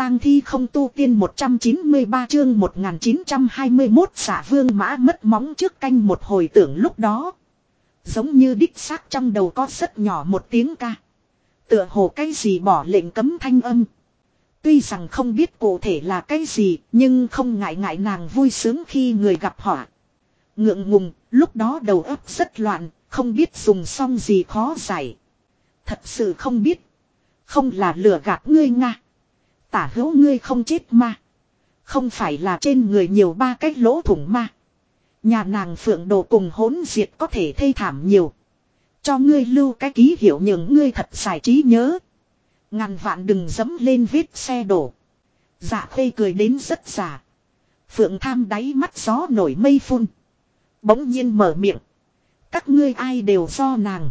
tang thi không tu tiên 193 chương 1921 Dạ Vương Mã mất móng trước canh một hồi tưởng lúc đó. Giống như đích xác trong đầu có rất nhỏ một tiếng ca. Tựa hồ cái gì bỏ lệnh cấm thanh âm. Tuy rằng không biết cụ thể là cái gì, nhưng không ngại ngại nàng vui sướng khi người gặp họa. Ngượng ngùng, lúc đó đầu óc rất loạn, không biết dùng xong gì khó giải. Thật sự không biết. Không là lừa gạt ngươi nga. Tả hữu ngươi không chết ma. Không phải là trên người nhiều ba cái lỗ thủng ma. Nhà nàng Phượng Đồ cùng hỗn diệt có thể thê thảm nhiều. Cho ngươi lưu cái ký hiệu nhường ngươi thật giải trí nhớ. Ngàn vạn đừng dẫm lên vết xe đổ. Dạ Khê cười đến rất giả. Phượng Tham đáy mắt gió nổi mây phun. Bỗng nhiên mở miệng. Các ngươi ai đều do nàng.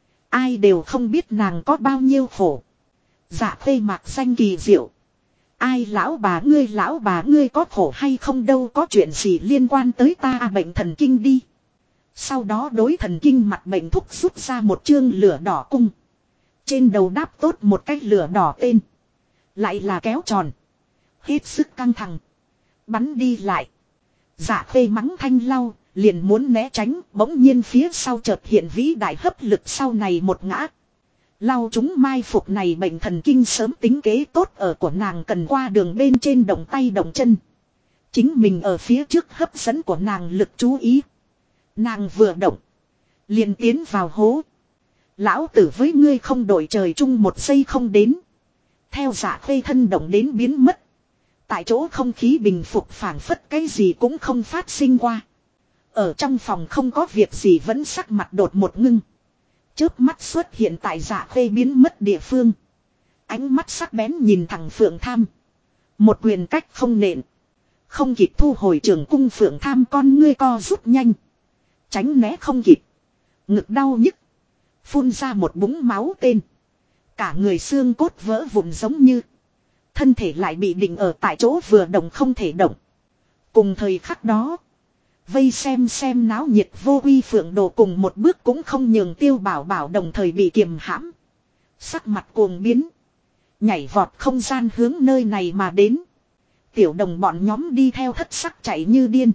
Ai đều không biết nàng có bao nhiêu khổ. Dạ Khê mạc danh kỳ diệu. Ai lão bà ngươi có khổ hay không đâu, có chuyện gì liên quan tới ta bệnh thần kinh đi. Sau đó đối thần kinh mặt bệnh thúc rút ra một chương lửa đỏ cung. Trên đầu đáp tốt một cái lửa đỏ tên. Lại là kéo tròn. Hết sức căng thẳng. Bắn đi lại. Dạ Khê mắng thanh lau, liền muốn né tránh, bỗng nhiên phía sau chợt hiện vĩ đại hấp lực sau này một ngã. Lau chúng mai phục này bệnh thần kinh sớm tính kế tốt ở của nàng cần qua đường bên trên động tay động chân. Chính mình ở phía trước hấp dẫn của nàng lực chú ý. Nàng vừa động. Liền tiến vào hố. Lão tử với ngươi không đổi trời chung một giây không đến. Theo Dạ Khê thân động đến biến mất. Tại chỗ không khí bình phục phảng phất cái gì cũng không phát sinh qua. Ở trong phòng không có việc gì vẫn sắc mặt đột một ngưng. Chớp mắt xuất hiện tại Dạ Khê biến mất địa phương. Ánh mắt sắc bén nhìn thẳng Phượng Tham. Một quyền cách không nện. Không kịp thu hồi trường cung, Phượng Tham con ngươi co rút nhanh. Tránh né không kịp. Ngực đau nhức. Phun ra một búng máu tên. Cả người xương cốt vỡ vụn giống như. Thân thể lại bị định ở tại chỗ vừa động không thể động. Cùng thời khắc đó. Vây xem náo nhiệt Vô Uy Phượng Đồ cùng một bước cũng không nhường Tiêu Bảo Bảo đồng thời bị kiềm hãm. Sắc mặt cuồng biến. Nhảy vọt không gian hướng nơi này mà đến. Tiểu đồng bọn nhóm đi theo thất sắc chạy như điên.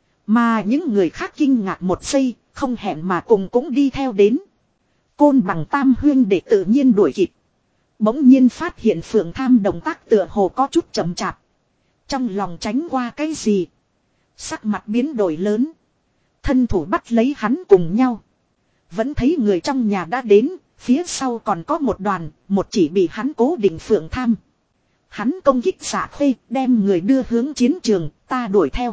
Mà những người khác kinh ngạc một giây, không hẹn mà cùng cũng đi theo đến. Côn Bằng Tam huyên để tự nhiên đuổi kịp. Bỗng nhiên phát hiện Phượng Tham động tác tựa hồ có chút chậm chạp. Trong lòng tránh qua cái gì. Sắc mặt biến đổi lớn. Thân thủ bắt lấy hắn cùng nhau. Vẫn thấy người trong nhà đã đến. Phía sau còn có một đoàn. Một chỉ bị hắn cố định Phượng Tham. Hắn công kích Dạ Khê, đem người đưa hướng chiến trường. Ta đuổi theo.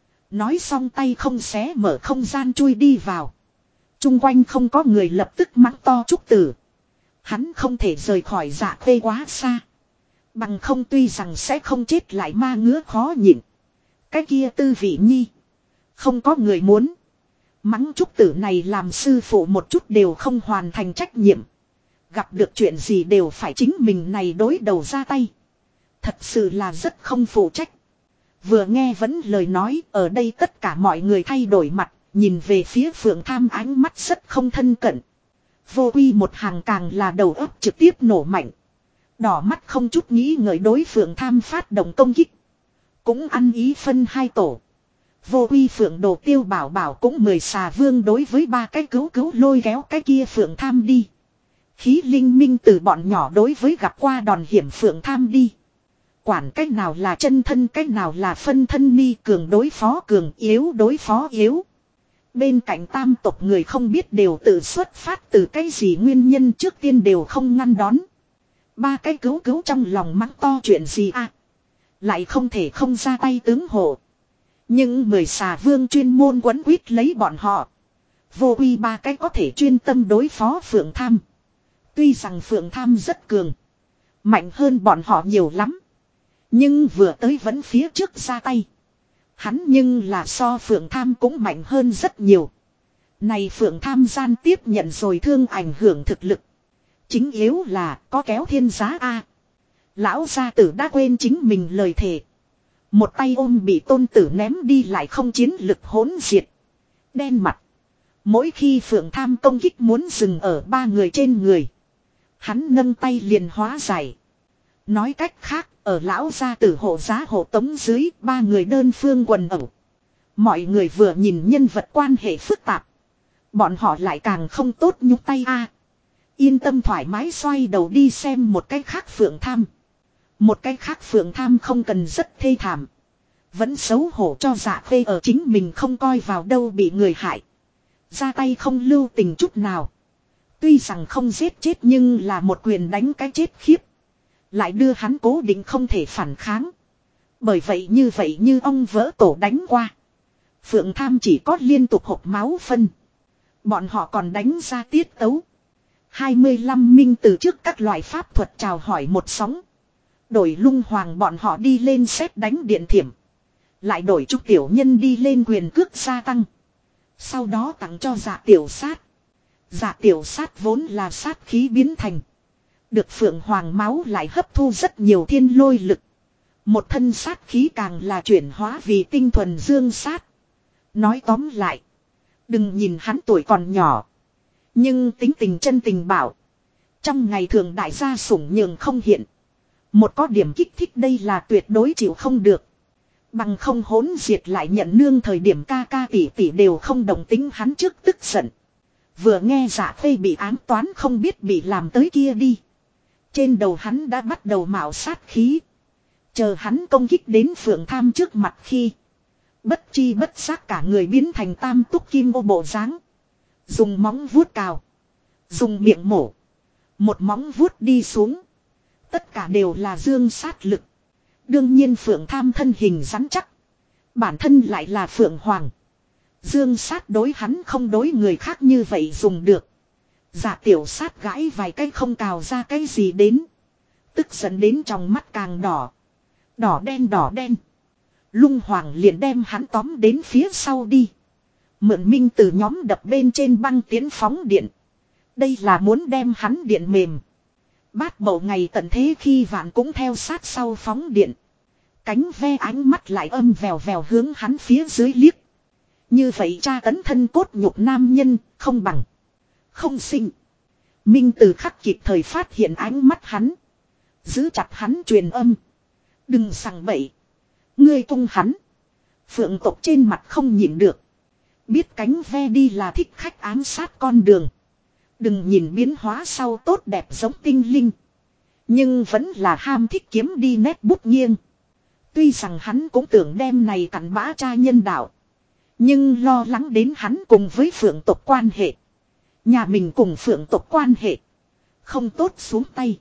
Nói xong tay không xé mở không gian chui đi vào. Trung quanh không có người, lập tức mắng to Trúc Tử. Hắn không thể rời khỏi Dạ Khê quá xa. Bằng không tuy rằng sẽ không chết lại ma ngứa khó nhịn. Cái kia tư vị nhi. Không có người muốn. Mắng Trúc Tử này làm sư phụ một chút đều không hoàn thành trách nhiệm. Gặp được chuyện gì đều phải chính mình này đối đầu ra tay. Thật sự là rất không phụ trách. Vừa nghe vẫn lời nói, ở đây tất cả mọi người thay đổi mặt. Nhìn về phía Phượng Tham ánh mắt rất không thân cận. Vô Uy một hàng càng là đầu óc trực tiếp nổ mạnh. Đỏ mắt không chút nghĩ ngợi đối Phượng Tham phát động công kích. Cũng ăn ý phân hai tổ. Vô Uy Phượng Đồ Tiêu Bảo Bảo cũng 10 xà vương đối với ba cái cứu lôi kéo cái kia Phượng Tham đi. Khí linh minh từ bọn nhỏ đối với gặp qua đòn hiểm Phượng Tham đi. Quản cách nào là chân thân, cách nào là phân thân ni, cường đối phó cường, yếu đối phó yếu. Bên cạnh tam tộc người không biết đều tự xuất phát từ cái gì nguyên nhân, trước tiên đều không ngăn đón. Ba cái cứu trong lòng mắng to chuyện gì à. Lại không thể không ra tay tướng hộ. Nhưng 10 xà vương chuyên môn quấn quýt lấy bọn họ. Vô Uy ba cái có thể chuyên tâm đối phó Phượng Tham. Tuy rằng Phượng Tham rất cường. Mạnh hơn bọn họ nhiều lắm. Nhưng vừa tới vẫn phía trước ra tay. Hắn nhưng là so Phượng Tham cũng mạnh hơn rất nhiều. Này Phượng Tham gian tiếp nhận rồi thương ảnh hưởng thực lực. Chính yếu là có kéo thiên giá a. Lão gia tử đã quên chính mình lời thề. Một tay ôm bị tôn tử ném đi lại không chiến lực hỗn diệt. Đen mặt. Mỗi khi Phượng Tham công kích muốn dừng ở ba người trên người. Hắn nâng tay liền hóa giải. Nói cách khác, Ở lão gia tử hộ giá hộ tống dưới, ba người đơn phương quần ẩu. Mọi người vừa nhìn nhân vật quan hệ phức tạp. Bọn họ lại càng không tốt nhúc tay a. Yên tâm thoải mái xoay đầu đi xem một cái khác Phượng Tham. Một cái khác Phượng Tham không cần rất thê thảm. Vẫn xấu hổ cho Dạ Khê ở chính mình không coi vào đâu bị người hại. Ra tay không lưu tình chút nào. Tuy rằng không giết chết nhưng là một quyền đánh cái chết khiếp. Lại đưa hắn cố định không thể phản kháng. Bởi vậy như ông vỡ tổ đánh qua. Phượng Tham chỉ có liên tục hộc máu phân. Bọn họ còn đánh ra tiết tấu. 25 minh từ trước các loại pháp thuật chào hỏi một sóng. Đổi Lung Hoàng bọn họ đi lên xét đánh điện thiểm. Lại đổi Trúc Tiểu Nhân đi lên quyền cước gia tăng. Sau đó tặng cho Dạ Tiểu Sát. Dạ Tiểu Sát vốn là sát khí biến thành. Được Phượng Hoàng máu lại hấp thu rất nhiều thiên lôi lực. Một thân sát khí càng là chuyển hóa vì tinh thuần dương sát. Nói tóm lại. Đừng nhìn hắn tuổi còn nhỏ. Nhưng tính tình chân tình bảo. Trong ngày thường đại gia sủng nhường không hiện. Một có điểm kích thích đây là tuyệt đối chịu không được. Bằng không hỗn diệt lại nhận nương thời điểm ca ca tỷ tỷ đều không đồng tính hắn trước tức giận. Vừa nghe Dạ Khê bị ám toán không biết bị làm tới kia đi. Trên đầu hắn đã bắt đầu mạo sát khí. Chờ hắn công kích đến Phượng Tham trước mặt khi. Bất chi bất giác cả người biến thành tam túc kim ô bộ dáng. Dùng móng vuốt cào. Dùng miệng mổ. Một móng vuốt đi xuống. Tất cả đều là dương sát lực. Đương nhiên Phượng Tham thân hình rắn chắc. Bản thân lại là Phượng Hoàng. Dương sát đối hắn không đối người khác như vậy dùng được. Dạ Tiểu Sát gãi vài cái không cào ra cái gì đến. Tức giận đến trong mắt càng đỏ. Đỏ đen. Lung Hoàng liền đem hắn tóm đến phía sau đi. Mượn minh từ nhóm đập bên trên băng tiến phóng điện. Đây là muốn đem hắn điện mềm. Bát bầu ngày tận thế khi vạn cũng theo sát sau phóng điện. Cánh ve ánh mắt lại âm vèo vèo hướng hắn phía dưới liếc. Như vậy tra tấn thân cốt nhục nam nhân không bằng. Không sinh. Minh từ khắc kịp thời phát hiện ánh mắt hắn. Giữ chặt hắn truyền âm. Đừng sằng bậy. Ngươi cung hắn. Phượng tộc trên mặt không nhịn được. Biết cánh ve đi là thích khách ám sát con đường. Đừng nhìn biến hóa sau tốt đẹp giống tinh linh. Nhưng vẫn là ham thích kiếm đi nét bút nghiêng. Tuy rằng hắn cũng tưởng đem này cặn bã cha nhân đạo. Nhưng lo lắng đến hắn cùng với Phượng tộc quan hệ. Nhà mình cùng Phượng tộc quan hệ. Không tốt xuống tay.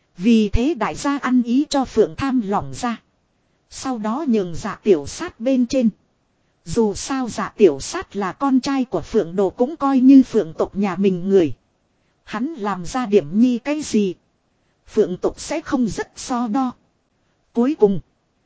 Vì thế đại gia ăn ý cho Phượng Tham lỏng ra. Sau đó nhường Dạ Tiểu Sát bên trên. Dù sao Dạ Tiểu Sát là con trai của Phượng Đồ cũng coi như Phượng tộc nhà mình người. Hắn làm ra điểm nhi cái gì. Phượng tộc sẽ không rất so đo. Cuối cùng.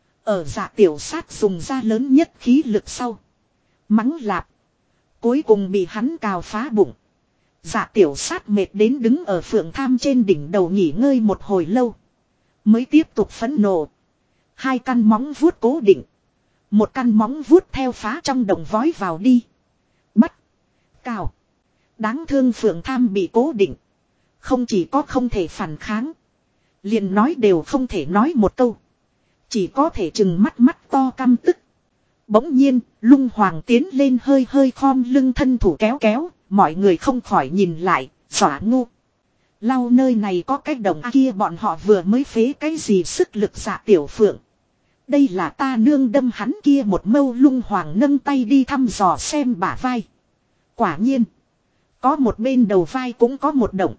Ở Dạ Tiểu Sát dùng ra lớn nhất khí lực sau. Mắng lạp. Cuối cùng bị hắn cào phá bụng. Dạ Tiểu Sát mệt đến đứng ở Phượng Tham trên đỉnh đầu nghỉ ngơi một hồi lâu. Mới tiếp tục phẫn nộ. Hai căn móng vuốt cố định. Một căn móng vuốt theo phá trong đồng vói vào đi. Bắt. Cào. Đáng thương Phượng Tham bị cố định. Không chỉ có không thể phản kháng. Liền nói đều không thể nói một câu. Chỉ có thể chừng mắt to căm tức. Bỗng nhiên, Lung Hoàng tiến lên hơi khom lưng thân thủ kéo. Mọi người không khỏi nhìn lại, xỏa ngu. Lau nơi này có cái đồng kia bọn họ vừa mới phế cái gì sức lực Dạ Tiểu Phượng. Đây là ta nương đâm hắn kia một mâu. Lung Hoàng nâng tay đi thăm dò xem bả vai. Quả nhiên. Có một bên đầu vai cũng có một động.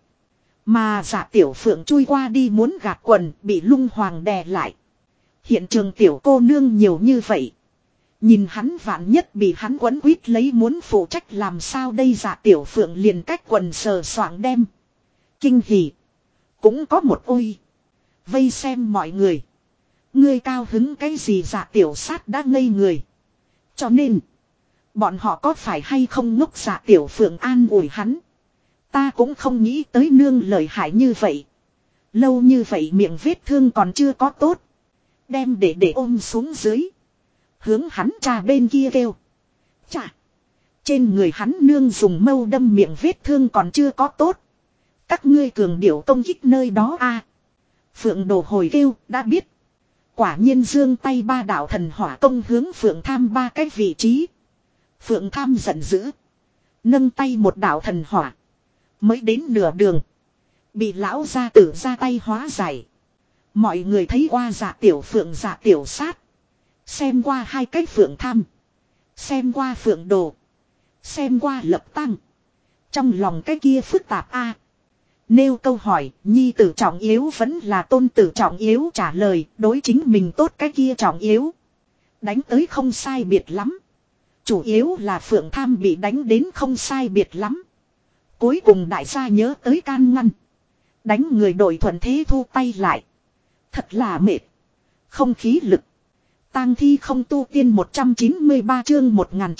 Mà Dạ Tiểu Phượng chui qua đi muốn gạt quần bị Lung Hoàng đè lại. Hiện trường tiểu cô nương nhiều như vậy. Nhìn hắn vạn nhất bị hắn quấn quýt lấy muốn phụ trách làm sao đây. Dạ Tiểu Phượng liền cách quần sờ soạng đem. Kinh hỉ. Cũng có một ôi. Vây xem mọi người. Ngươi cao hứng cái gì. Dạ Tiểu Sát đã ngây người. Cho nên. Bọn họ có phải hay không ngốc. Dạ Tiểu Phượng an ủi hắn. Ta cũng không nghĩ tới nương lợi hại như vậy. Lâu như vậy miệng vết thương còn chưa có tốt. Đem để ôm xuống dưới. Hướng hắn cha bên kia kêu. Chà. Trên người hắn nương dùng mâu đâm miệng vết thương còn chưa có tốt. Các ngươi cường điệu công kích nơi đó a. Phượng Đồ hồi kêu đã biết. Quả nhiên giương tay ba đạo thần hỏa công hướng Phượng Tham ba cái vị trí. Phượng Tham giận dữ. Nâng tay một đạo thần hỏa. Mới đến nửa đường. Bị lão gia tử ra tay hóa giải. Mọi người thấy qua Dạ Tiểu Phượng Dạ Tiểu Sát. Xem qua hai cái Phượng Tham. Xem qua Phượng Đồ. Xem qua Lập Tăng. Trong lòng cái kia phức tạp a. Nêu câu hỏi, nhi tử trọng yếu vẫn là tôn tử trọng yếu, trả lời, đối chính mình tốt cái kia trọng yếu. Đánh tới không sai biệt lắm. Chủ yếu là Phượng Tham bị đánh đến không sai biệt lắm. Cuối cùng đại gia nhớ tới can ngăn. Đánh người đội thuận thế thu tay lại. Thật là mệt. Không khí lực. Tang thi không tu tiên 193 chương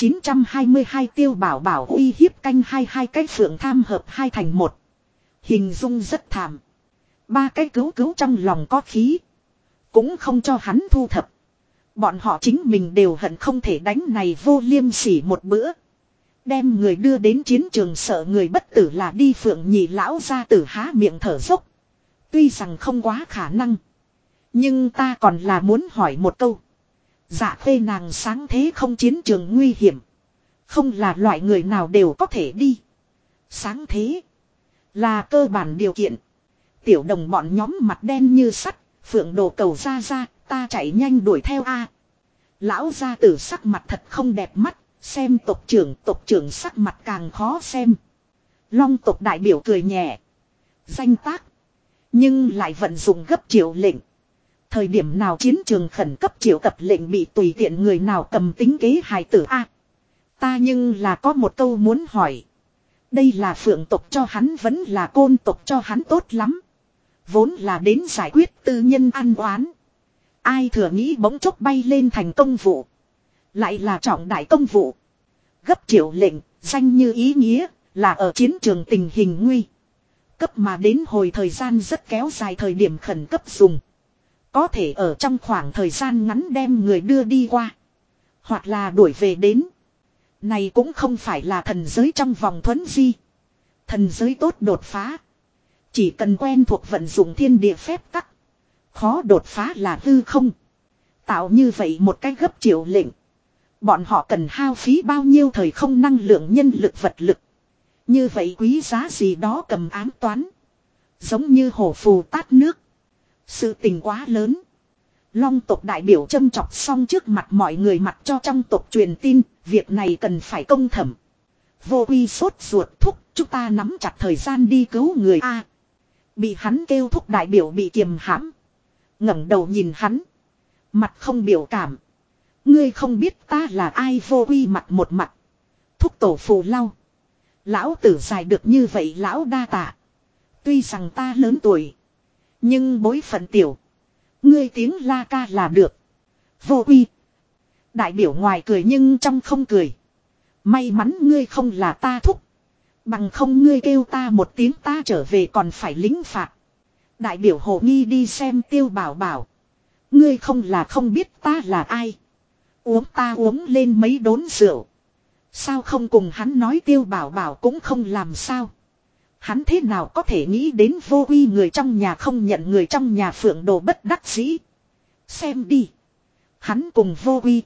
1922 Tiêu Bảo Bảo uy hiếp canh hai cái Phượng Tham hợp hai thành một. Hình dung rất thảm. Ba cái cứu trong lòng có khí. Cũng không cho hắn thu thập. Bọn họ chính mình đều hận không thể đánh này vô liêm sỉ một bữa. Đem người đưa đến chiến trường sợ người bất tử là đi Phượng Nhị lão gia tử há miệng thở dốc. Tuy rằng không quá khả năng. Nhưng ta còn là muốn hỏi một câu. Dạ Khê nàng sáng thế không chiến trường nguy hiểm. Không là loại người nào đều có thể đi. Sáng thế. Là cơ bản điều kiện. Tiểu đồng bọn nhóm mặt đen như sắt. Phượng Đồ cầu ra ta chạy nhanh đuổi theo a. Lão gia tử sắc mặt thật không đẹp mắt. Xem tộc trưởng sắc mặt càng khó xem. Long tộc đại biểu cười nhẹ. Danh tác. Nhưng lại vận dụng gấp triệu lệnh. Thời điểm nào chiến trường khẩn cấp triệu tập lệnh bị tùy tiện người nào cầm tính kế hài tử a. Ta nhưng là có một câu muốn hỏi. Đây là Phượng tộc cho hắn vẫn là Côn tộc cho hắn tốt lắm. Vốn là đến giải quyết tư nhân ăn oán. Ai thừa nghĩ bỗng chốc bay lên thành công vụ. Lại là trọng đại công vụ. Gấp triệu lệnh, danh như ý nghĩa, là ở chiến trường tình hình nguy cấp mà đến hồi thời gian rất kéo dài thời điểm khẩn cấp dùng. Có thể ở trong khoảng thời gian ngắn đem người đưa đi qua. Hoặc là đuổi về đến. Này cũng không phải là thần giới trong vòng thuấn di. Thần giới tốt đột phá. Chỉ cần quen thuộc vận dụng thiên địa phép tắc. Khó đột phá là hư không. Tạo như vậy một cái gấp triệu lệnh. Bọn họ cần hao phí bao nhiêu thời không năng lượng nhân lực vật lực. Như vậy quý giá gì đó cầm ám toán. Giống như hổ phù tát nước. Sự tình quá lớn. Long tộc đại biểu châm chọc xong trước mặt mọi người mặt cho trong tộc truyền tin. Việc này cần phải công thẩm. Vô Uy sốt ruột thúc. Chúng ta nắm chặt thời gian đi cứu người A. Bị hắn kêu thúc đại biểu bị kiềm hãm. Ngẩng đầu nhìn hắn. Mặt không biểu cảm. Ngươi không biết ta là ai. Vô Uy mặt một mặt. Thúc tổ phù lau. Lão tử dài được như vậy lão đa tạ. Tuy rằng ta lớn tuổi. Nhưng bối phận tiểu. Ngươi tiếng la ca là được. Vô Uy. Đại biểu ngoài cười nhưng trong không cười. May mắn ngươi không là ta thúc. Bằng không ngươi kêu ta một tiếng ta trở về còn phải lính phạt. Đại biểu Hồ Nghi đi xem Tiêu Bảo Bảo. Ngươi không là không biết ta là ai. Uống ta uống lên mấy đốn rượu. Sao không cùng hắn nói Tiêu Bảo Bảo cũng không làm sao. Hắn thế nào có thể nghĩ đến Vô Uy người trong nhà không nhận người trong nhà Phượng Đồ bất đắc dĩ. Xem đi. Hắn cùng Vô Uy.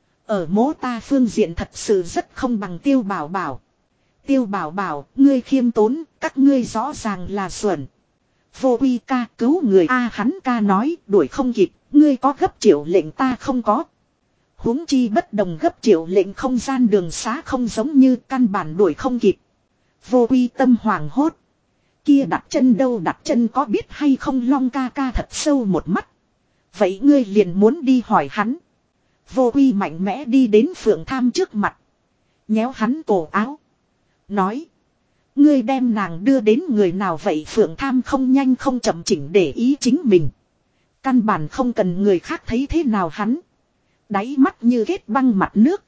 Ở mố ta phương diện thật sự rất không bằng Tiêu Bảo Bảo. Tiêu Bảo Bảo, ngươi khiêm tốn, các ngươi rõ ràng là xuẩn. Vô Uy ca cứu người A hắn ca nói đuổi không kịp, ngươi có gấp triệu lệnh ta không có. Huống chi bất đồng gấp triệu lệnh không gian đường xá không giống như căn bản đuổi không kịp. Vô Uy tâm hoàng hốt. Kia đặt chân đâu đặt chân có biết hay không Long ca ca thật sâu một mắt. Vậy ngươi liền muốn đi hỏi hắn. Vô Uy mạnh mẽ đi đến Phượng Tham trước mặt. Nhéo hắn cổ áo. Nói. Ngươi đem nàng đưa đến người nào vậy Phượng Tham không nhanh không chậm chỉnh để ý chính mình. Căn bản không cần người khác thấy thế nào hắn. Đáy mắt như kết băng mặt nước.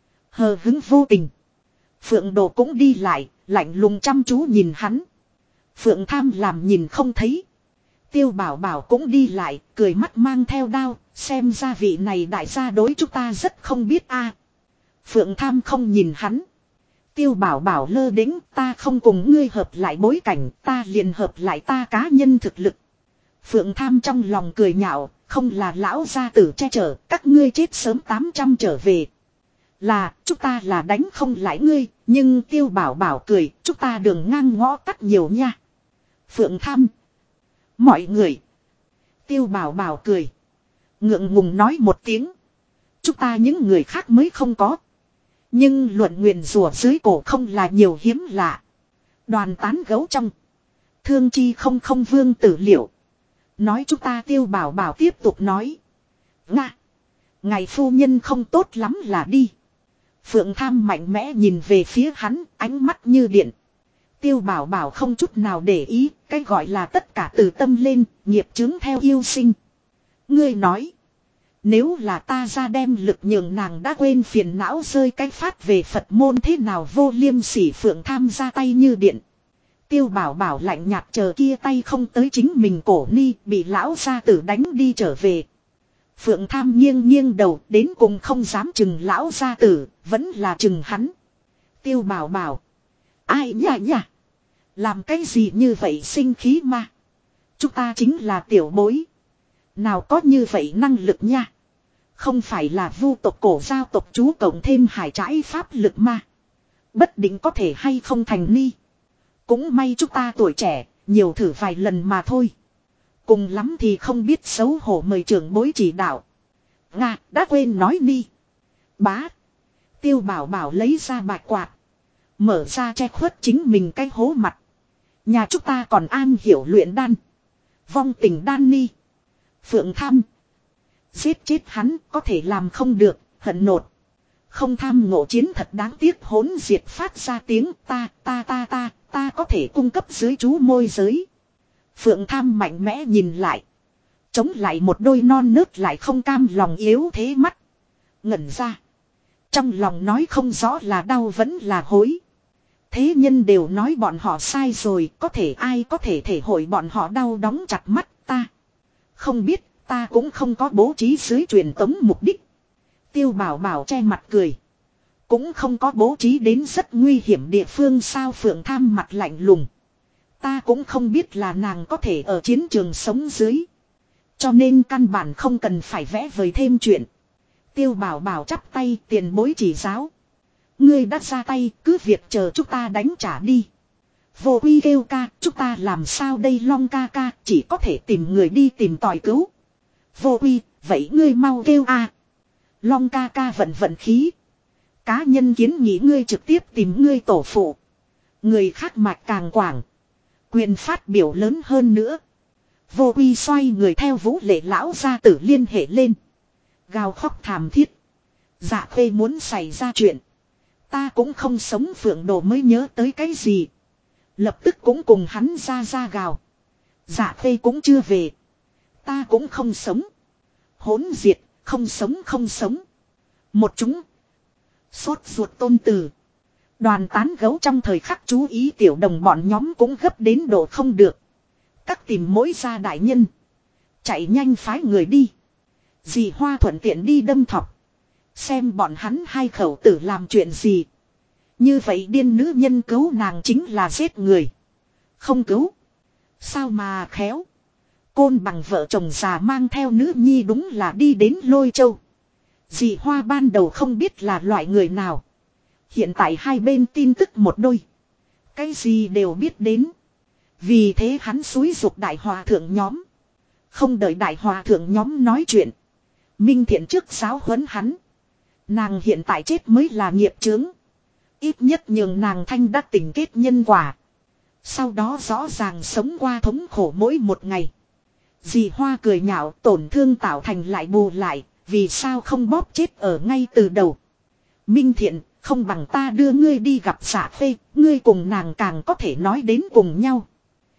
Hờ hứng vô tình. Phượng Đồ cũng đi lại, lạnh lùng chăm chú nhìn hắn. Phượng Tham làm nhìn không thấy. Tiêu Bảo Bảo cũng đi lại, cười mắt mang theo đao, xem ra vị này đại gia đối chúng ta rất không biết a. Phượng Tham không nhìn hắn. Tiêu Bảo Bảo lơ đễnh, ta không cùng ngươi hợp lại bối cảnh, ta liền hợp lại ta cá nhân thực lực. Phượng Tham trong lòng cười nhạo, không là lão gia tử che chở, các ngươi chết sớm 800 trở về. Là, chúng ta là đánh không lại ngươi, nhưng Tiêu Bảo Bảo cười, chúng ta đường ngang ngõ tắt nhiều nha. Phượng Tham. Mọi người. Tiêu Bảo Bảo cười. Ngượng ngùng nói một tiếng. Chúng ta những người khác mới không có. Nhưng luận nguyền rủa dưới cổ không là nhiều hiếm lạ. Đoàn tán gấu trong. Thương chi không không vương tử liệu. Nói chúng ta Tiêu Bảo Bảo tiếp tục nói. Nga. Ngài phu nhân không tốt lắm là đi. Phượng Tham mạnh mẽ nhìn về phía hắn, ánh mắt như điện. Tiêu Bảo Bảo không chút nào để ý, cái gọi là tất cả từ tâm lên, nghiệp chướng theo yêu sinh. Ngươi nói. Nếu là ta ra đem lực nhường nàng đã quên phiền não rơi cái phát về Phật môn thế nào vô liêm sỉ. Phượng Tham ra tay như điện. Tiêu Bảo Bảo lạnh nhạt chờ kia tay không tới chính mình cổ ni bị lão gia tử đánh đi trở về. Phượng Tham nghiêng nghiêng đầu đến cùng không dám chừng lão gia tử, vẫn là chừng hắn. Tiêu Bảo Bảo. Ai nhả nhả. Làm cái gì như vậy sinh khí mà. Chúng ta chính là tiểu bối. Nào có như vậy năng lực nha. Không phải là vu tộc cổ giao tộc chú cộng thêm hải trãi pháp lực mà. Bất định có thể hay không thành ni. Cũng may chúng ta tuổi trẻ, nhiều thử vài lần mà thôi. Cùng lắm thì không biết xấu hổ mời trưởng bối chỉ đạo. Nga đã quên nói ni. Bá. Tiêu Bảo Bảo lấy ra bạch quạt. Mở ra che khuất chính mình cái hố mặt. Nhà chúng ta còn an hiểu luyện đan. Vong tình đan ni. Phượng Tham. Giết chết hắn có thể làm không được, hận nột. Không tham ngộ chiến thật đáng tiếc hỗn diệt phát ra tiếng ta có thể cung cấp dưới chú môi giới. Phượng Tham mạnh mẽ nhìn lại. Chống lại một đôi non nớt lại không cam lòng yếu thế mắt. Ngẩn ra. Trong lòng nói không rõ là đau vẫn là hối. Thế nhân đều nói bọn họ sai rồi, có thể ai có thể thể hội bọn họ đau đóng chặt mắt ta. Không biết, ta cũng không có bố trí dưới truyền tống mục đích. Tiêu Bảo Bảo che mặt cười. Cũng không có bố trí đến rất nguy hiểm địa phương sao. Phượng Tham mặt lạnh lùng. Ta cũng không biết là nàng có thể ở chiến trường sống dưới. Cho nên căn bản không cần phải vẽ vời thêm chuyện. Tiêu Bảo Bảo chắp tay tiền bối chỉ giáo. Ngươi đã ra tay cứ việc chờ chúng ta đánh trả đi. Vô Uy kêu ca chúng ta làm sao đây Long ca ca chỉ có thể tìm người đi tìm tòi cứu. Vô Uy vậy ngươi mau kêu a. Long ca ca vận khí. Cá nhân kiến nghĩ ngươi trực tiếp tìm ngươi tổ phụ. Người khác mạch càng quảng. Quyền phát biểu lớn hơn nữa. Vô Uy xoay người theo Vũ Lệ lão gia tử liên hệ lên. Gào khóc thảm thiết. Dạ Khê muốn xảy ra chuyện. Ta cũng không sống. Phượng Đồ mới nhớ tới cái gì. Lập tức cũng cùng hắn ra gào. Dạ Khê cũng chưa về. Ta cũng không sống. Hỗn diệt, không sống. Một chúng. Sốt ruột tôn tử. Đoàn tán gấu trong thời khắc chú ý tiểu đồng bọn nhóm cũng gấp đến độ không được. Các tìm mỗi gia đại nhân. Chạy nhanh phái người đi. Dì Hoa thuận tiện đi đâm thọc. Xem bọn hắn hai khẩu tử làm chuyện gì. Như vậy điên nữ nhân cứu nàng chính là giết người. Không cứu. Sao mà khéo. Côn bằng vợ chồng già mang theo nữ nhi đúng là đi đến Lôi Châu. Dì Hoa ban đầu không biết là loại người nào. Hiện tại hai bên tin tức một đôi. Cái gì đều biết đến. Vì thế hắn xúi giục đại hòa thượng nhóm. Không đợi đại hòa thượng nhóm nói chuyện. Minh Thiện trước giáo huấn hắn. Nàng hiện tại chết mới là nghiệp chướng. Ít nhất nhường nàng thanh đã tình kết nhân quả. Sau đó rõ ràng sống qua thống khổ mỗi một ngày. Dì Hoa cười nhạo tổn thương tạo thành lại bù lại. Vì sao không bóp chết ở ngay từ đầu. Minh Thiện không bằng ta đưa ngươi đi gặp Dạ Phê. Ngươi cùng nàng càng có thể nói đến cùng nhau.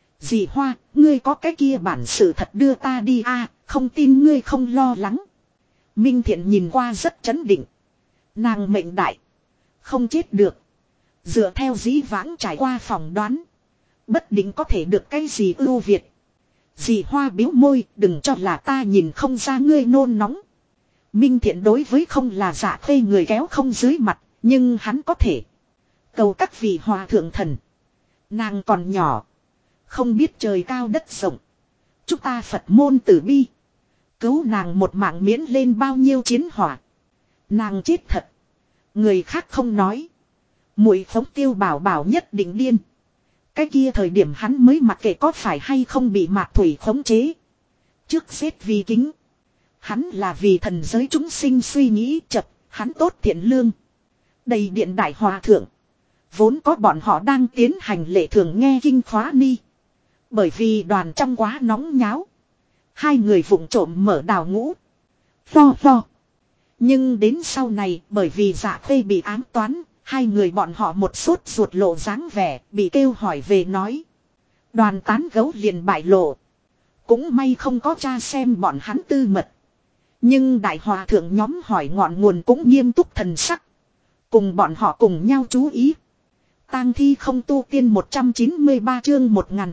Dì Hoa ngươi có cái kia bản sự thật đưa ta đi a, không tin ngươi không lo lắng. Minh Thiện nhìn qua rất trấn định. Nàng mệnh đại. Không chết được. Dựa theo dĩ vãng trải qua phỏng đoán. Bất định có thể được cái gì ưu việt. Dì Hoa biếu môi đừng cho là ta nhìn không ra ngươi nôn nóng. Minh Thiện đối với không là Dạ Khê người kéo không dưới mặt. Nhưng hắn có thể. Cầu các vị hòa thượng thần. Nàng còn nhỏ. Không biết trời cao đất rộng. Chúng ta Phật môn tử bi. Cứu nàng một mạng miễn lên bao nhiêu chiến hỏa. Nàng chết thật. Người khác không nói. Muội phóng Tiêu Bảo Bảo nhất định điên. Cái kia thời điểm hắn mới mặc kệ có phải hay không bị Mạc Thủy khống chế. Trước xếp vì kính. Hắn là vì thần giới chúng sinh suy nghĩ chập, hắn tốt thiện lương. Đầy điện đại hòa thượng. Vốn có bọn họ đang tiến hành lễ thường nghe kinh khóa ni. Bởi vì đoàn trong quá nóng nháo. Hai người vụng trộm mở đào ngũ. Lo. Nhưng đến sau này bởi vì Dạ Khê bị ám toán. Hai người bọn họ một sốt ruột lộ dáng vẻ bị kêu hỏi về nói. Đoàn tán gấu liền bại lộ. Cũng may không có tra xem bọn hắn tư mật. Nhưng đại hòa thượng nhóm hỏi ngọn nguồn cũng nghiêm túc thần sắc. Cùng bọn họ cùng nhau chú ý. Tang thi không tu tiên 193 chương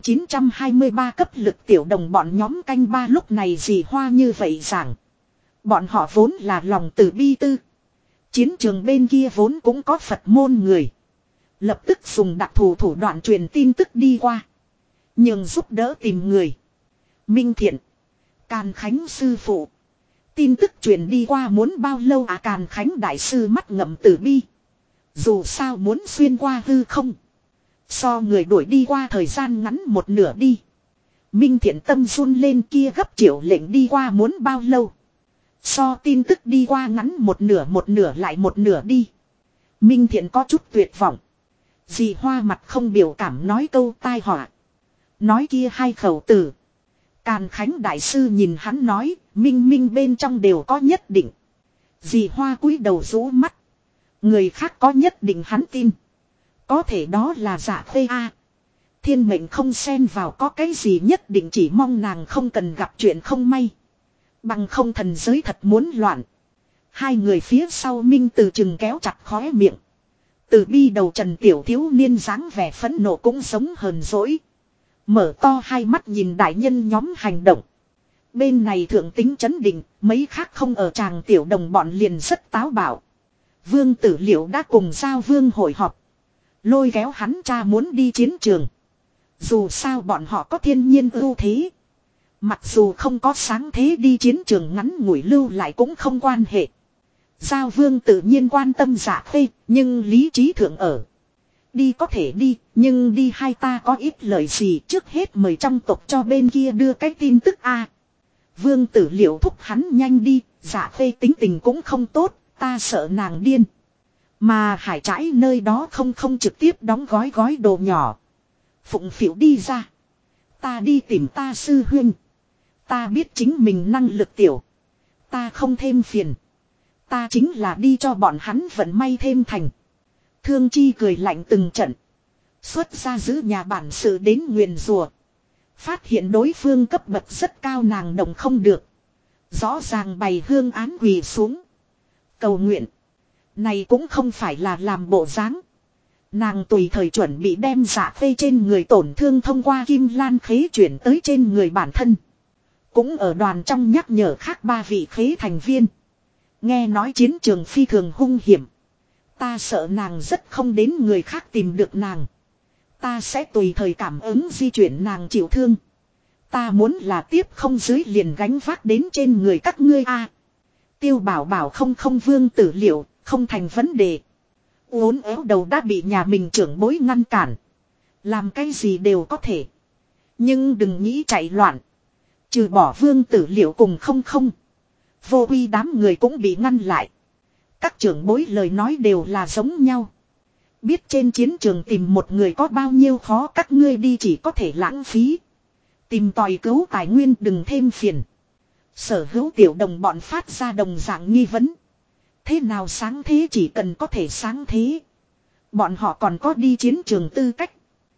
1923 cấp lực tiểu đồng bọn nhóm canh ba lúc này gì hoa như vậy giảng. Bọn họ vốn là lòng từ bi tư. Chiến trường bên kia vốn cũng có Phật môn người. Lập tức dùng đặc thù thủ đoạn truyền tin tức đi qua. Nhưng giúp đỡ tìm người. Minh Thiện. Càn Khánh sư phụ. Tin tức truyền đi qua muốn bao lâu à? Càn Khánh đại sư mắt ngậm từ bi. Dù sao muốn xuyên qua hư không. So người đuổi đi qua thời gian ngắn một nửa đi. Minh Thiện tâm run lên kia gấp triệu lệnh đi qua muốn bao lâu. So tin tức đi qua ngắn một nửa lại một nửa đi. Minh Thiện có chút tuyệt vọng. Dì Hoa mặt không biểu cảm nói câu tai họa. Nói kia hai khẩu tử. Càn Khánh đại sư nhìn hắn nói, minh bên trong đều có nhất định. Dì Hoa cúi đầu rũ mắt. Người khác có nhất định hắn tin. Có thể đó là Dạ Khê a. Thiên mệnh không xen vào có cái gì nhất định chỉ mong nàng không cần gặp chuyện không may. Bằng không thần giới thật muốn loạn. Hai người phía sau Minh Từ chừng kéo chặt khóe miệng. Từ bi đầu Trần tiểu thiếu niên dáng vẻ phẫn nộ cũng giống hờn dỗi. Mở to hai mắt nhìn đại nhân nhóm hành động. Bên này thượng tính chấn định, mấy khác không ở tràng tiểu đồng bọn liền rất táo bạo. Vương Tử Liệu đã cùng Giao Vương hội họp. Lôi kéo hắn cha muốn đi chiến trường. Dù sao bọn họ có thiên nhiên ưu thế. Mặc dù không có sáng thế đi chiến trường ngắn ngủi lưu lại cũng không quan hệ. Giao Vương tự nhiên quan tâm Dạ Khê, nhưng lý trí thượng ở. Đi có thể đi, nhưng đi hai ta có ít lời gì trước hết mời trong tộc cho bên kia đưa cái tin tức a. Vương Tử Liệu thúc hắn nhanh đi, Dạ Khê tính tình cũng không tốt, ta sợ nàng điên. Mà Hải Trãi nơi đó không trực tiếp đóng gói đồ nhỏ. Phụng phịu đi ra. Ta đi tìm ta sư huynh. Ta biết chính mình năng lực tiểu. Ta không thêm phiền. Ta chính là đi cho bọn hắn vận may thêm thành. Thương Chi cười lạnh từng trận. Xuất ra giữ nhà bản sự đến nguyền rùa. Phát hiện đối phương cấp bậc rất cao nàng đồng không được. Rõ ràng bày hương án quỳ xuống. Cầu nguyện. Này cũng không phải là làm bộ dáng. Nàng tùy thời chuẩn bị đem Dạ Khê trên người tổn thương thông qua kim lan khế chuyển tới trên người bản thân. Cũng ở đoàn trong nhắc nhở khác ba vị khế thành viên. Nghe nói chiến trường phi thường hung hiểm. Ta sợ nàng rất không đến người khác tìm được nàng. Ta sẽ tùy thời cảm ứng di chuyển nàng chịu thương. Ta muốn là tiếp không dưới liền gánh vác đến trên người các ngươi a. Tiêu Bảo Bảo không Vương Tử Liệu, không thành vấn đề. Uốn éo đầu đã bị nhà mình trưởng bối ngăn cản. Làm cái gì đều có thể. Nhưng đừng nghĩ chạy loạn. Trừ bỏ Vương Tử Liệu cùng không. Vô uy đám người cũng bị ngăn lại. Các trưởng bối lời nói đều là giống nhau. Biết trên chiến trường tìm một người có bao nhiêu khó các ngươi đi chỉ có thể lãng phí. Tìm tòi cứu tài nguyên đừng thêm phiền. Sở hữu tiểu đồng bọn phát ra đồng dạng nghi vấn. Thế nào sáng thế chỉ cần có thể sáng thế. Bọn họ còn có đi chiến trường tư cách.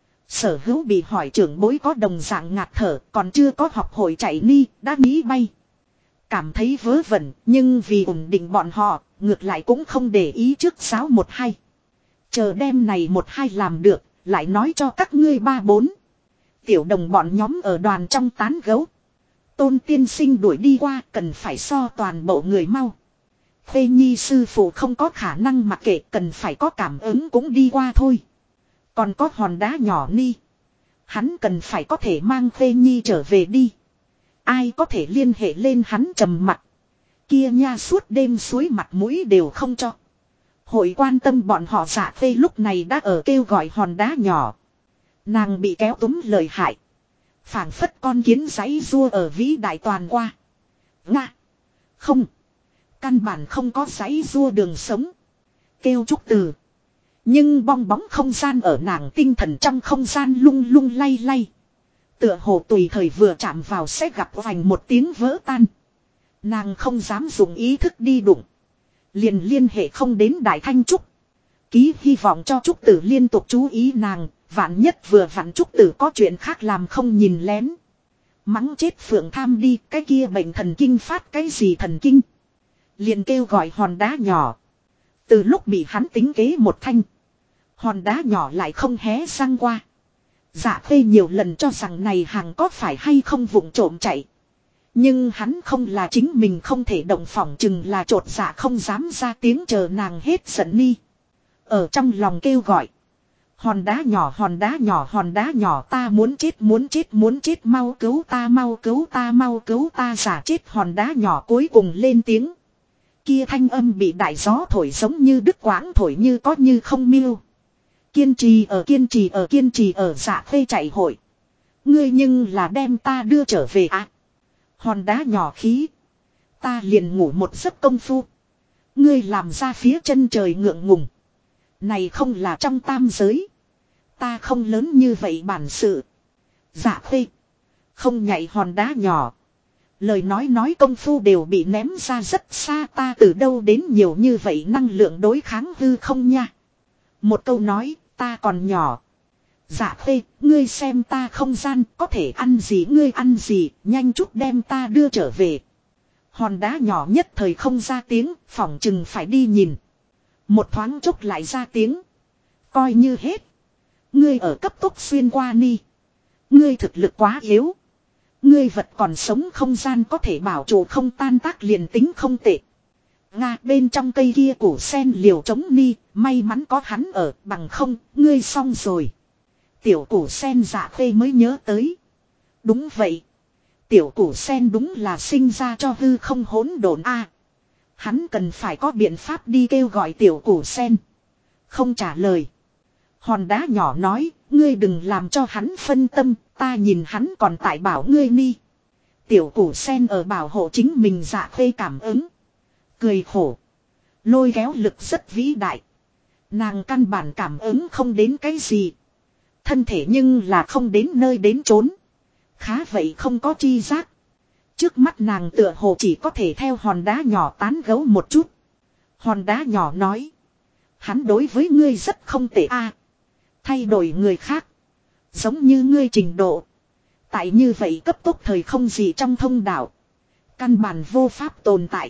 Sở hữu bị hỏi trưởng bối có đồng dạng ngạt thở còn chưa có học hội chạy ni đã nghĩ bay. Cảm thấy vớ vẩn nhưng vì ổn định bọn họ ngược lại cũng không để ý trước giáo 1-2. Chờ đêm này 1-2 làm được lại nói cho các ngươi 3-4. Tiểu đồng bọn nhóm ở đoàn trong tán gấu. Tôn tiên sinh đuổi đi qua cần phải so toàn bộ người mau. Khê Nhi sư phụ không có khả năng mặc kệ cần phải có cảm ứng cũng đi qua thôi. Còn có hòn đá nhỏ ni. Hắn cần phải có thể mang Khê Nhi trở về đi. Ai có thể liên hệ lên hắn trầm mặt. Kia nha suốt đêm suối mặt mũi đều không cho. Hội quan tâm bọn họ Dạ Phê lúc này đã ở kêu gọi hòn đá nhỏ. Nàng bị kéo túm lời hại. Phảng phất con kiến giấy rua ở vĩ đại toàn qua. Nga. Không. Căn bản không có giấy rua đường sống. Kêu Trúc Từ. Nhưng bong bóng không gian ở nàng tinh thần trong không gian lung lung lay lay. Tựa hồ tùy thời vừa chạm vào sẽ gặp vành một tiếng vỡ tan. Nàng không dám dùng ý thức đi đụng. Liền liên hệ không đến Đại Thanh Trúc. Ký hy vọng cho Trúc Tử liên tục chú ý nàng. Vạn nhất vừa vặn Trúc Tử có chuyện khác làm không nhìn lén. Mắng chết Phượng Tham đi. Cái kia bệnh thần kinh phát cái gì thần kinh. Liền kêu gọi hòn đá nhỏ. Từ lúc bị hắn tính kế một thanh. Hòn đá nhỏ lại không hé răng qua. Dạ Khê nhiều lần cho rằng này hàng có phải hay không vụng trộm chạy. Nhưng hắn không là chính mình không thể động phỏng chừng là trột dạ không dám ra tiếng chờ nàng hết giận ni. Ở trong lòng kêu gọi. Hòn đá nhỏ hòn đá nhỏ hòn đá nhỏ ta muốn chết muốn chết muốn chết mau cứu ta mau cứu ta mau cứu ta giả chết hòn đá nhỏ cuối cùng lên tiếng. Kia thanh âm bị đại gió thổi giống như đứt quãng thổi như có như không miêu. Kiên trì ở kiên trì ở kiên trì ở Dạ Khê chạy hội. Ngươi nhưng là đem ta đưa trở về à. Hòn đá nhỏ khí. Ta liền ngủ một giấc công phu. Ngươi làm ra phía chân trời ngượng ngùng. Này không là trong tam giới. Ta không lớn như vậy bản sự. Dạ Khê. Không nhảy hòn đá nhỏ. Lời nói công phu đều bị ném ra rất xa ta từ đâu đến nhiều như vậy năng lượng đối kháng hư không nha. Một câu nói ta còn nhỏ. Dạ Khê, ngươi xem ta không gian có thể ăn gì ngươi ăn gì, nhanh chút đem ta đưa trở về. Hòn đá nhỏ nhất thời không ra tiếng, phỏng chừng phải đi nhìn. Một thoáng chốc lại ra tiếng. Coi như hết. Ngươi ở cấp tốc xuyên qua ni. Ngươi thực lực quá yếu. Ngươi vật còn sống không gian có thể bảo trụ không tan tác liền tính không tệ. Nga bên trong cây kia củ sen liều chống ni, may mắn có hắn ở bằng không, ngươi xong rồi. Tiểu củ sen Dạ Khê mới nhớ tới. Đúng vậy. Tiểu củ sen đúng là sinh ra cho hư không hỗn độn a. Hắn cần phải có biện pháp đi kêu gọi tiểu củ sen. Không trả lời. Hòn đá nhỏ nói, ngươi đừng làm cho hắn phân tâm, ta nhìn hắn còn tại bảo ngươi ni. Tiểu củ sen ở bảo hộ chính mình Dạ Khê cảm ứng. Cười khổ. Lôi kéo lực rất vĩ đại. Nàng căn bản cảm ứng không đến cái gì. Thân thể nhưng là không đến nơi đến chốn. Khá vậy không có chi giác. Trước mắt nàng tựa hồ chỉ có thể theo hòn đá nhỏ tán gấu một chút. Hòn đá nhỏ nói. Hắn đối với ngươi rất không tệ a. Thay đổi người khác. Giống như ngươi trình độ. Tại như vậy cấp tốc thời không gì trong thông đạo. Căn bản vô pháp tồn tại.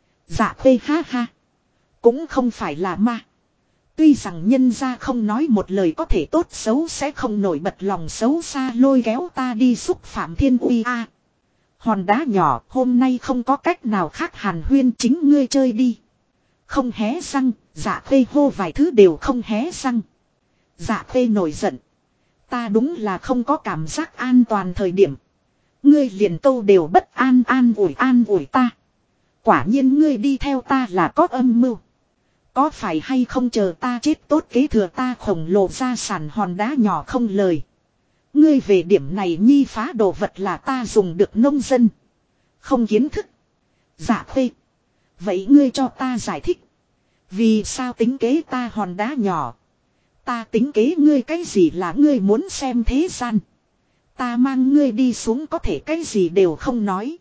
Dạ Khê ha ha. Cũng không phải là ma. Tuy rằng nhân gia không nói một lời có thể tốt xấu sẽ không nổi bật lòng xấu xa lôi kéo ta đi xúc phạm thiên uy a. Hòn đá nhỏ hôm nay không có cách nào khác hàn huyên chính ngươi chơi đi. Không hé răng, Dạ Khê hô vài thứ đều không hé răng. Dạ Khê nổi giận. Ta đúng là không có cảm giác an toàn thời điểm. Ngươi liền câu đều bất an ủi ta. Quả nhiên ngươi đi theo ta là có âm mưu. Có phải hay không chờ ta chết tốt kế thừa ta khổng lồ gia sản hòn đá nhỏ không lời. Ngươi về điểm này nhi phá đồ vật là ta dùng được nông dân. Không kiến thức. Dạ Khê. Vậy ngươi cho ta giải thích. Vì sao tính kế ta hòn đá nhỏ. Ta tính kế ngươi cái gì là ngươi muốn xem thế gian. Ta mang ngươi đi xuống có thể cái gì đều không nói.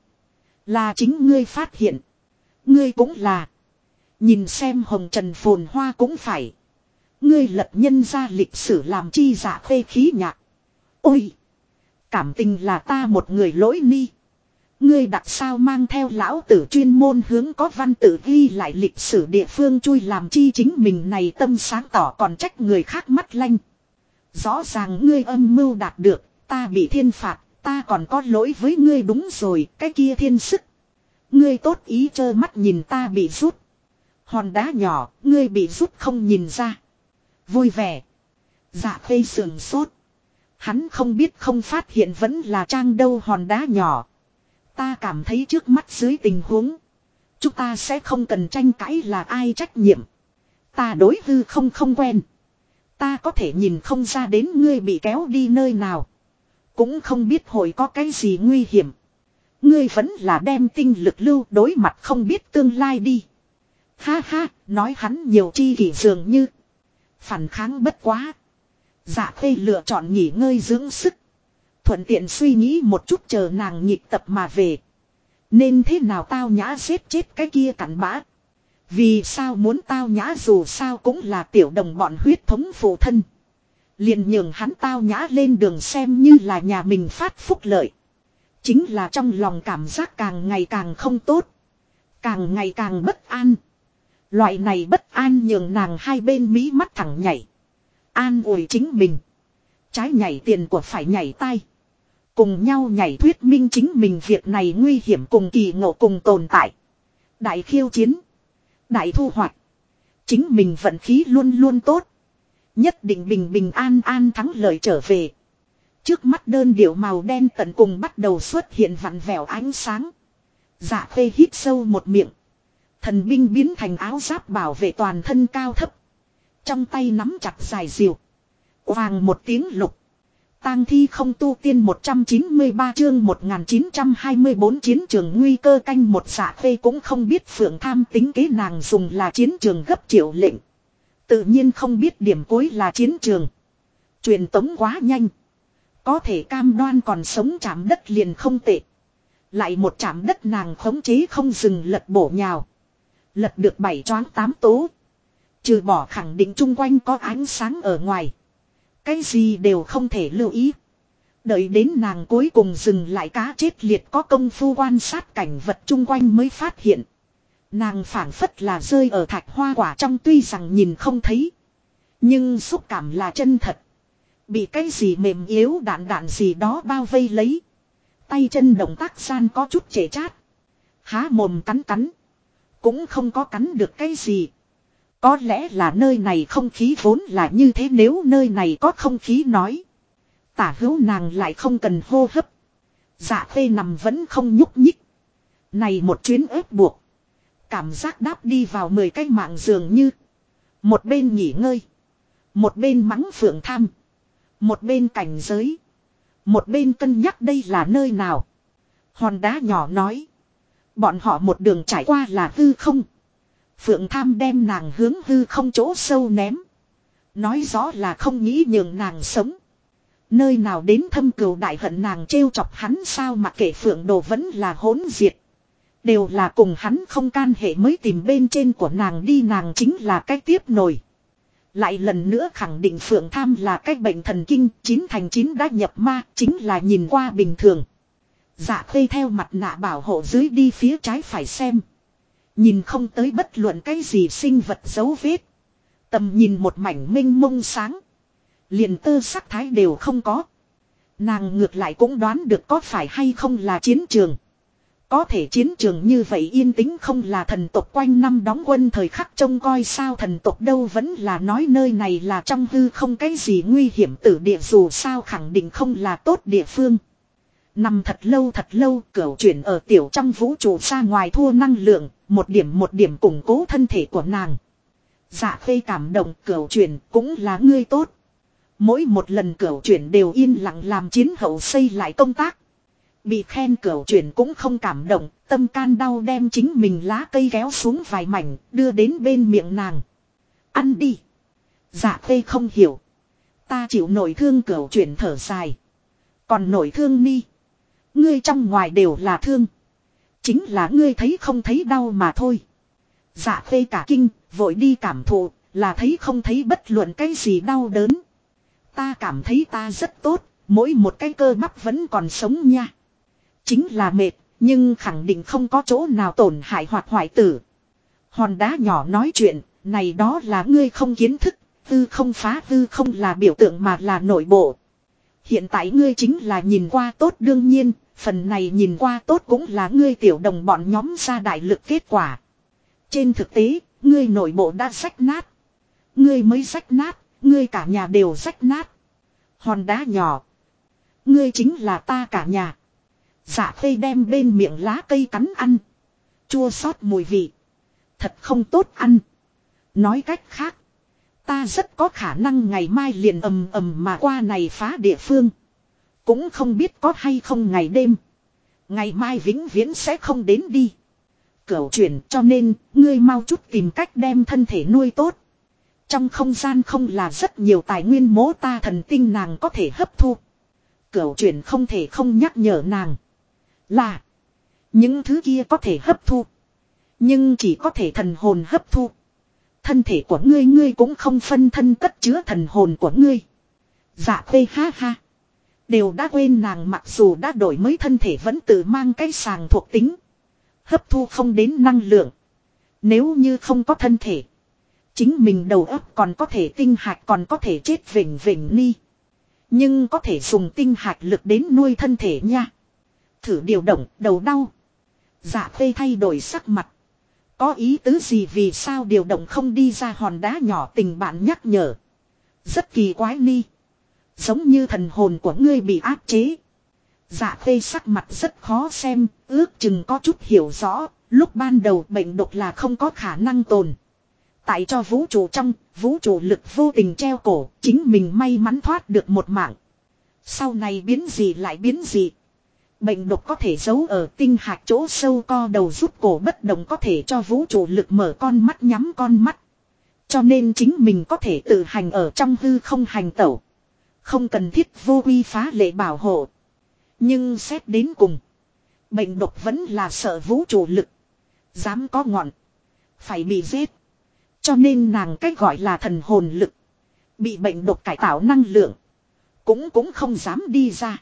Là chính ngươi phát hiện. Ngươi cũng là. Nhìn xem hồng trần phồn hoa cũng phải. Ngươi lật nhân ra lịch sử làm chi Dạ Khê khí nhạc. Ôi! Cảm tình là ta một người lỗi ni. Ngươi đặt sao mang theo lão tử chuyên môn hướng có văn tự ghi lại lịch sử địa phương chui làm chi chính mình này tâm sáng tỏ còn trách người khác mắt lanh. Rõ ràng ngươi âm mưu đạt được, ta bị thiên phạt, ta còn có lỗi với ngươi đúng rồi, cái kia thiên sức. Ngươi tốt ý trơ mắt nhìn ta bị rút. Hòn đá nhỏ, ngươi bị rút không nhìn ra. Vui vẻ. Dạ Khê sườn sốt. Hắn không biết không phát hiện vẫn là trang đâu hòn đá nhỏ. Ta cảm thấy trước mắt dưới tình huống. Chúng ta sẽ không cần tranh cãi là ai trách nhiệm. Ta đối hư không không quen. Ta có thể nhìn không ra đến ngươi bị kéo đi nơi nào. Cũng không biết hội có cái gì nguy hiểm. Ngươi vẫn là đem tinh lực lưu đối mặt không biết tương lai đi. Ha ha, nói hắn nhiều chi kỷ dường như. Phản kháng bất quá. Dạ Khê lựa chọn nghỉ ngơi dưỡng sức. Thuận tiện suy nghĩ một chút chờ nàng nhịp tập mà về. Nên thế nào tao nhã giết chết cái kia cặn bã. Vì sao muốn tao nhã dù sao cũng là tiểu đồng bọn huyết thống phụ thân. Liền nhường hắn tao nhã lên đường xem như là nhà mình phát phúc lợi. Chính là trong lòng cảm giác càng ngày càng không tốt. Càng ngày càng bất an. Loại này bất an nhường nàng hai bên mí mắt thẳng nhảy. An ủi chính mình. Trái nhảy tiền của phải nhảy tay. Cùng nhau nhảy thuyết minh chính mình việc này nguy hiểm cùng kỳ ngộ cùng tồn tại. Đại khiêu chiến. Đại thu hoạch. Chính mình vận khí luôn luôn tốt. Nhất định bình bình an an thắng lợi trở về. Trước mắt đơn điệu màu đen tận cùng bắt đầu xuất hiện vặn vẹo ánh sáng. Dạ Khê hít sâu một miệng. Thần binh biến thành áo giáp bảo vệ toàn thân cao thấp. Trong tay nắm chặt dài diều. Hoàng một tiếng lục. Tang thi không tu tiên 193 chương 1924 chiến trường nguy cơ canh một. Dạ Khê cũng không biết Phượng Tham tính kế nàng dùng là chiến trường gấp triệu lệnh. Tự nhiên không biết điểm cuối là chiến trường. Truyền tống quá nhanh. Có thể cam đoan còn sống chạm đất liền không tệ. Lại một chạm đất nàng khống chế không dừng lật bổ nhào. Lật được 7 choáng 8 tố. Trừ bỏ khẳng định chung quanh có ánh sáng ở ngoài. Cái gì đều không thể lưu ý. Đợi đến nàng cuối cùng dừng lại cá chết liệt có công phu quan sát cảnh vật chung quanh mới phát hiện. Nàng phảng phất là rơi ở thạch hoa quả trong tuy rằng nhìn không thấy. Nhưng xúc cảm là chân thật. Bị cái gì mềm yếu đạn đạn gì đó bao vây lấy. Tay chân động tác gian có chút trễ chát. Há mồm cắn cắn. Cũng không có cắn được cái gì. Có lẽ là nơi này không khí vốn là như thế nếu nơi này có không khí nói. Tả hữu nàng lại không cần hô hấp. Dạ Khê nằm vẫn không nhúc nhích. Này một chuyến ép buộc. Cảm giác đáp đi vào 10 cái mạng dường như. Một bên nghỉ ngơi. Một bên mắng Phượng Tham. Một bên cảnh giới. Một bên cân nhắc đây là nơi nào. Hòn đá nhỏ nói. Bọn họ một đường trải qua là hư không. Phượng Tham đem nàng hướng hư không chỗ sâu ném. Nói rõ là không nghĩ nhường nàng sống. Nơi nào đến thâm cừu đại hận nàng trêu chọc hắn sao mà kể Phượng Đồ vẫn là hỗn diệt. Đều là cùng hắn không can hệ mới tìm bên trên của nàng đi nàng chính là cái tiếp nổi. Lại lần nữa khẳng định Phượng Tham là cái bệnh thần kinh 9 thành 9 đã nhập ma chính là nhìn qua bình thường. Dạ Khê theo mặt nạ bảo hộ dưới đi phía trái phải xem. Nhìn không tới bất luận cái gì sinh vật dấu vết. Tầm nhìn một mảnh mênh mông sáng. Liền tơ sắc thái đều không có. Nàng ngược lại cũng đoán được có phải hay không là chiến trường. Có thể chiến trường như vậy yên tĩnh không là thần tộc quanh năm đóng quân thời khắc trông coi sao thần tộc đâu vẫn là nói nơi này là trong hư không cái gì nguy hiểm tử địa dù sao khẳng định không là tốt địa phương. Nằm thật lâu cửu chuyển ở tiểu trong vũ trụ ra ngoài thua năng lượng, một điểm củng cố thân thể của nàng. Dạ Khê cảm động cửu chuyển cũng là ngươi tốt. Mỗi một lần cửu chuyển đều yên lặng làm chiến hậu xây lại công tác. Bị khen cửu chuyển cũng không cảm động, tâm can đau đem chính mình lá cây kéo xuống vài mảnh, đưa đến bên miệng nàng. Ăn đi. Dạ Khê không hiểu. Ta chịu nổi thương cửu chuyển thở dài. Còn nổi thương ni. Ngươi trong ngoài đều là thương. Chính là ngươi thấy không thấy đau mà thôi. Dạ Khê cả kinh, vội đi cảm thụ, là thấy không thấy bất luận cái gì đau đớn. Ta cảm thấy ta rất tốt, mỗi một cái cơ bắp vẫn còn sống nha. Chính là mệt, nhưng khẳng định không có chỗ nào tổn hại hoặc hoại tử. Hòn đá nhỏ nói chuyện, này đó là ngươi không kiến thức, hư không phá hư không là biểu tượng mà là nội bộ. Hiện tại ngươi chính là nhìn qua tốt đương nhiên, phần này nhìn qua tốt cũng là ngươi tiểu đồng bọn nhóm ra đại lực kết quả. Trên thực tế, ngươi nội bộ đã rách nát. Ngươi mới rách nát, ngươi cả nhà đều rách nát. Hòn đá nhỏ. Ngươi chính là ta cả nhà. Dạ khê đem bên miệng lá cây cắn ăn. Chua xót mùi vị. Thật không tốt ăn. Nói cách khác. Ta rất có khả năng ngày mai liền ầm ầm mà qua này phá địa phương. Cũng không biết có hay không ngày đêm. Ngày mai vĩnh viễn sẽ không đến đi. Cửu chuyển cho nên ngươi mau chút tìm cách đem thân thể nuôi tốt. Trong không gian không là rất nhiều tài nguyên mố ta thần tinh nàng có thể hấp thu. Cửu chuyển không thể không nhắc nhở nàng. Là. Những thứ kia có thể hấp thu. Nhưng chỉ có thể thần hồn hấp thu. Thân thể của ngươi cũng không phân thân cất chứa thần hồn của ngươi. Dạ khê ha ha. Đều đã quên nàng mặc dù đã đổi mới thân thể vẫn tự mang cái sàng thuộc tính. Hấp thu không đến năng lượng. Nếu như không có thân thể. Chính mình đầu óc còn có thể tinh hạch còn có thể chết vỉnh vỉnh ni. Nhưng có thể dùng tinh hạch lực đến nuôi thân thể nha. Thử điều động đầu đau. Dạ khê thay đổi sắc mặt. Có ý tứ gì vì sao điều động không đi ra hòn đá nhỏ tình bạn nhắc nhở. Rất kỳ quái ni. Giống như thần hồn của ngươi bị áp chế. Dạ khê sắc mặt rất khó xem, ước chừng có chút hiểu rõ, lúc ban đầu bệnh độc là không có khả năng tồn. Tại cho vũ trụ trong, vũ trụ lực vô tình treo cổ, chính mình may mắn thoát được một mạng. Sau này biến gì lại biến gì. Bệnh độc có thể giấu ở tinh hạch chỗ sâu co đầu rút cổ bất động có thể cho vũ trụ lực mở con mắt nhắm con mắt. Cho nên chính mình có thể tự hành ở trong hư không hành tẩu. Không cần thiết vô quy phá lệ bảo hộ. Nhưng xét đến cùng. Bệnh độc vẫn là sợ vũ trụ lực. Dám có ngọn. Phải bị giết. Cho nên nàng cách gọi là thần hồn lực. Bị bệnh độc cải tạo năng lượng. Cũng không dám đi ra.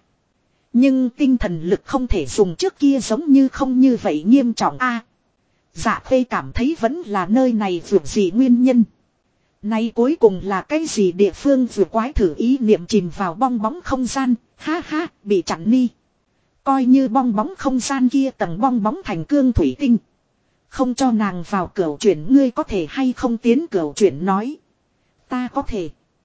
Nhưng tinh thần lực không thể dùng trước kia giống như không như vậy nghiêm trọng a. Dạ khê cảm thấy vẫn là nơi này vượt gì nguyên nhân. Nay cuối cùng là cái gì địa phương vừa quái thử ý niệm chìm vào bong bóng không gian, ha ha, bị chặn ni. Coi như bong bóng không gian kia tầng bong bóng thành cương thủy tinh. Không cho nàng vào cửu chuyển ngươi có thể hay không tiến cửu chuyển nói. Ta có thể.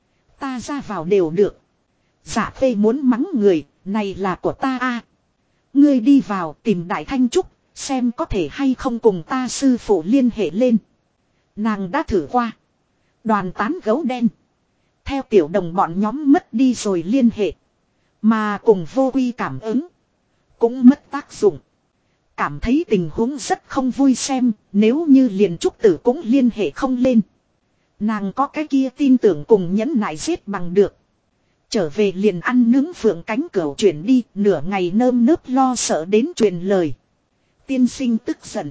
Ta ra vào đều được. Dạ khê muốn mắng người, này là của ta a. Ngươi đi vào tìm Đại Thanh Trúc, xem có thể hay không cùng ta sư phụ liên hệ lên. Nàng đã thử qua. Đoàn tán gấu đen. Theo tiểu đồng bọn nhóm mất đi rồi liên hệ. Mà cùng vô quy cảm ứng. Cũng mất tác dụng. Cảm thấy tình huống rất không vui xem. Nếu như liền trúc tử cũng liên hệ không lên. Nàng có cái kia tin tưởng cùng nhẫn nại giết bằng được. Trở về liền ăn nướng phượng cánh cửu chuyển đi. Nửa ngày nơm nớp lo sợ đến truyền lời. Tiên sinh tức giận.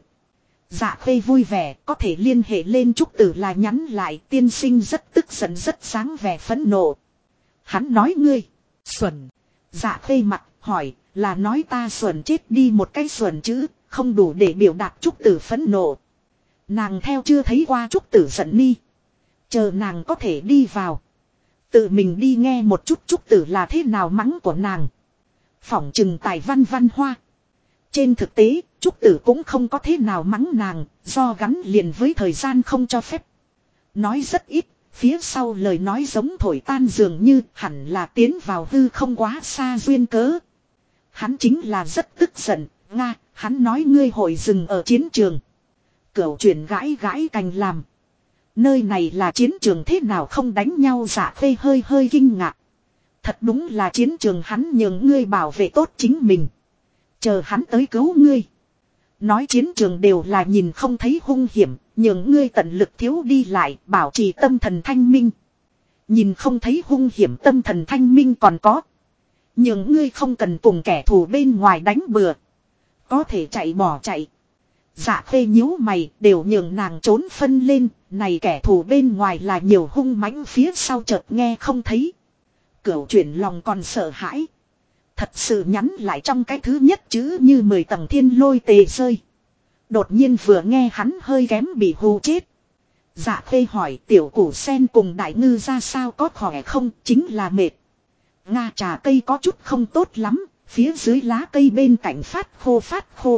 Dạ khê vui vẻ có thể liên hệ lên trúc tử là nhắn lại tiên sinh rất tức giận rất sáng vẻ phẫn nộ. Hắn nói ngươi, xuẩn. Dạ khê mặt hỏi là nói ta xuẩn chết đi một cái xuẩn chứ không đủ để biểu đạt trúc tử phẫn nộ. Nàng theo chưa thấy qua trúc tử giận ni. Chờ nàng có thể đi vào. Tự mình đi nghe một chút trúc tử là thế nào mắng của nàng. Phỏng chừng tài văn văn hoa. Trên thực tế, trúc tử cũng không có thế nào mắng nàng, do gắn liền với thời gian không cho phép. Nói rất ít, phía sau lời nói giống thổi tan dường như hẳn là tiến vào hư không quá xa duyên cớ. Hắn chính là rất tức giận, Nga, hắn nói ngươi hội dừng ở chiến trường. Cửu chuyển gãi gãi cành làm. Nơi này là chiến trường thế nào không đánh nhau dạ khê hơi kinh ngạc. Thật đúng là chiến trường hắn nhường ngươi bảo vệ tốt chính mình. Chờ hắn tới cứu ngươi. Nói chiến trường đều là nhìn không thấy hung hiểm, nhường ngươi tận lực thiếu đi lại, bảo trì tâm thần thanh minh. Nhìn không thấy hung hiểm tâm thần thanh minh còn có. Nhường ngươi không cần cùng kẻ thù bên ngoài đánh bừa. Có thể chạy bỏ chạy. Dạ khê nhíu mày đều nhường nàng trốn phân lên, này kẻ thù bên ngoài là nhiều hung mãnh phía sau chợt nghe không thấy. Cửu chuyển lòng còn sợ hãi. Thật sự nhắn lại trong cái thứ nhất chữ như 10 tầng thiên lôi tề rơi. Đột nhiên vừa nghe hắn hơi kém bị hù chết. Dạ khê hỏi tiểu củ sen cùng đại ngư ra sao có khỏe không chính là mệt. Nga trà cây có chút không tốt lắm, phía dưới lá cây bên cạnh phát khô.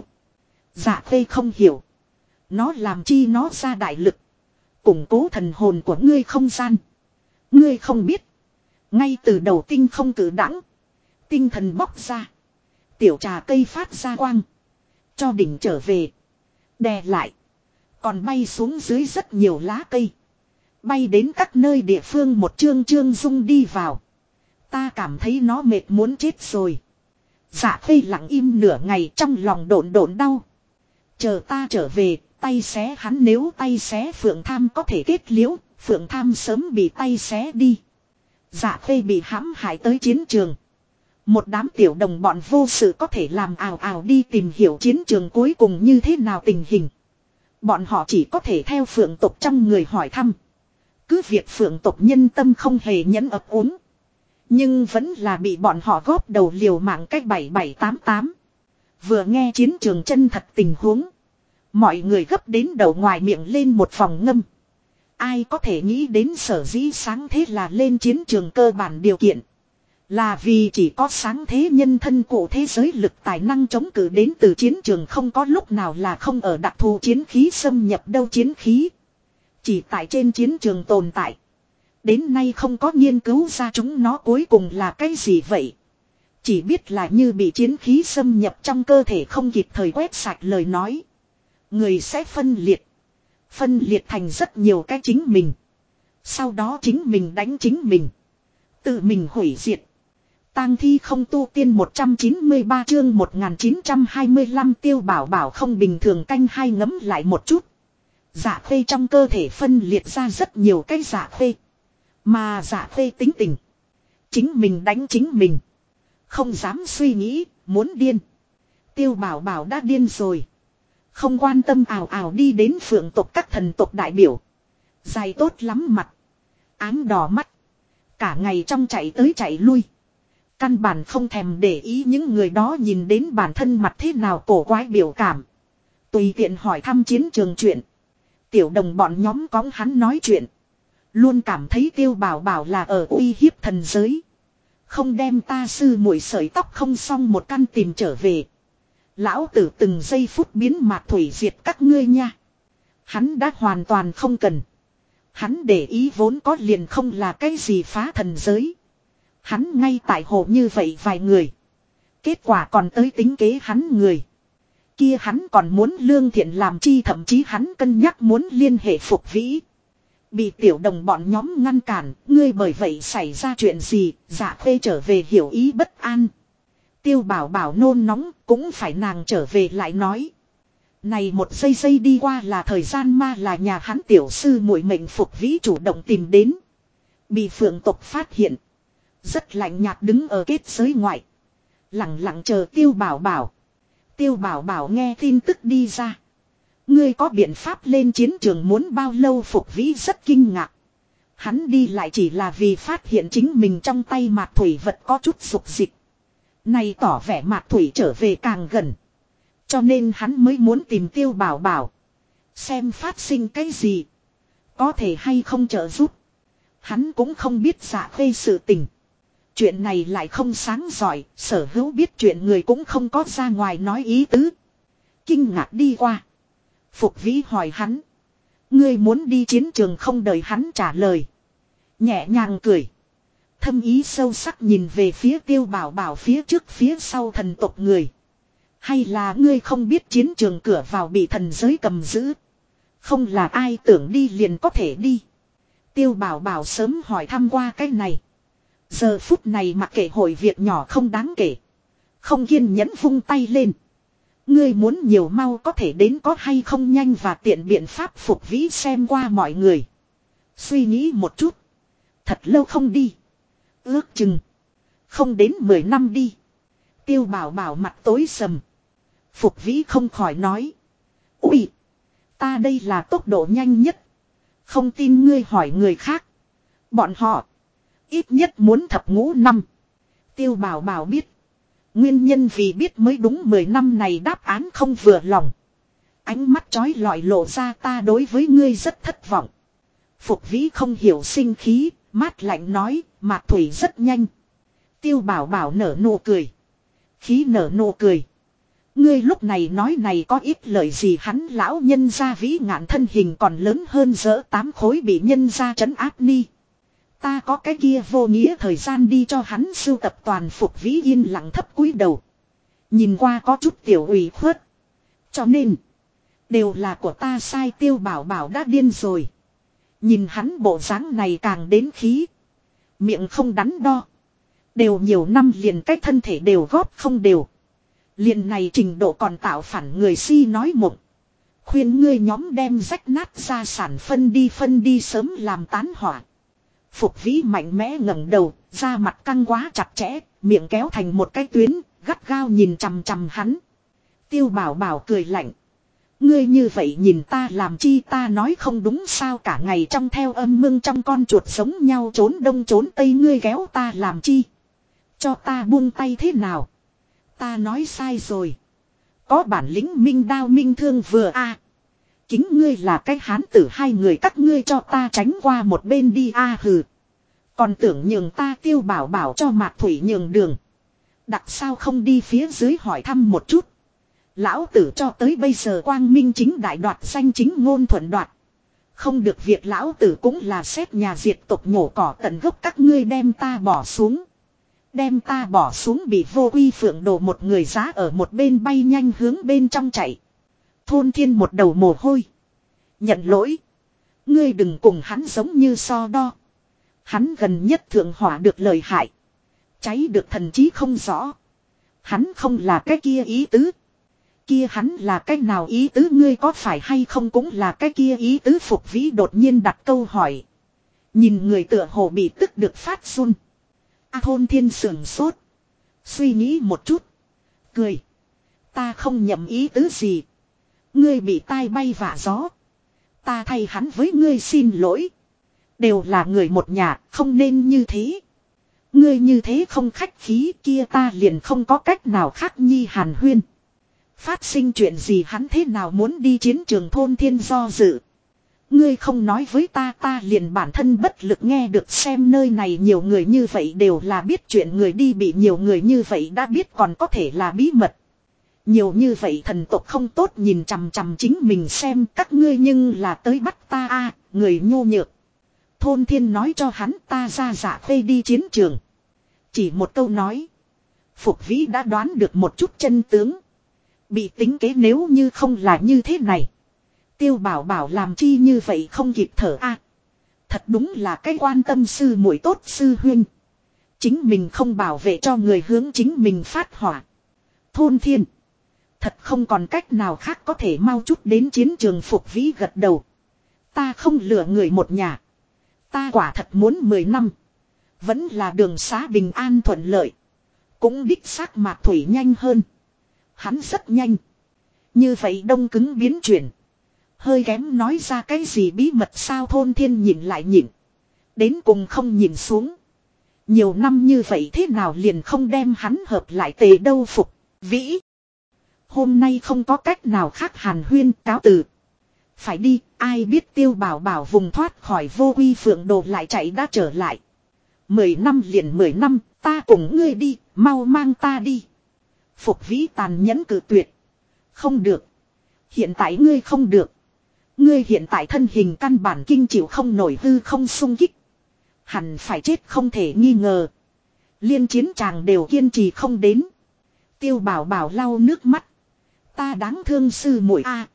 Dạ khê không hiểu. Nó làm chi nó ra đại lực. Củng cố thần hồn của ngươi không gian. Ngươi không biết. Ngay từ đầu tinh không cử đẳng. Tinh thần bóc ra. Tiểu trà cây phát ra quang. Cho đỉnh trở về. Đè lại. Còn bay xuống dưới rất nhiều lá cây. Bay đến các nơi địa phương một chương chương rung đi vào. Ta cảm thấy nó mệt muốn chết rồi. Dạ Khê lặng im nửa ngày trong lòng độn độn đau. Chờ ta trở về, tay xé hắn, nếu tay xé Phượng Tham có thể kết liễu, Phượng Tham sớm bị tay xé đi. Dạ Khê bị hãm hại tới chiến trường. Một đám tiểu đồng bọn vô sự có thể làm ào ào đi tìm hiểu chiến trường cuối cùng như thế nào tình hình. Bọn họ chỉ có thể theo Phượng tộc trong người hỏi thăm. Cứ việc Phượng tộc nhân tâm không hề nhẫn ập uống. Nhưng vẫn là bị bọn họ góp đầu liều mạng cách 7788. Vừa nghe chiến trường chân thật tình huống. Mọi người gấp đến đầu ngoài miệng lên một vòng ngâm. Ai có thể nghĩ đến sở dĩ sáng thế là lên chiến trường cơ bản điều kiện. Là vì chỉ có sáng thế nhân thân cụ thế giới lực tài năng chống cự đến từ chiến trường, không có lúc nào là không ở đặc thù chiến khí xâm nhập đâu. Chiến khí chỉ tại trên chiến trường tồn tại. Đến nay không có nghiên cứu ra chúng nó cuối cùng là cái gì vậy. Chỉ biết là như bị chiến khí xâm nhập trong cơ thể không kịp thời quét sạch lời nói. Người sẽ phân liệt. Phân liệt thành rất nhiều cái chính mình. Sau đó chính mình đánh chính mình. Tự mình hủy diệt. Tang thi không tu tiên 193 chương 1925 Tiêu Bảo Bảo không bình thường canh hai ngấm lại một chút. Dạ Khê trong cơ thể phân liệt ra rất nhiều cái dạ Khê. Mà dạ Khê tính tình. Chính mình đánh chính mình. Không dám suy nghĩ, muốn điên. Tiêu Bảo Bảo đã điên rồi. Không quan tâm ào ào đi đến Phượng tộc các thần tộc đại biểu. Dài tốt lắm mặt. Áng đỏ mắt. Cả ngày trong chạy tới chạy lui. Căn bản không thèm để ý những người đó nhìn đến bản thân mặt thế nào cổ quái biểu cảm. Tùy tiện hỏi thăm chiến trường chuyện. Tiểu đồng bọn nhóm cóng hắn nói chuyện. Luôn cảm thấy Tiêu Bảo Bảo là ở uy hiếp thần giới. Không đem ta sư muội sợi tóc không xong một căn tìm trở về. Lão tử từng giây phút biến mạc thủy diệt các ngươi nha. Hắn đã hoàn toàn không cần. Hắn để ý vốn có liền không là cái gì phá thần giới. Hắn ngay tại hồ như vậy vài người. Kết quả còn tới tính kế hắn người. Kia hắn còn muốn lương thiện làm chi, thậm chí hắn cân nhắc muốn liên hệ Phục Vĩ. Bị tiểu đồng bọn nhóm ngăn cản, ngươi bởi vậy xảy ra chuyện gì, Dạ Khê trở về hiểu ý bất an. Tiêu Bảo Bảo nôn nóng, cũng phải nàng trở về lại nói. Này một giây giây đi qua là thời gian ma, là nhà hắn tiểu sư muội mệnh Phục Vĩ chủ động tìm đến. Bị Phượng tộc phát hiện. Rất lạnh nhạt đứng ở kết giới ngoại. Lặng lặng chờ Tiêu Bảo Bảo. Tiêu Bảo Bảo nghe tin tức đi ra. Ngươi có biện pháp lên chiến trường muốn bao lâu? Phục Vĩ rất kinh ngạc. Hắn đi lại chỉ là vì phát hiện chính mình trong tay mạc thủy vật có chút dục dịch. Này tỏ vẻ mạc thủy trở về càng gần. Cho nên hắn mới muốn tìm Tiêu Bảo Bảo. Xem phát sinh cái gì. Có thể hay không trợ giúp. Hắn cũng không biết Dạ Khê sự tình. Chuyện này lại không sáng giỏi. Sở hữu biết chuyện người cũng không có ra ngoài nói ý tứ. Kinh ngạc đi qua. Phục Vĩ hỏi hắn. Ngươi muốn đi chiến trường? Không đợi hắn trả lời. Nhẹ nhàng cười. Thâm ý sâu sắc nhìn về phía Tiêu Bảo Bảo phía trước phía sau thần tộc người. Hay là ngươi không biết chiến trường cửa vào bị thần giới cầm giữ? Không là ai tưởng đi liền có thể đi. Tiêu Bảo Bảo sớm hỏi thăm qua cái này. Giờ phút này mặc kệ hội việc nhỏ không đáng kể. Không kiên nhẫn vung tay lên. Ngươi muốn nhiều mau có thể đến, có hay không nhanh và tiện biện pháp? Phục Vĩ xem qua mọi người. Suy nghĩ một chút. Thật lâu không đi. Ước chừng. Không đến 10 năm đi. Tiêu Bảo Bảo mặt tối sầm. Phục Vĩ không khỏi nói. Ui. Ta đây là tốc độ nhanh nhất. Không tin ngươi hỏi người khác. Bọn họ. Ít nhất muốn thập ngũ năm. Tiêu Bảo Bảo biết. Nguyên nhân vì biết mới đúng, 10 năm này đáp án không vừa lòng. Ánh mắt chói lọi lộ ra, ta đối với ngươi rất thất vọng. Phục Vĩ không hiểu sinh khí, mát lạnh nói, mạc thủy rất nhanh. Tiêu Bảo Bảo nở nụ cười. Khí nở nụ cười. Ngươi lúc này nói này có ít lời gì? Hắn lão nhân gia vĩ ngạn thân hình còn lớn hơn dỡ 8 khối bị nhân gia trấn áp ni. Ta có cái kia vô nghĩa thời gian đi cho hắn sưu tập toàn. Phục Vĩ yên lặng thấp cúi đầu. Nhìn qua có chút tiểu ủy khuất. Cho nên. Đều là của ta sai. Tiêu Bảo Bảo đã điên rồi. Nhìn hắn bộ dáng này càng đến khí. Miệng không đắn đo. Đều nhiều năm liền cách thân thể đều góp không đều. Liền này trình độ còn tạo phản người si nói mộng. Khuyên ngươi nhóm đem rách nát ra sản phân đi sớm làm tán hỏa. Phục Vĩ mạnh mẽ ngẩng đầu, da mặt căng quá chặt chẽ, miệng kéo thành một cái tuyến, gắt gao nhìn chằm chằm hắn. Tiêu Bảo Bảo cười lạnh. Ngươi như vậy nhìn ta làm chi, ta nói không đúng sao, cả ngày trong theo âm mương trong con chuột giống nhau trốn đông trốn tây, ngươi kéo ta làm chi. Cho ta buông tay thế nào. Ta nói sai rồi. Có bản lĩnh minh đao minh thương vừa a. Chính ngươi là cái hán tử, hai người các ngươi cho ta tránh qua một bên đi a. Hừ. Còn tưởng nhường ta Tiêu Bảo Bảo cho Mạc Thủy nhường đường. Đặc sao không đi phía dưới hỏi thăm một chút. Lão tử cho tới bây giờ quang minh chính đại đoạt danh chính ngôn thuận đoạt. Không được việc lão tử cũng là xét nhà diệt tộc nhổ cỏ tận gốc, các ngươi đem ta bỏ xuống. Đem ta bỏ xuống bị Vô Uy Phượng Đồ một người giá ở một bên bay nhanh hướng bên trong chạy. Thôn Thiên một đầu mồ hôi. Nhận lỗi. Ngươi đừng cùng hắn giống như so đo. Hắn gần nhất thượng hỏa được lời hại. Cháy được thần trí không rõ. Hắn không là cái kia ý tứ. Kia hắn là cái nào ý tứ, ngươi có phải hay không cũng là cái kia ý tứ. Phục Vĩ đột nhiên đặt câu hỏi. Nhìn người tựa hồ bị tức được phát run. Thôn Thiên sườn sốt. Suy nghĩ một chút. Cười. Ta không nhầm ý tứ gì. Ngươi bị tai bay vạ gió. Ta thay hắn với ngươi xin lỗi. Đều là người một nhà, không nên như thế. Ngươi như thế không khách khí, kia ta liền không có cách nào khác nhi hàn huyên. Phát sinh chuyện gì hắn thế nào muốn đi chiến trường. Thôn Thiên do dự. Ngươi không nói với ta, ta liền bản thân bất lực nghe được, xem nơi này nhiều người như vậy đều là biết chuyện, người đi bị nhiều người như vậy đã biết còn có thể là bí mật. Nhiều như vậy thần tộc không tốt nhìn chằm chằm chính mình xem, các ngươi nhưng là tới bắt ta a, người nhô nhược. Thôn Thiên nói cho hắn, ta ra dạ phê đi chiến trường. Chỉ một câu nói. Phục Vĩ đã đoán được một chút chân tướng. Bị tính kế nếu như không là như thế này. Tiêu Bảo Bảo làm chi như vậy không kịp thở a. Thật đúng là cái quan tâm sư muội tốt sư huynh. Chính mình không bảo vệ cho người hướng chính mình phát hỏa. Thôn Thiên. Thật không còn cách nào khác có thể mau chút đến chiến trường. Phục Vĩ gật đầu. Ta không lừa người một nhà. Ta quả thật muốn 10 năm. Vẫn là đường xá bình an thuận lợi. Cũng đích xác Mạc Thủy nhanh hơn. Hắn rất nhanh. Như vậy đông cứng biến chuyển. Hơi kém nói ra cái gì bí mật sao. Thôn Thiên nhìn lại nhìn. Đến cùng không nhìn xuống. Nhiều năm như vậy thế nào liền không đem hắn hợp lại tề đâu. Phục Vĩ. Hôm nay không có cách nào khác hàn huyên, cáo từ. Phải đi, ai biết Tiêu Bảo Bảo vùng thoát khỏi Vô Uy Phượng Đồ lại chạy đã trở lại. 10 năm liền 10 năm, ta cùng ngươi đi, mau mang ta đi. Phục Vĩ tàn nhẫn cự tuyệt. Không được. Hiện tại ngươi không được. Ngươi hiện tại thân hình căn bản kinh chịu không nổi hư không xung kích. Hẳn phải chết không thể nghi ngờ. Liên chiến tràng đều kiên trì không đến. Tiêu Bảo Bảo lau nước mắt. Ta đáng thương sư muội a.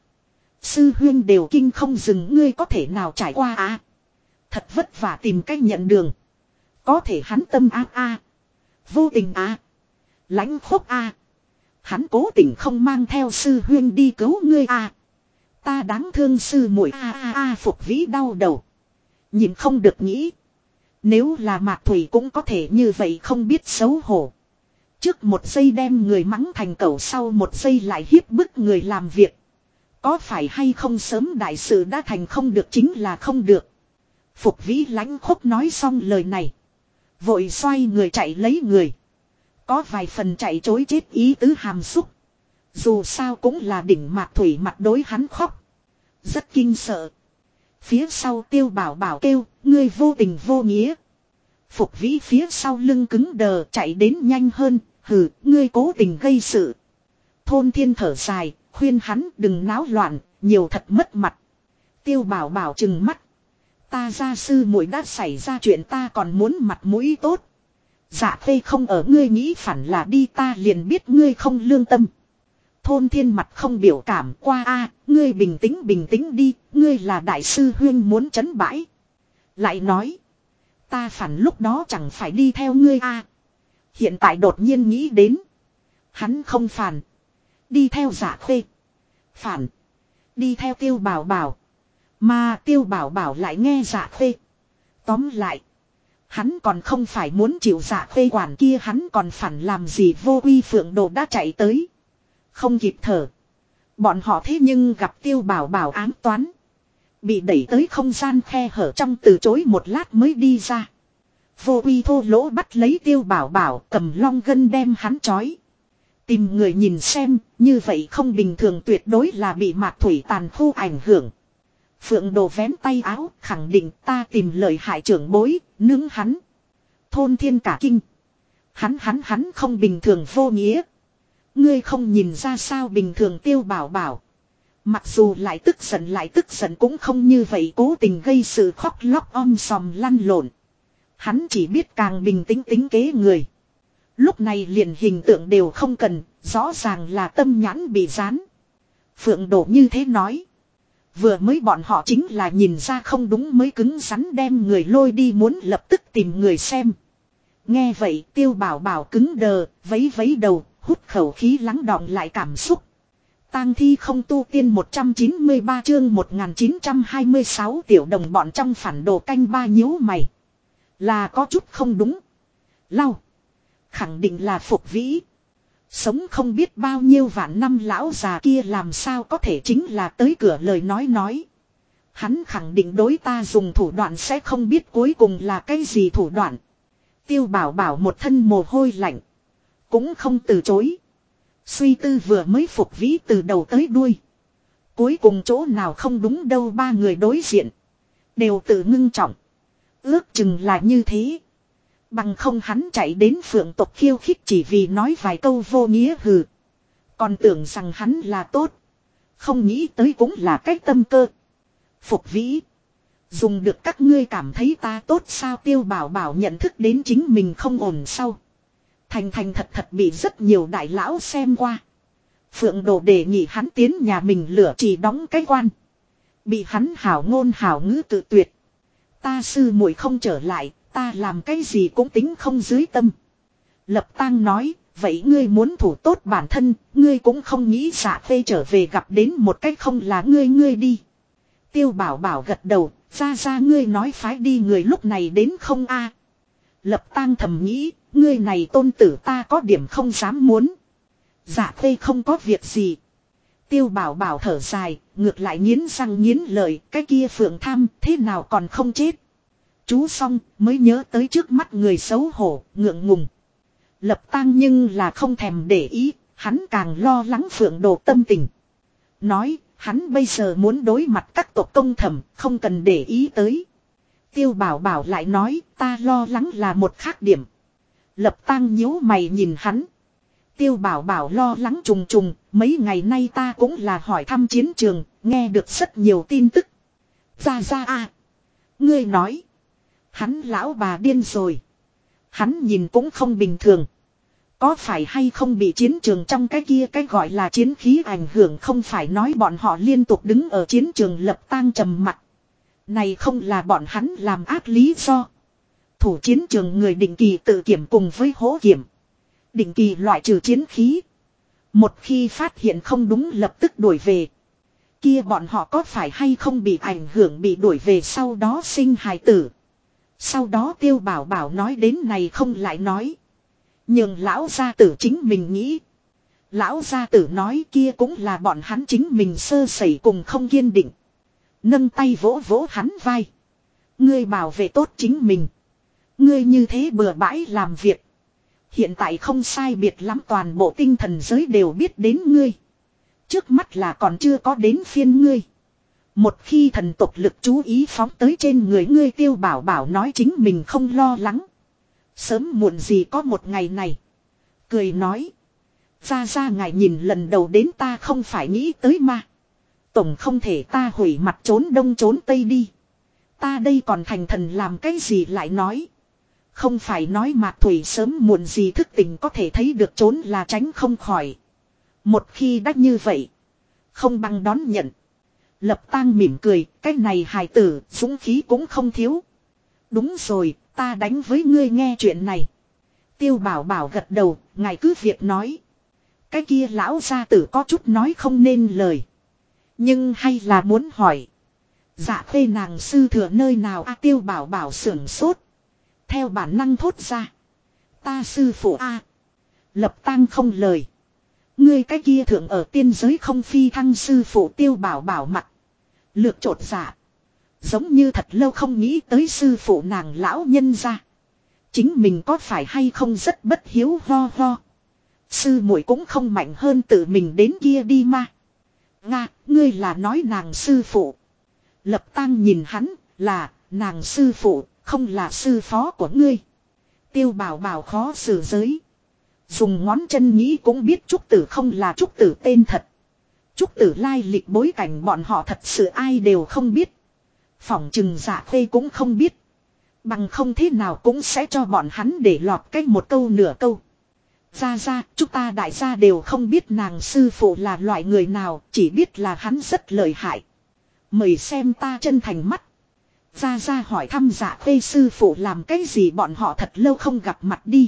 Sư huyên đều kinh không dừng, ngươi có thể nào trải qua a. Thật vất vả tìm cách nhận đường. Có thể hắn tâm ác a. Vô tình a. Lãnh khốc a. Hắn cố tình không mang theo sư huyên đi cứu ngươi a. Ta đáng thương sư muội a. Phục Vĩ đau đầu. Nhìn không được nghĩ. Nếu là Mạc Thủy cũng có thể như vậy không biết xấu hổ. Trước một giây đem người mắng thành cẩu, sau một giây lại hiếp bức người làm việc. Có phải hay không sớm đại sự đã thành, không được chính là không được. Phục Vĩ lãnh khốc nói xong lời này. Vội xoay người chạy lấy người. Có vài phần chạy chối chết ý tứ hàm xúc. Dù sao cũng là đỉnh Mạc Thủy mặt đối hắn khóc. Rất kinh sợ. Phía sau Tiêu Bảo Bảo kêu, ngươi vô tình vô nghĩa. Phục Vĩ phía sau lưng cứng đờ chạy đến nhanh hơn, hừ, ngươi cố tình gây sự. Thôn Thiên thở dài, khuyên hắn đừng náo loạn, nhiều thật mất mặt. Tiêu Bảo Bảo trừng mắt. Ta gia sư muội đã xảy ra chuyện, ta còn muốn mặt mũi tốt. Dạ Khê không ở, ngươi nghĩ phản là đi, ta liền biết ngươi không lương tâm. Thôn Thiên mặt không biểu cảm, qua a, ngươi bình tĩnh đi, ngươi là đại sư huyên muốn trấn bãi. Lại nói, ta phản lúc đó chẳng phải đi theo ngươi a. Hiện tại đột nhiên nghĩ đến, hắn không phản, đi theo Dạ Khê, phản, đi theo Tiêu Bảo Bảo, mà Tiêu Bảo Bảo lại nghe Dạ Khê. Tóm lại, hắn còn không phải muốn chịu Dạ Khê quản kia, hắn còn phản làm gì. Vô Uy Phượng Đồ đã chạy tới, không kịp thở. Bọn họ thế nhưng gặp Tiêu Bảo Bảo ám toán, bị đẩy tới không gian khe hở trong, từ chối một lát mới đi ra. Vô Uy thô lỗ bắt lấy Tiêu Bảo Bảo, cầm long gân đem hắn trói. Tìm người nhìn xem, như vậy không bình thường, tuyệt đối là bị Mạc Thủy tàn khu ảnh hưởng. Phượng Đồ vén tay áo, khẳng định ta tìm lợi hại trưởng bối, nướng hắn. Thôn Thiên cả kinh. Hắn không bình thường vô nghĩa. Ngươi không nhìn ra sao bình thường. Tiêu Bảo Bảo, mặc dù lại tức giận cũng không như vậy cố tình gây sự khóc lóc om sòm lăn lộn. Hắn chỉ biết càng bình tĩnh tính kế người. Lúc này liền hình tượng đều không cần, rõ ràng là tâm nhãn bị dán. Phượng Đồ như thế nói. Vừa mới bọn họ chính là nhìn ra không đúng mới cứng rắn đem người lôi đi, muốn lập tức tìm người xem. Nghe vậy Tiêu Bảo Bảo cứng đờ, vấy vấy đầu, hút khẩu khí lắng đọng lại cảm xúc. Tang thi không tu tiên 193 chương 1926 tiểu đồng bọn trong phản đồ canh ba nhíu mày. Là có chút không đúng. Lau. Khẳng định là Phục Vĩ. Sống không biết bao nhiêu vạn năm lão già kia làm sao có thể chính là tới cửa lời nói. Hắn khẳng định đối ta dùng thủ đoạn, sẽ không biết cuối cùng là cái gì thủ đoạn. Tiêu Bảo Bảo một thân mồ hôi lạnh, cũng không từ chối. Suy tư vừa mới Phục Vĩ từ đầu tới đuôi, cuối cùng chỗ nào không đúng đâu. Ba người đối diện đều tự ngưng trọng, ước chừng là như thế. Bằng không hắn chạy đến Phượng tộc khiêu khích chỉ vì nói vài câu vô nghĩa hừ. Còn tưởng rằng hắn là tốt, không nghĩ tới cũng là cái tâm cơ. Phục Vĩ, dùng được các ngươi cảm thấy ta tốt sao? Tiêu Bảo Bảo nhận thức đến chính mình không ổn sau, thành thật bị rất nhiều đại lão xem qua. Phượng Đồ đề nghị hắn tiến nhà mình lửa chỉ đóng cái quan, bị hắn hảo ngôn hảo ngữ tự tuyệt. Ta sư muội không trở lại, ta làm cái gì cũng tính không dưới tâm. Lập Tang nói, vậy ngươi muốn thủ tốt bản thân, ngươi cũng không nghĩ Dạ Khê trở về gặp đến một cách không là ngươi đi. Tiêu Bảo Bảo gật đầu, ra ngươi nói phái đi người lúc này đến không a? Lập Tang thầm nghĩ, ngươi này tôn tử ta có điểm không dám muốn. Dạ Khê không có việc gì. Tiêu Bảo Bảo thở dài, ngược lại nghiến răng nghiến lợi, cái kia Phượng Tham thế nào còn không chết. Chú xong mới nhớ tới trước mắt người xấu hổ, ngượng ngùng. Lập Tang nhưng là không thèm để ý, hắn càng lo lắng Phượng Đồ tâm tình. Nói, hắn bây giờ muốn đối mặt các tộc công thẩm, không cần để ý tới. Tiêu Bảo Bảo lại nói, ta lo lắng là một khác điểm. Lập Tang nhíu mày nhìn hắn. Tiêu Bảo Bảo lo lắng trùng, mấy ngày nay ta cũng là hỏi thăm chiến trường, nghe được rất nhiều tin tức. Ra a, ngươi nói, hắn lão bà điên rồi. Hắn nhìn cũng không bình thường. Có phải hay không bị chiến trường trong cái kia cái gọi là chiến khí ảnh hưởng, không phải nói bọn họ liên tục đứng ở chiến trường. Lập Tang trầm mặt. Này không là bọn hắn làm ác lý do. Thủ chiến trường người định kỳ tự kiểm cùng với hỗ kiểm. Định kỳ loại trừ chiến khí. Một khi phát hiện không đúng lập tức đuổi về. Kia bọn họ có phải hay không bị ảnh hưởng, bị đuổi về sau đó sinh hài tử. Sau đó Tiêu Bảo Bảo nói đến này không lại nói. Nhưng lão gia tử chính mình nghĩ. Lão gia tử nói kia cũng là bọn hắn chính mình sơ sẩy cùng không kiên định. Nâng tay vỗ vỗ hắn vai. Ngươi bảo vệ tốt chính mình. Ngươi như thế bừa bãi làm việc. Hiện tại không sai biệt lắm toàn bộ tinh thần giới đều biết đến ngươi. Trước mắt là còn chưa có đến phiên ngươi. Một khi thần tộc lực chú ý phóng tới trên người ngươi. Tiêu Bảo Bảo nói chính mình không lo lắng. Sớm muộn gì có một ngày này. Cười nói. Ra ngài nhìn lần đầu đến ta không phải nghĩ tới mà. Tổng không thể ta hủy mặt trốn đông trốn tây đi. Ta đây còn thành thần làm cái gì lại nói. Không phải nói Mạc Thủy sớm muộn gì thức tỉnh có thể thấy được trốn là tránh không khỏi. Một khi đã như vậy. Không bằng đón nhận. Lập Tang mỉm cười, cái này hài tử, dũng khí cũng không thiếu. Đúng rồi, ta đánh với ngươi nghe chuyện này. Tiêu Bảo Bảo gật đầu, ngài cứ việc nói. Cái kia lão gia tử có chút nói không nên lời. Nhưng hay là muốn hỏi. Dạ Khê nàng sư thừa nơi nào a? Tiêu Bảo Bảo sưởng sốt. Theo bản năng thốt ra. Ta sư phụ a. Lập Tang không lời. Ngươi cái kia thượng ở tiên giới không phi thăng sư phụ Tiêu Bảo Bảo mặt. Lược trột dạ. Giống như thật lâu không nghĩ tới sư phụ nàng lão nhân ra. Chính mình có phải hay không rất bất hiếu ho ho. Sư muội cũng không mạnh hơn tự mình đến kia đi ma. Nga, ngươi là nói nàng sư phụ. Lập Tang nhìn hắn, là, nàng sư phụ, không là sư phó của ngươi. Tiêu Bảo Bảo khó xử giới. Dùng ngón chân nghĩ cũng biết Trúc Tử không là Trúc Tử tên thật. Trúc Tử lai lịch bối cảnh bọn họ thật sự ai đều không biết. Phỏng chừng Dạ Khê cũng không biết. Bằng không thế nào cũng sẽ cho bọn hắn để lọt cách một câu nửa câu. Ra, chúng ta đại gia đều không biết nàng sư phụ là loại người nào, chỉ biết là hắn rất lợi hại. Mời xem ta chân thành mắt. Ra hỏi thăm Dạ Khê sư phụ làm cái gì bọn họ thật lâu không gặp mặt đi.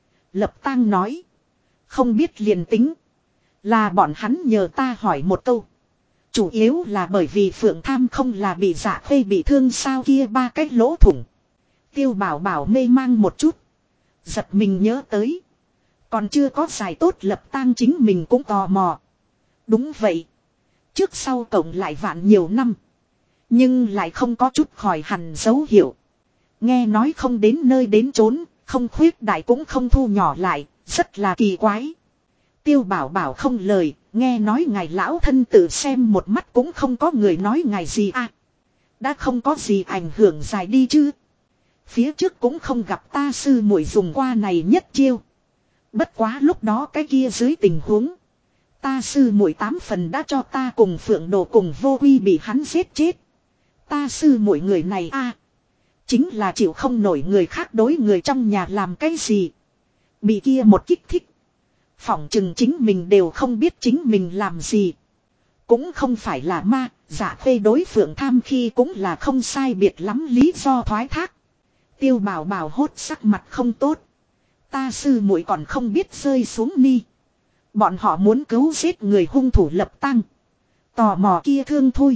Lập Tang nói. Không biết liền tính. Là bọn hắn nhờ ta hỏi một câu. Chủ yếu là bởi vì Phượng Tham không là bị Dạ Khê bị thương sao kia ba cái lỗ thủng. Tiêu Bảo Bảo mê mang một chút. Giật mình nhớ tới. Còn chưa có giải tốt Lập Tang chính mình cũng tò mò. Đúng vậy. Trước sau cộng lại vạn nhiều năm. Nhưng lại không có chút khỏi hẳn dấu hiệu. Nghe nói không đến nơi đến chốn, không khuyết đại cũng không thu nhỏ lại, rất là kỳ quái. Tiêu Bảo Bảo không lời, nghe nói ngài lão thân tự xem một mắt cũng không có người nói ngài gì à. Đã không có gì ảnh hưởng dài đi chứ. Phía trước cũng không gặp ta sư muội dùng qua này nhất chiêu. Bất quá lúc đó cái kia dưới tình huống. Ta sư muội 8 phần đã cho ta cùng Phượng Đồ cùng Vô Quy bị hắn giết chết. Ta sư muội người này a chính là chịu không nổi người khác đối người trong nhà làm cái gì. Bị kia một kích thích. Phỏng chừng chính mình đều không biết chính mình làm gì. Cũng không phải là ma, Dạ Khê đối Phượng Tham khi cũng là không sai biệt lắm lý do thoái thác. Tiêu Bảo Bảo hốt sắc mặt không tốt. Ta sư muội còn không biết rơi xuống ni. Bọn họ muốn cứu giết người hung thủ Lập Tang. Tò mò kia thương thôi.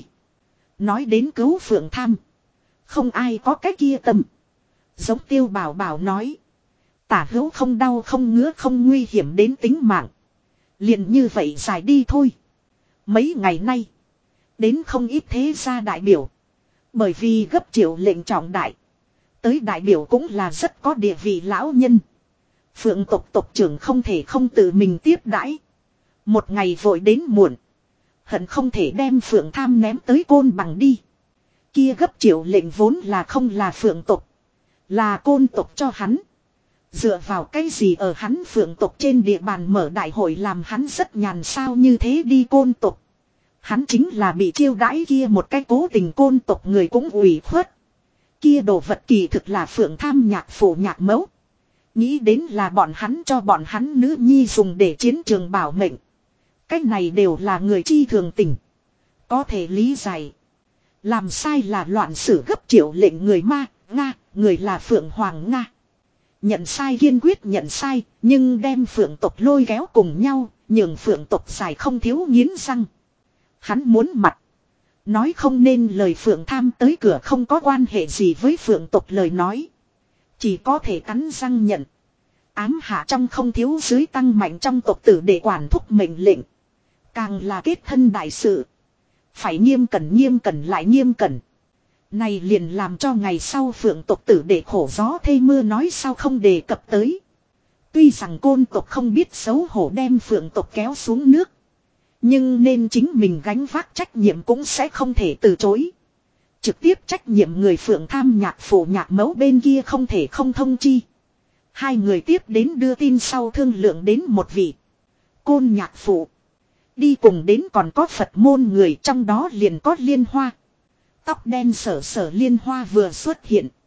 Nói đến cứu Phượng Tham. Không ai có cái kia tâm. Giống Tiêu Bảo Bảo nói. Tả hữu không đau không ngứa không nguy hiểm đến tính mạng. Liền như vậy dài đi thôi. Mấy ngày nay. Đến không ít thế gia đại biểu. Bởi vì gấp triệu lệnh trọng đại. Tới đại biểu cũng là rất có địa vị lão nhân. Phượng tộc tộc trưởng không thể không tự mình tiếp đãi. Một ngày vội đến muộn. Hận không thể đem Phượng Tham ném tới Côn Bằng đi. Kia gấp triệu lệnh vốn là không là Phượng tộc. Là Côn tộc cho hắn. Dựa vào cái gì ở hắn Phượng tộc trên địa bàn mở đại hội làm hắn rất nhàn sao như thế đi Côn tộc. Hắn chính là bị chiêu đãi kia một cái cố tình Côn tộc người cũng ủy khuất. Kia đồ vật kỳ thực là Phượng Tham nhạc phụ nhạc mẫu. Nghĩ đến là bọn hắn cho bọn hắn nữ nhi dùng để chiến trường bảo mệnh. Cái này đều là người chi thường tình. Có thể lý giải. Làm sai là loạn sử gấp triệu lệnh người ma, Nga, người là Phượng Hoàng Nga. Nhận sai kiên quyết nhận sai, nhưng đem Phượng tộc lôi kéo cùng nhau, nhường Phượng tộc dài không thiếu nghiến răng. Hắn muốn mặt. Nói không nên lời Phượng Tham tới cửa không có quan hệ gì với Phượng tộc lời nói. Chỉ có thể cắn răng nhận. Ám hạ trong không thiếu dưới tăng mạnh trong tộc tử để quản thúc mệnh lệnh. Càng là kết thân đại sự. Phải nghiêm cẩn lại nghiêm cẩn. Này liền làm cho ngày sau Phượng tộc tử để khổ gió thây mưa nói sao không đề cập tới. Tuy rằng Côn tộc không biết xấu hổ đem Phượng tộc kéo xuống nước. Nhưng nên chính mình gánh vác trách nhiệm cũng sẽ không thể từ chối. Trực tiếp trách nhiệm người Phượng Tham nhạc phụ nhạc mẫu bên kia không thể không thông chi. Hai người tiếp đến đưa tin sau thương lượng đến một vị. Côn nhạc phụ. Đi cùng đến còn có Phật môn người trong đó liền có Liên Hoa. Tóc đen sở sở Liên Hoa vừa xuất hiện.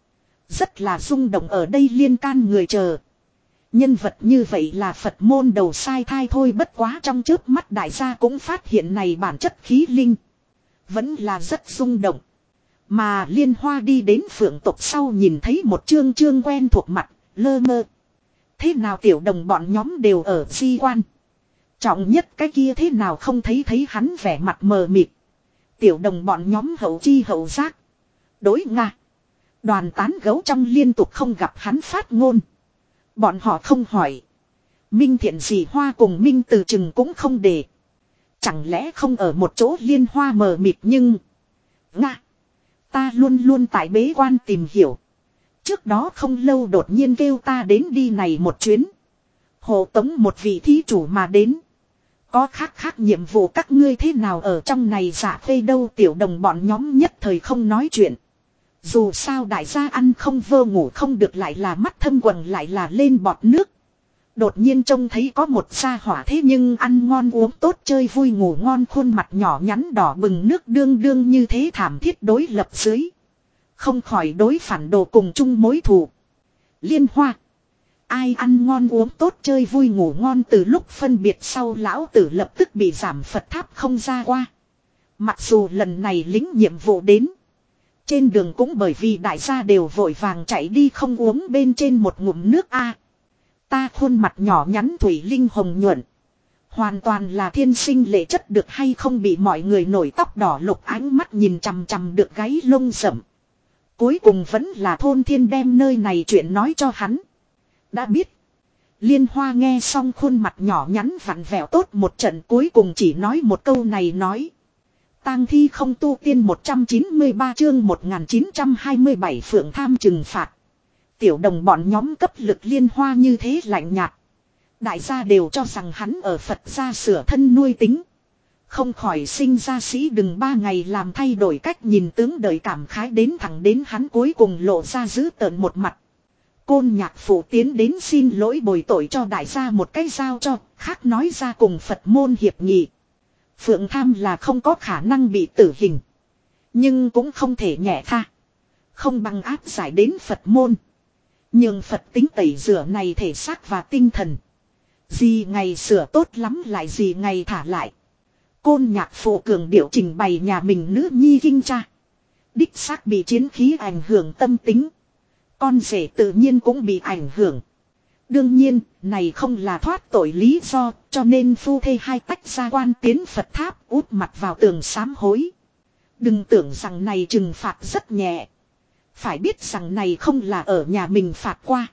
Rất là rung động ở đây liên can người chờ. Nhân vật như vậy là Phật môn đầu sai thai thôi, bất quá trong chớp mắt đại gia cũng phát hiện này bản chất khí linh. Vẫn là rất rung động. Mà Liên Hoa đi đến Phượng tộc sau nhìn thấy một trương trương quen thuộc mặt, lơ mơ. Thế nào tiểu đồng bọn nhóm đều ở di quan. Trọng nhất cái kia thế nào không thấy hắn vẻ mặt mờ mịt. Tiểu đồng bọn nhóm hậu chi hậu giác. Đối Nga. Đoàn tán gấu trong liên tục không gặp hắn phát ngôn. Bọn họ không hỏi. Minh Thiện Dì Hoa cùng Minh Từ Trừng cũng không để. Chẳng lẽ không ở một chỗ Liên Hoa mờ mịt nhưng. Nga. Ta luôn luôn tại bế quan tìm hiểu. Trước đó không lâu đột nhiên kêu ta đến đi này một chuyến. Hộ tống một vị thí chủ mà đến. Có khác nhiệm vụ các ngươi thế nào ở trong này giả phê đâu, tiểu đồng bọn nhóm nhất thời không nói chuyện. Dù sao đại gia ăn không vơ ngủ không được, lại là mắt thâm quầng lại là lên bọt nước. Đột nhiên trông thấy có một gia hỏa thế nhưng ăn ngon uống tốt chơi vui ngủ ngon, khuôn mặt nhỏ nhắn đỏ bừng nước đương đương như thế thảm thiết đối lập dưới. Không khỏi đối phản đồ cùng chung mối thù. Liên Hoa. Ai ăn ngon uống tốt chơi vui ngủ ngon, từ lúc phân biệt sau lão tử lập tức bị giảm Phật tháp không ra qua. Mặc dù lần này lính nhiệm vụ đến. Trên đường cũng bởi vì đại gia đều vội vàng chạy đi không uống bên trên một ngụm nước a. Ta khuôn mặt nhỏ nhắn thủy linh hồng nhuận. Hoàn toàn là thiên sinh lệ chất, được hay không bị mọi người nổi tóc đỏ lục ánh mắt nhìn chằm chằm được gáy lông rậm. Cuối cùng vẫn là thôn thiên đem nơi này chuyện nói cho hắn. Đã biết. Liên Hoa nghe xong khuôn mặt nhỏ nhắn vặn vẹo tốt một trận, cuối cùng chỉ nói một câu này nói. Tang thi không tu tiên 193 chương 1927 Phượng Tham trừng phạt. Tiểu đồng bọn nhóm cấp lực Liên Hoa như thế lạnh nhạt. Đại gia đều cho rằng hắn ở Phật gia sửa thân nuôi tính. Không khỏi sinh ra sĩ đừng 3 ngày làm thay đổi cách nhìn tướng đời cảm khái đến thẳng đến hắn cuối cùng lộ ra dữ tợn một mặt. Côn Nhạc Phụ tiến đến xin lỗi bồi tội cho đại gia một cái giao cho, khác nói ra cùng Phật môn hiệp nghị. Phượng Tham là không có khả năng bị tử hình. Nhưng cũng không thể nhẹ tha. Không bằng áp giải đến Phật môn. Nhưng Phật tính tẩy rửa này thể xác và tinh thần. Gì ngày sửa tốt lắm lại gì ngày thả lại. Côn Nhạc Phụ cường điệu trình bày nhà mình nữ nhi kinh cha. Đích xác bị chiến khí ảnh hưởng tâm tính. Con rể tự nhiên cũng bị ảnh hưởng. Đương nhiên, này không là thoát tội lý do, cho nên phu thê hai tách ra quan tiến Phật tháp úp mặt vào tường sám hối. Đừng tưởng rằng này trừng phạt rất nhẹ. Phải biết rằng này không là ở nhà mình phạt qua,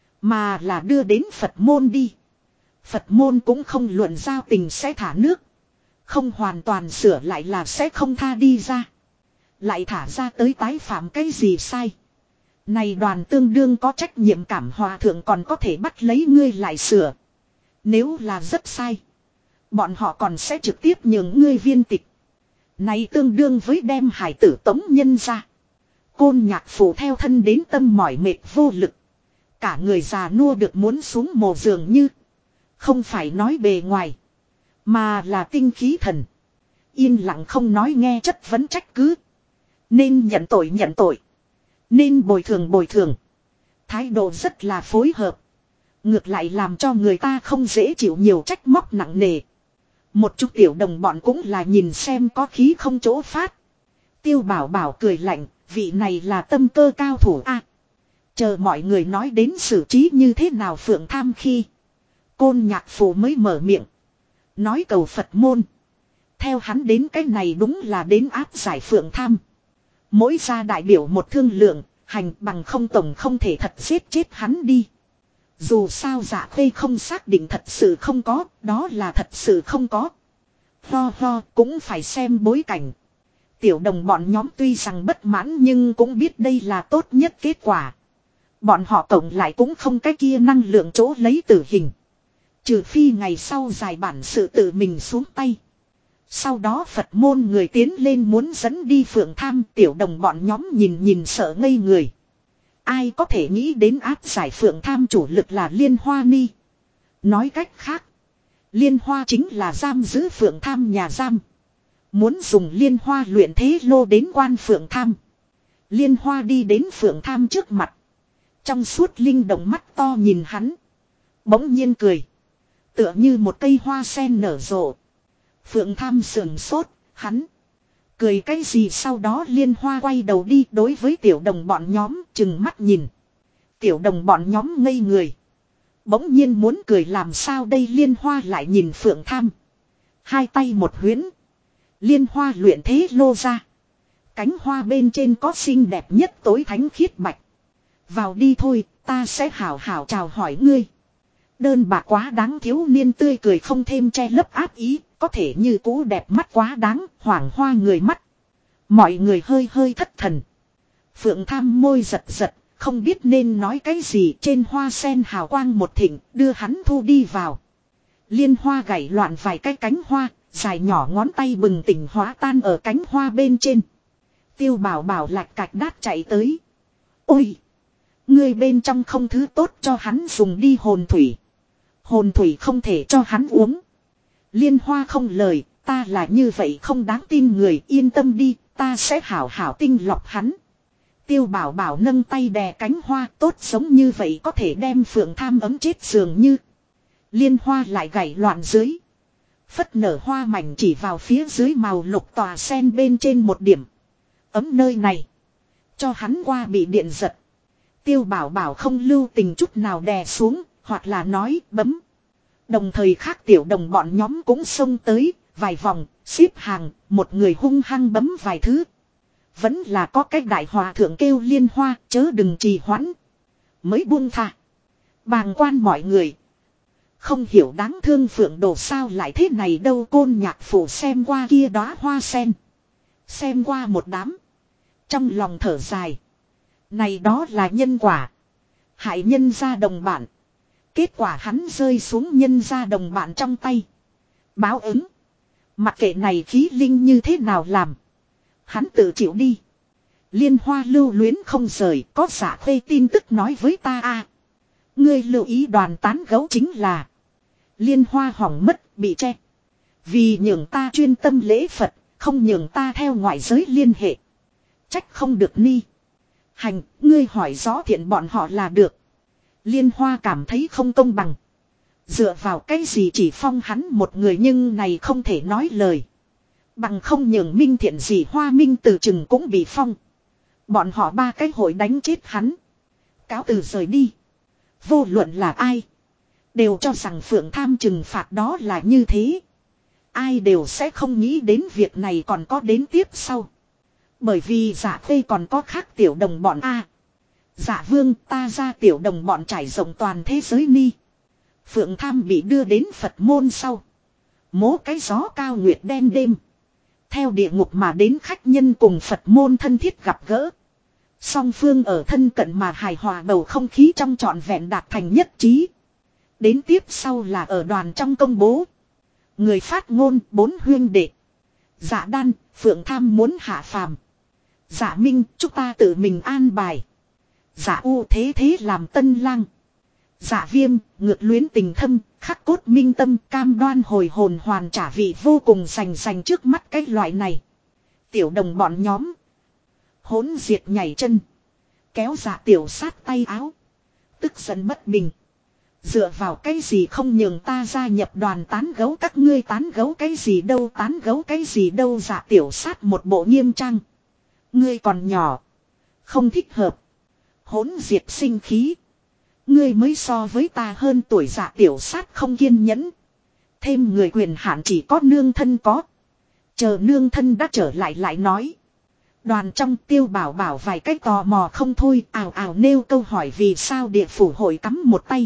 mà là đưa đến Phật môn đi. Phật môn cũng không luận giao tình sẽ thả nước. Không hoàn toàn sửa lại là sẽ không tha đi ra. Lại thả ra tới tái phạm cái gì sai. Này đoàn tương đương có trách nhiệm cảm, hòa thượng còn có thể bắt lấy ngươi lại sửa. Nếu là rất sai, bọn họ còn sẽ trực tiếp nhường ngươi viên tịch. Này tương đương với đem hải tử tống nhân ra. Côn Nhạc Phụ theo thân đến tâm mỏi mệt vô lực. Cả người già nua được muốn xuống mồ giường như. Không phải nói bề ngoài, mà là tinh khí thần. Yên lặng không nói nghe chất vấn trách cứ. Nên nhận tội nhận tội. Nên bồi thường. Thái độ rất là phối hợp. Ngược lại làm cho người ta không dễ chịu nhiều trách móc nặng nề. Một chút tiểu đồng bọn cũng là nhìn xem có khí không chỗ phát. Tiêu Bảo Bảo cười lạnh, vị này là tâm cơ cao thủ a. Chờ mọi người nói đến xử trí như thế nào Phượng Tham khi Côn Nhạc Phụ mới mở miệng. Nói cầu Phật môn. Theo hắn đến cái này đúng là đến áp giải Phượng Tham. Mỗi gia đại biểu một thương lượng, hành bằng không tổng không thể thật giết chết hắn đi. Dù sao Dạ Khê không xác định thật sự không có, đó là thật sự không có. Ho cũng phải xem bối cảnh. Tiểu đồng bọn nhóm tuy rằng bất mãn nhưng cũng biết đây là tốt nhất kết quả. Bọn họ tổng lại cũng không cái kia năng lượng chỗ lấy tử hình. Trừ phi ngày sau giải bản sự tự mình xuống tay. Sau đó Phật môn người tiến lên muốn dẫn đi Phượng Tham, tiểu đồng bọn nhóm nhìn sợ ngây người. Ai có thể nghĩ đến áp giải Phượng Tham chủ lực là Liên Hoa Ni. Nói cách khác, Liên Hoa chính là giam giữ Phượng Tham nhà giam. Muốn dùng Liên Hoa luyện thế lô đến quan Phượng Tham. Liên Hoa đi đến Phượng Tham trước mặt. Trong suốt linh động mắt to nhìn hắn. Bỗng nhiên cười. Tựa như một cây hoa sen nở rộ. Phượng Tham sườn sốt, hắn. Cười cái gì sau đó Liên Hoa quay đầu đi đối với tiểu đồng bọn nhóm chừng mắt nhìn. Tiểu đồng bọn nhóm ngây người. Bỗng nhiên muốn cười làm sao đây Liên Hoa lại nhìn Phượng Tham. Hai tay một huyễn. Liên Hoa luyện thế lô ra. Cánh hoa bên trên có xinh đẹp nhất tối thánh khiết bạch. Vào đi thôi, ta sẽ hảo hảo chào hỏi ngươi. Đơn bạc quá đáng thiếu niên tươi cười không thêm che lấp ác ý, có thể như cũ đẹp mắt quá đáng, hoảng hoa người mắt. Mọi người hơi hơi thất thần. Phượng Tham môi giật giật, không biết nên nói cái gì trên hoa sen hào quang một thịnh, đưa hắn thu đi vào. Liên Hoa gảy loạn vài cái cánh hoa, dài nhỏ ngón tay bừng tỉnh hóa tan ở cánh hoa bên trên. Tiêu Bảo Bảo lạch cạch đát chạy tới. Ôi! Người bên trong không thứ tốt cho hắn dùng đi hồn thủy. Hồn thủy không thể cho hắn uống. Liên Hoa không lời, ta là như vậy không đáng tin người, yên tâm đi, ta sẽ hảo hảo tinh lọc hắn. Tiêu Bảo Bảo nâng tay đè cánh hoa, tốt giống như vậy có thể đem Phượng Tham ấm chết dường như. Liên Hoa lại gảy loạn dưới. Phất nở hoa mảnh chỉ vào phía dưới màu lục tòa sen bên trên một điểm. Ấm nơi này. Cho hắn qua bị điện giật. Tiêu Bảo Bảo không lưu tình chút nào đè xuống, hoặc là nói bấm. Đồng thời khác tiểu đồng bọn nhóm cũng xông tới, vài vòng, xếp hàng, một người hung hăng bấm vài thứ. Vẫn là có cách đại hòa thượng kêu Liên Hoa, chớ đừng trì hoãn. Mới buông thả. Bàng quan mọi người. Không hiểu đáng thương Phượng Đồ sao lại thế này đâu Côn Nhạc Phủ xem qua kia đóa hoa sen. Xem qua một đám. Trong lòng thở dài. Này đó là nhân quả. Hại nhân gia đồng bạn. Kết quả hắn rơi xuống nhân gia đồng bạn trong tay. Báo ứng. Mặc kệ này khí linh như thế nào làm. Hắn tự chịu đi. Liên Hoa lưu luyến không rời. Có giả khuê tin tức nói với ta a. Ngươi lưu ý đoàn tán gấu chính là. Liên Hoa hỏng mất bị che. Vì nhường ta chuyên tâm lễ Phật. Không nhường ta theo ngoại giới liên hệ. Trách không được ni. Hành, ngươi hỏi rõ thiện bọn họ là được. Liên Hoa cảm thấy không công bằng. Dựa vào cái gì chỉ phong hắn một người nhưng này không thể nói lời. Bằng không nhường minh thiện gì Hoa Minh từ chừng cũng bị phong. Bọn họ ba cái hội đánh chết hắn. Cáo từ rời đi. Vô luận là ai. Đều cho rằng Phượng Tham trừng phạt đó là như thế. Ai đều sẽ không nghĩ đến việc này còn có đến tiếp sau. Bởi vì Dạ Khê còn có khác tiểu đồng bọn A. Dạ Vương ta ra tiểu đồng bọn trải rộng toàn thế giới ni. Phượng Tham bị đưa đến Phật môn sau. Mố cái gió cao nguyệt đen đêm. Theo địa ngục mà đến khách nhân cùng Phật môn thân thiết gặp gỡ. Song phương ở thân cận mà hài hòa bầu không khí trong trọn vẹn đạt thành nhất trí. Đến tiếp sau là ở đoàn trong công bố. Người phát ngôn 4 huyên đệ. Dạ Đan, Phượng Tham muốn hạ phàm. Dạ Minh, chúng ta tự mình an bài. Dạ U thế thế làm tân lang. Dạ Viêm, ngược luyến tình thâm, khắc cốt minh tâm, cam đoan hồi hồn hoàn trả vị vô cùng sành trước mắt cái loại này. Tiểu đồng bọn nhóm. Hỗn diệt nhảy chân. Kéo Dạ Tiểu sát tay áo. Tức giận bất bình. Dựa vào cái gì không nhường ta gia nhập đoàn tán gấu các ngươi tán gấu cái gì đâu tán gấu cái gì đâu Dạ Tiểu sát một bộ nghiêm trang. Ngươi còn nhỏ. Không thích hợp. Hỗn diệt sinh khí. Ngươi mới so với ta hơn tuổi Dạ Tiểu sát không kiên nhẫn. Thêm người quyền hạn chỉ có nương thân có. Chờ nương thân đã trở lại lại nói. Đoàn trong Tiêu Bảo Bảo vài cách tò mò không thôi ào ào nêu câu hỏi vì sao địa phủ hội cắm một tay.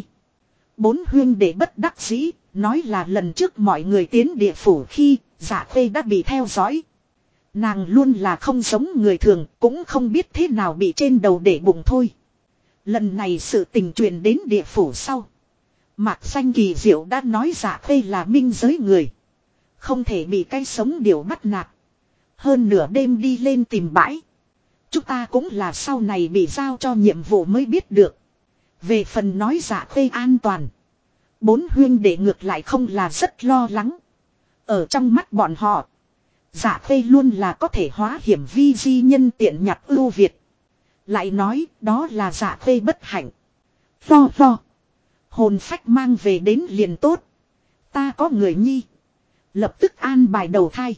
4 huyên đệ bất đắc dĩ, nói là lần trước mọi người tiến địa phủ khi Dạ Khê đã bị theo dõi. Nàng luôn là không giống người thường, cũng không biết thế nào bị trên đầu để bụng thôi. Lần này sự tình truyền đến địa phủ sau. Mạc Xanh kỳ diệu đã nói Dạ Khê là minh giới người. Không thể bị cái sống điều bắt nạt. Hơn nửa đêm đi lên tìm bãi. Chúng ta cũng là sau này bị giao cho nhiệm vụ mới biết được. Về phần nói Dạ Khê an toàn. 4 huyên đệ ngược lại không là rất lo lắng. Ở trong mắt bọn họ. Dạ Khê luôn là có thể hóa hiểm vi di nhân tiện nhặt ưu việt. Lại nói đó là Dạ Khê bất hạnh. Lo. Hồn phách mang về đến liền tốt. Ta có người nhi. Lập tức an bài đầu thai.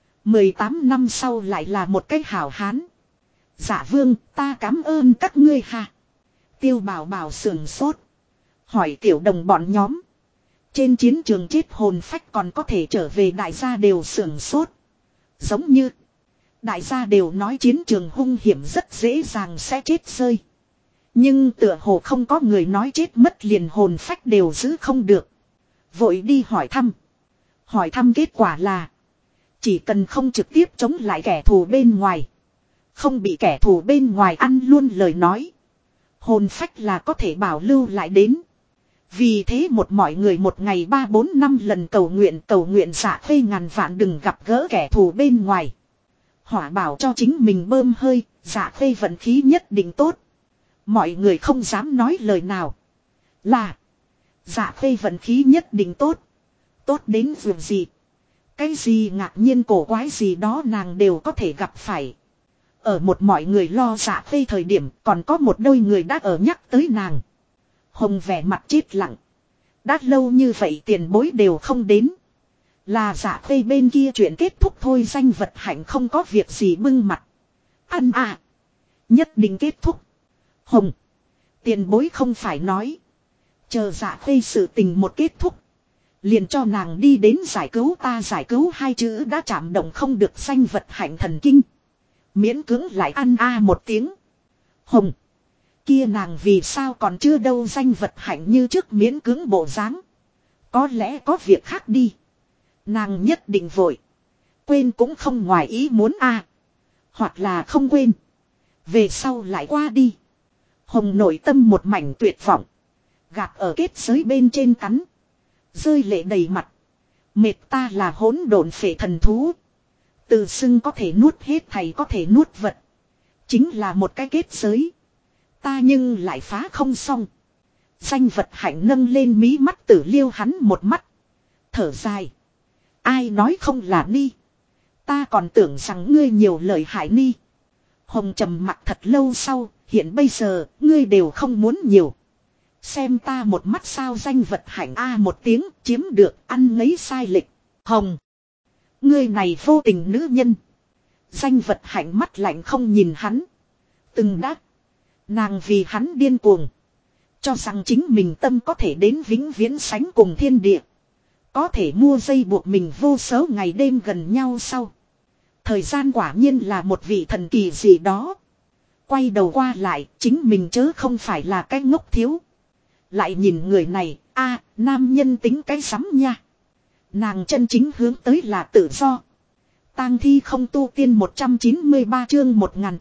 18 năm sau lại là một cái hảo hán. Dạ vương, ta cảm ơn các ngươi ha. Tiêu Bảo Bảo sườn sốt. Hỏi tiểu đồng bọn nhóm. Trên chiến trường chết hồn phách còn có thể trở về, đại gia đều sườn sốt. Giống như đại gia đều nói chiến trường hung hiểm rất dễ dàng sẽ chết rơi. Nhưng tựa hồ không có người nói chết mất liền hồn phách đều giữ không được. Vội đi hỏi thăm. Hỏi thăm kết quả là chỉ cần không trực tiếp chống lại kẻ thù bên ngoài, không bị kẻ thù bên ngoài ăn luôn lời nói, hồn phách là có thể bảo lưu lại đến. Vì thế mọi người một ngày 3-4-5 lần cầu nguyện Dạ Khê ngàn vạn đừng gặp gỡ kẻ thù bên ngoài. Hỏa bảo cho chính mình bơm hơi, Dạ Khê vận khí nhất định tốt. Mọi người không dám nói lời nào. Là Dạ Khê vận khí nhất định tốt. Tốt đến việc gì? Cái gì ngạc nhiên cổ quái gì đó nàng đều có thể gặp phải. Ở một mọi người lo Dạ Khê thời điểm, còn có một đôi người đã ở nhắc tới nàng. Hồng vẻ mặt chết lặng. Đã lâu như vậy tiền bối đều không đến. Là Dạ Khê bên kia chuyện kết thúc thôi, danh vật hạnh không có việc gì bưng mặt. Ăn à. Nhất định kết thúc. Hồng. Tiền bối không phải nói. Chờ Dạ Khê sự tình một kết thúc. Liền cho nàng đi đến giải cứu ta, giải cứu hai chữ đã chạm động không được danh vật hạnh thần kinh. Miễn cưỡng lại ăn a một tiếng. Hồng. Kia nàng vì sao còn chưa đâu, danh vật hạnh như trước miễn cưỡng bộ dáng. Có lẽ có việc khác đi. Nàng nhất định vội. Quên cũng không ngoài ý muốn a. Hoặc là không quên. Về sau lại qua đi. Hồng nội tâm một mảnh tuyệt vọng. Gạt ở kết giới bên trên cắn. Rơi lệ đầy mặt. Mệt ta là hỗn độn phệ thần thú. Từ xưng có thể nuốt hết thầy có thể nuốt vật. Chính là một cái kết giới. Ta nhưng lại phá không xong. Danh vật hạnh nâng lên mí mắt Tử Liêu hắn một mắt. Thở dài. Ai nói không là ni. Ta còn tưởng rằng ngươi nhiều lời hại ni. Hồng trầm mặt thật lâu sau. Hiện bây giờ ngươi đều không muốn nhiều. Xem ta một mắt sao, danh vật hạnh a một tiếng chiếm được ăn ngấy sai lệch. Hồng. Ngươi này vô tình nữ nhân. Danh vật hạnh mắt lạnh không nhìn hắn. Từng đắc. Nàng vì hắn điên cuồng. Cho rằng chính mình tâm có thể đến vĩnh viễn sánh cùng thiên địa. Có thể mua dây buộc mình vô số ngày đêm gần nhau sau. Thời gian quả nhiên là một vị thần kỳ gì đó. Quay đầu qua lại chính mình chớ không phải là cái ngốc thiếu. Lại nhìn người này, nam nhân tính cái sắm nha. Nàng chân chính hướng tới là tự do. Tang thi không tu tiên 193 chương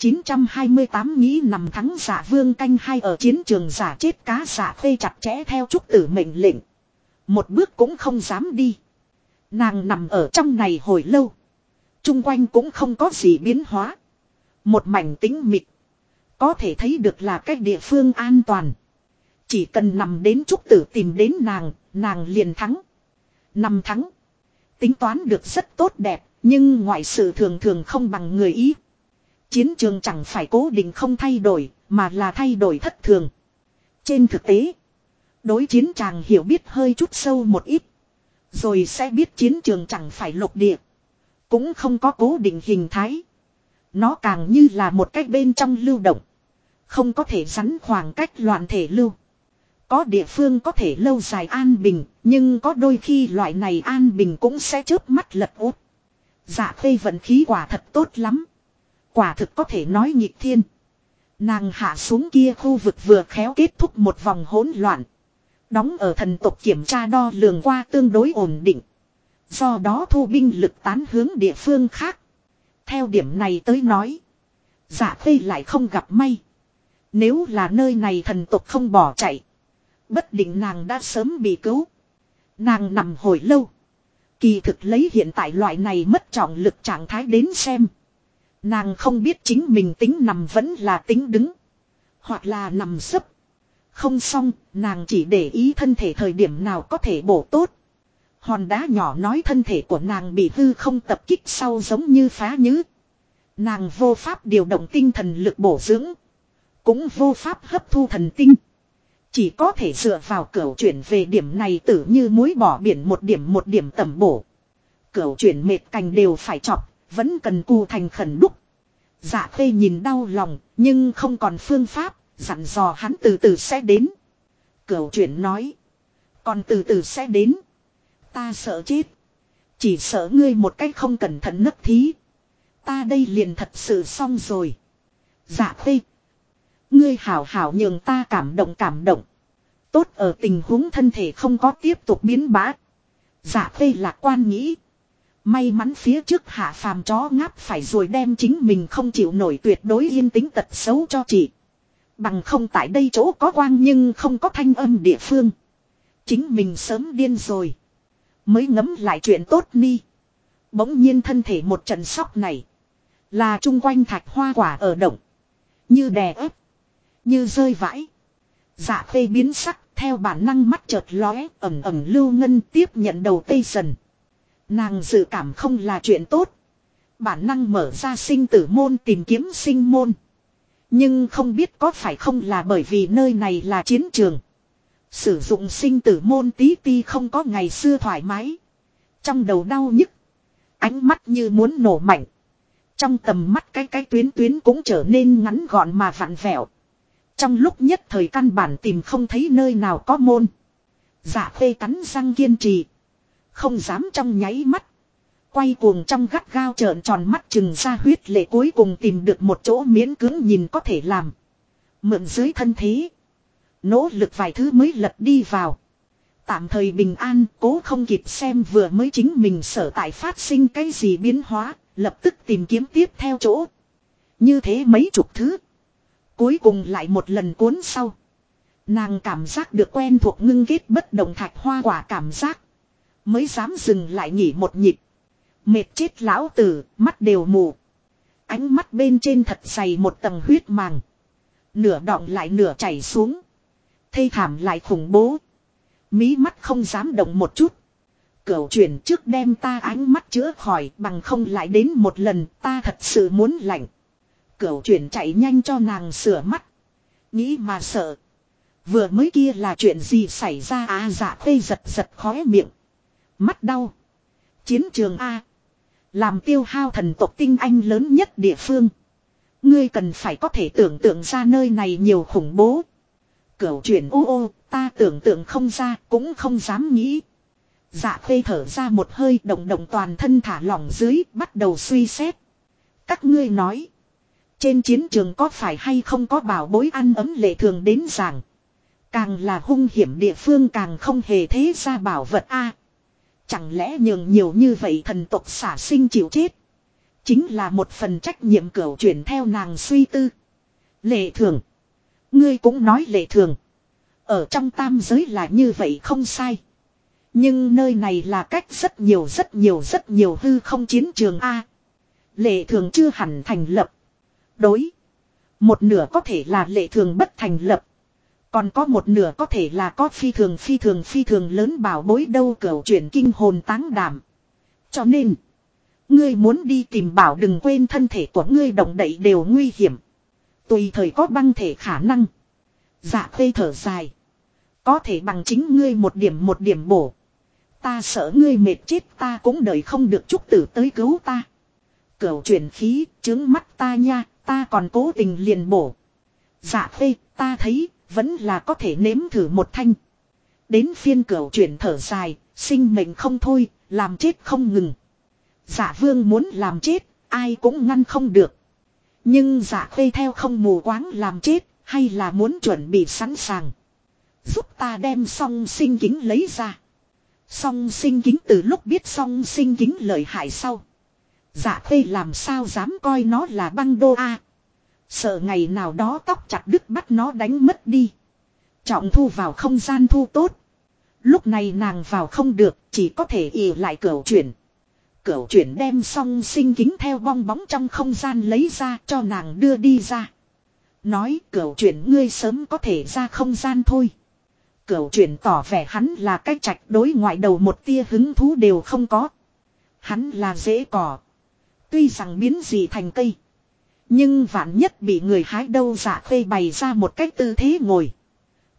1928 nghĩ nằm thắng Giả Vương canh hai ở chiến trường giả chết cá Giả Khê chặt chẽ theo Trúc Tử mệnh lệnh. Một bước cũng không dám đi. Nàng nằm ở trong này hồi lâu. Trung quanh cũng không có gì biến hóa. Một mảnh tĩnh mịch. Có thể thấy được là cách địa phương an toàn. Chỉ cần nằm đến Trúc Tử tìm đến nàng liền thắng. Nằm thắng. Tính toán được rất tốt đẹp, nhưng ngoại sự thường thường không bằng người ý. Chiến trường chẳng phải cố định không thay đổi, mà là thay đổi thất thường. Trên thực tế, đối chiến chàng hiểu biết hơi chút sâu một ít. Rồi sẽ biết chiến trường chẳng phải lục địa. Cũng không có cố định hình thái. Nó càng như là một cách bên trong lưu động. Không có thể rắn khoảng cách loạn thể lưu. Có địa phương có thể lâu dài an bình, nhưng có đôi khi loại này an bình cũng sẽ chớp mắt lật úp. Dạ Khê vận khí quả thật tốt lắm. Quả thực có thể nói nghịch thiên. Nàng hạ xuống kia khu vực vừa khéo kết thúc một vòng hỗn loạn. Đóng ở thần tộc kiểm tra đo lường qua tương đối ổn định. Do đó thu binh lực tán hướng địa phương khác. Theo điểm này tới nói, Dạ Khê lại không gặp may. Nếu là nơi này thần tộc không bỏ chạy, bất định nàng đã sớm bị cứu. Nàng nằm hồi lâu. Kỳ thực lấy hiện tại loại này mất trọng lực trạng thái đến xem. Nàng không biết chính mình tính nằm vẫn là tính đứng. Hoặc là nằm sấp. Không xong, nàng chỉ để ý thân thể thời điểm nào có thể bổ tốt. Hòn đá nhỏ nói thân thể của nàng bị hư không tập kích sau giống như phá nhứ. Nàng vô pháp điều động tinh thần lực bổ dưỡng. Cũng vô pháp hấp thu thần tinh. Chỉ có thể dựa vào cửu chuyển về điểm này tử như muối bỏ biển một điểm tẩm bổ. Cửu chuyển mệt cành đều phải chọc, vẫn cần cù thành khẩn đúc. Dạ Khê nhìn đau lòng, nhưng không còn phương pháp, dặn dò hắn từ từ sẽ đến. Cửu chuyển nói. Còn từ từ sẽ đến. Ta sợ chết. Chỉ sợ ngươi một cách không cẩn thận nấc thí. Ta đây liền thật sự xong rồi. Dạ Khê. Ngươi hảo hảo nhường ta cảm động. Tốt ở tình huống thân thể không có tiếp tục biến bá. Dạ Khê lạc quan nghĩ. May mắn phía trước hạ phàm chó ngáp phải rồi đem chính mình không chịu nổi tuyệt đối yên tĩnh tật xấu cho chị. Bằng không tại đây chỗ có quang nhưng không có thanh âm địa phương. Chính mình sớm điên rồi. Mới ngấm lại chuyện tốt ni. Bỗng nhiên thân thể một trận sóc này. Là chung quanh thạch hoa quả ở động. Như đè ép. Như rơi vãi. Dạ Khê biến sắc theo bản năng mắt chợt lóe ẩm lưu ngân tiếp nhận đầu tây dần. Nàng dự cảm không là chuyện tốt. Bản năng mở ra sinh tử môn tìm kiếm sinh môn. Nhưng không biết có phải không là bởi vì nơi này là chiến trường. Sử dụng sinh tử môn tí ti không có ngày xưa thoải mái. Trong đầu đau nhức. Ánh mắt như muốn nổ mạnh. Trong tầm mắt cái tuyến cũng trở nên ngắn gọn mà vặn vẹo. Trong lúc nhất thời căn bản tìm không thấy nơi nào có môn. Dạ Khê cắn răng kiên trì. Không dám trong nháy mắt. Quay cuồng trong gắt gao trợn tròn mắt chừng ra huyết lệ cuối cùng tìm được một chỗ miễn cưỡng nhìn có thể làm. Mượn dưới thân thế. Nỗ lực vài thứ mới lật đi vào. Tạm thời bình an cố không kịp xem vừa mới chính mình sở tại phát sinh cái gì biến hóa. Lập tức tìm kiếm tiếp theo chỗ. Như thế mấy chục thứ. Cuối cùng lại một lần cuốn sau. Nàng cảm giác được quen thuộc ngưng kết bất động thạch hoa quả cảm giác. Mới dám dừng lại nghỉ một nhịp. Mệt chết lão tử, mắt đều mù. Ánh mắt bên trên thật dày một tầng huyết màng. Nửa đọng lại nửa chảy xuống. Thê thảm lại khủng bố. Mí mắt không dám động một chút. Cửu chuyển trước đem ta ánh mắt chữa khỏi bằng không lại đến một lần ta thật sự muốn lạnh. Cửu chuyển chạy nhanh cho nàng sửa mắt. Nghĩ mà sợ. Vừa mới kia là chuyện gì xảy ra à dạ Khê giật khóe miệng. Mắt đau. Chiến trường A. Làm tiêu hao thần tộc tinh anh lớn nhất địa phương. Ngươi cần phải có thể tưởng tượng ra nơi này nhiều khủng bố. Cửu chuyển ô ta tưởng tượng không ra cũng không dám nghĩ. Dạ Khê thở ra một hơi động toàn thân thả lỏng dưới bắt đầu suy xét. Các ngươi nói. Trên chiến trường có phải hay không có bảo bối ăn ấm lệ thường đến giảng. Càng là hung hiểm địa phương càng không hề thế ra bảo vật a. Chẳng lẽ nhường nhiều như vậy thần tộc xả sinh chịu chết. Chính là một phần trách nhiệm cửu chuyển theo nàng suy tư. Lệ thường. Ngươi cũng nói lệ thường. Ở trong tam giới là như vậy không sai. Nhưng nơi này là cách rất nhiều hư không chiến trường a. Lệ thường chưa hẳn thành lập. Đối. Một nửa có thể là lệ thường bất thành lập. Còn có một nửa có thể là có phi thường lớn bảo bối đâu cửu chuyển kinh hồn táng đảm. Cho nên. Ngươi muốn đi tìm bảo đừng quên thân thể của ngươi động đậy đều nguy hiểm. Tùy thời có băng thể khả năng. Dạ Khê thở dài. Có thể bằng chính ngươi một điểm bổ. Ta sợ ngươi mệt chết ta cũng đợi không được trúc tử tới cứu ta. Cửu chuyển khí trướng mắt ta nha. Ta còn cố tình liền bổ. Dạ Khê ta thấy vẫn là có thể nếm thử một thanh. Đến phiên cửu chuyển thở dài. Sinh mệnh không thôi. Làm chết không ngừng. Dạ Vương muốn làm chết. Ai cũng ngăn không được. Nhưng Dạ Khê theo không mù quáng làm chết. Hay là muốn chuẩn bị sẵn sàng. Giúp ta đem song sinh kính lấy ra. Song sinh kính từ lúc biết song sinh kính lợi hại sau. Dạ Khê làm sao dám coi nó là băng đô a. Sợ ngày nào đó tóc chặt đứt bắt nó đánh mất đi. Trọng thu vào không gian thu tốt. Lúc này nàng vào không được. Chỉ có thể ỉ lại cửu chuyển. Cửu chuyển đem song sinh kính theo bong bóng trong không gian lấy ra cho nàng đưa đi ra. Nói cửu chuyển ngươi sớm có thể ra không gian thôi. Cửu chuyển tỏ vẻ hắn là cái trạch đối ngoại đầu một tia hứng thú đều không có. Hắn là dễ cỏ. Tuy rằng biến gì thành cây. Nhưng vạn nhất bị người hái đâu Dạ Khê bày ra một cách tư thế ngồi.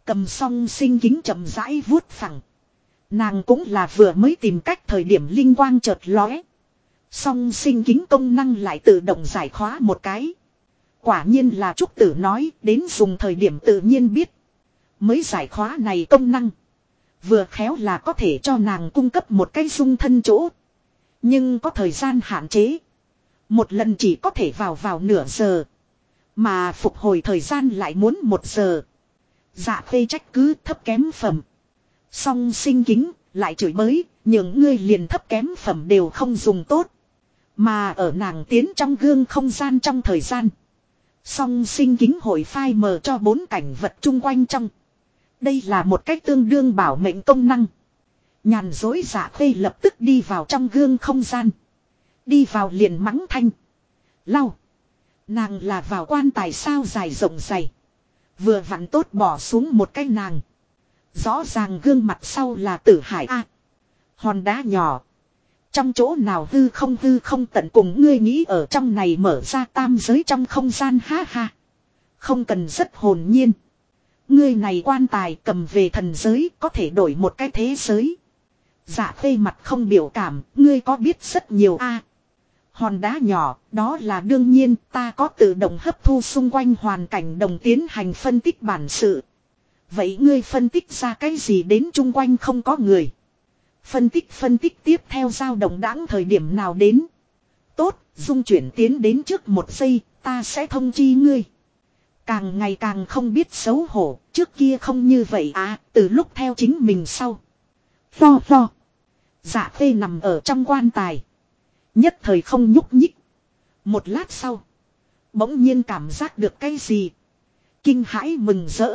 Cầm song sinh kính chậm rãi vuốt phẳng. Nàng cũng là vừa mới tìm cách thời điểm linh quang chợt lóe. Song sinh kính công năng lại tự động giải khóa một cái. Quả nhiên là Trúc Tử nói đến dùng thời điểm tự nhiên biết. Mới giải khóa này công năng. Vừa khéo là có thể cho nàng cung cấp một cái dung thân chỗ. Nhưng có thời gian hạn chế. Một lần chỉ có thể vào nửa giờ. Mà phục hồi thời gian lại muốn 1 giờ. Dạ Khê trách cứ thấp kém phẩm. Song sinh kính lại chửi bới. Những ngươi liền thấp kém phẩm đều không dùng tốt. Mà ở nàng tiến trong gương không gian trong thời gian. Song sinh kính hội phai mờ cho 4 cảnh vật chung quanh trong. Đây là một cách tương đương bảo mệnh công năng. Nhàn dối Dạ Khê lập tức đi vào trong gương không gian. Đi vào liền mắng thanh. Lau. Nàng là vào quan tài sao dài rộng dày. Vừa vặn tốt bỏ xuống một cái nàng. Rõ ràng gương mặt sau là Tử Hải A. Hòn đá nhỏ. Trong chỗ nào hư không tận cùng ngươi nghĩ ở trong này mở ra tam giới trong không gian ha ha. Không cần rất hồn nhiên. Ngươi này quan tài cầm về thần giới có thể đổi một cái thế giới. Dạ Khê mặt không biểu cảm, ngươi có biết rất nhiều a. Hòn đá nhỏ, đó là đương nhiên, ta có tự động hấp thu xung quanh hoàn cảnh đồng tiến hành phân tích bản sự. Vậy ngươi phân tích ra cái gì đến chung quanh không có người? Phân tích tiếp theo dao động đãng thời điểm nào đến? Tốt, dung chuyển tiến đến trước 1 giây, ta sẽ thông chi ngươi. Càng ngày càng không biết xấu hổ, trước kia không như vậy à, từ lúc theo chính mình sau. Lo. Dạ Khê nằm ở trong quan tài. Nhất thời không nhúc nhích. Một lát sau. Bỗng nhiên cảm giác được cái gì. Kinh hãi mừng rỡ.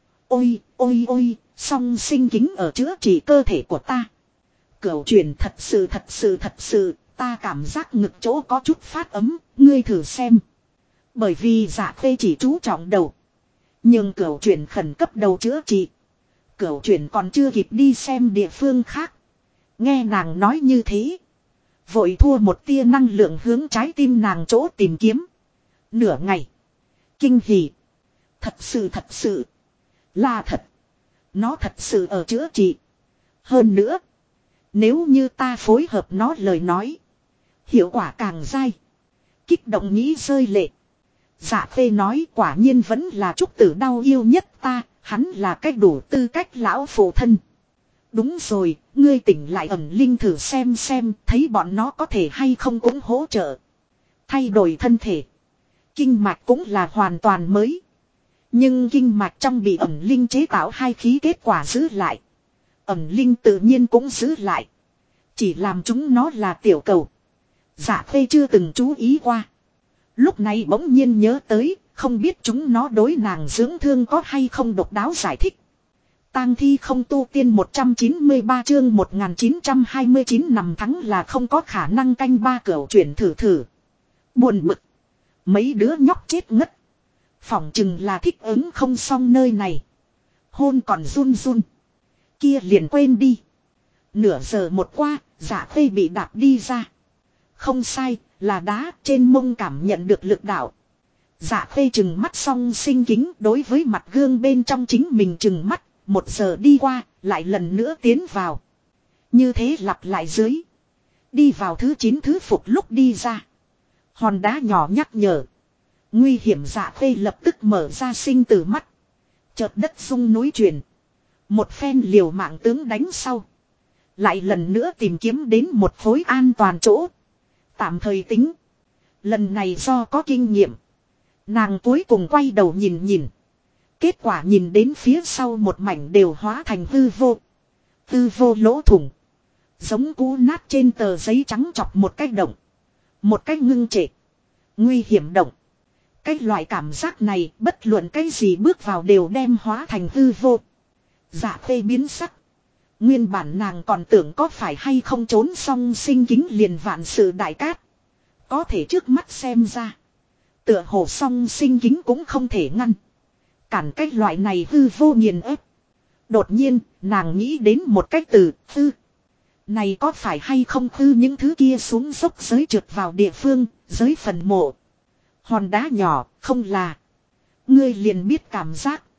Ôi, song sinh kính ở chữa trị cơ thể của ta. Cửu truyền thật sự, ta cảm giác ngực chỗ có chút phát ấm, ngươi thử xem. Bởi vì Dạ Khê chỉ chú trọng đầu. Nhưng cửu truyền khẩn cấp đầu chữa trị. Cửu truyền còn chưa kịp đi xem địa phương khác. Nghe nàng nói như thế. Vội thua một tia năng lượng hướng trái tim nàng chỗ tìm kiếm. Nửa ngày. Kinh hỉ. Thật sự. Là thật. Nó thật sự ở chữa trị. Hơn nữa. Nếu như ta phối hợp nó lời nói. Hiệu quả càng dai. Kích động nghĩ rơi lệ. Dạ Khê nói quả nhiên vẫn là Trúc Tử đau yêu nhất ta. Hắn là cách đủ tư cách lão phụ thân. Đúng rồi, ngươi tỉnh lại ẩn linh thử xem thấy bọn nó có thể hay không cũng hỗ trợ. Thay đổi thân thể. Kinh mạch cũng là hoàn toàn mới. Nhưng kinh mạch trong bị ẩn linh chế tạo 2 khí kết quả giữ lại. Ẩn linh tự nhiên cũng giữ lại. Chỉ làm chúng nó là tiểu cầu. Dạ Khê chưa từng chú ý qua. Lúc này bỗng nhiên nhớ tới, không biết chúng nó đối nàng dưỡng thương có hay không độc đáo giải thích. Tang thi không tu tiên 193 chương 1929 nằm thắng là không có khả năng canh 3 cửu chuyển thử. Buồn bực. Mấy đứa nhóc chết ngất. Phỏng chừng là thích ứng không xong nơi này. Hôn còn run. Kia liền quên đi. Nửa giờ một qua, Dạ Khê bị đạp đi ra. Không sai, là đá trên mông cảm nhận được lực đạo. Dạ Khê chừng mắt song sinh kính đối với mặt gương bên trong chính mình chừng mắt. 1 giờ đi qua, lại lần nữa tiến vào. Như thế lặp lại dưới. Đi vào thứ 9 thứ phục lúc đi ra. Hòn đá nhỏ nhắc nhở. Nguy hiểm. Dạ Khê lập tức mở ra sinh tử mắt. Chợt đất rung núi chuyển. Một phen liều mạng tướng đánh sau. Lại lần nữa tìm kiếm đến một khối an toàn chỗ. Tạm thời tính. Lần này do có kinh nghiệm. Nàng cuối cùng quay đầu nhìn. Kết quả nhìn đến phía sau một mảnh đều hóa thành hư vô. Hư vô lỗ thủng. Giống cú nát trên tờ giấy trắng chọc một cái động. Một cái ngưng trệ. Nguy hiểm động. Cái loại cảm giác này bất luận cái gì bước vào đều đem hóa thành hư vô. Dạ Khê biến sắc. Nguyên bản nàng còn tưởng có phải hay không trốn xong sinh kính liền vạn sự đại cát. Có thể trước mắt xem ra. Tựa hồ song sinh kính cũng không thể ngăn. Cản cái loại này hư vô nghiền ép. Đột nhiên, nàng nghĩ đến một cách từ hư. Này có phải hay không hư những thứ kia xuống dốc giới trượt vào địa phương, giới phần mộ. Hòn đá nhỏ, không là. Ngươi liền biết cảm giác.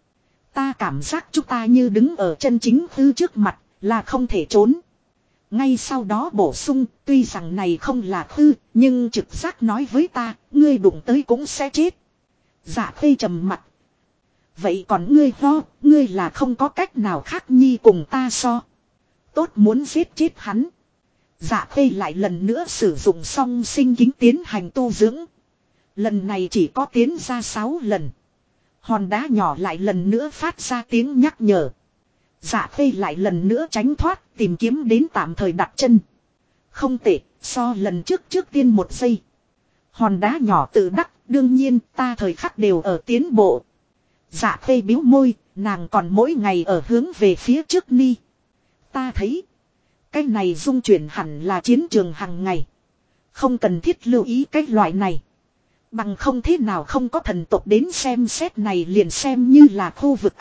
Ta cảm giác chúng ta như đứng ở chân chính hư trước mặt, là không thể trốn. Ngay sau đó bổ sung, tuy rằng này không là hư, nhưng trực giác nói với ta, ngươi đụng tới cũng sẽ chết. Dạ Khê trầm mặt. Vậy còn ngươi ho, ngươi là không có cách nào khác nhi cùng ta so. Tốt muốn giết chết hắn. Dạ Khê lại lần nữa sử dụng song sinh kính tiến hành tu dưỡng. Lần này chỉ có tiến ra 6 lần. Hòn đá nhỏ lại lần nữa phát ra tiếng nhắc nhở. Dạ Khê lại lần nữa tránh thoát, tìm kiếm đến tạm thời đặt chân. Không tệ, so lần trước tiên 1 giây. Hòn đá nhỏ tự đắc, đương nhiên ta thời khắc đều ở tiến bộ. Dạ Khê biếu môi, nàng còn mỗi ngày ở hướng về phía trước ni. Ta thấy, cái này dung chuyển hẳn là chiến trường hàng ngày. Không cần thiết lưu ý cái loại này. Bằng không thế nào không có thần tộc đến xem xét này liền xem như là khu vực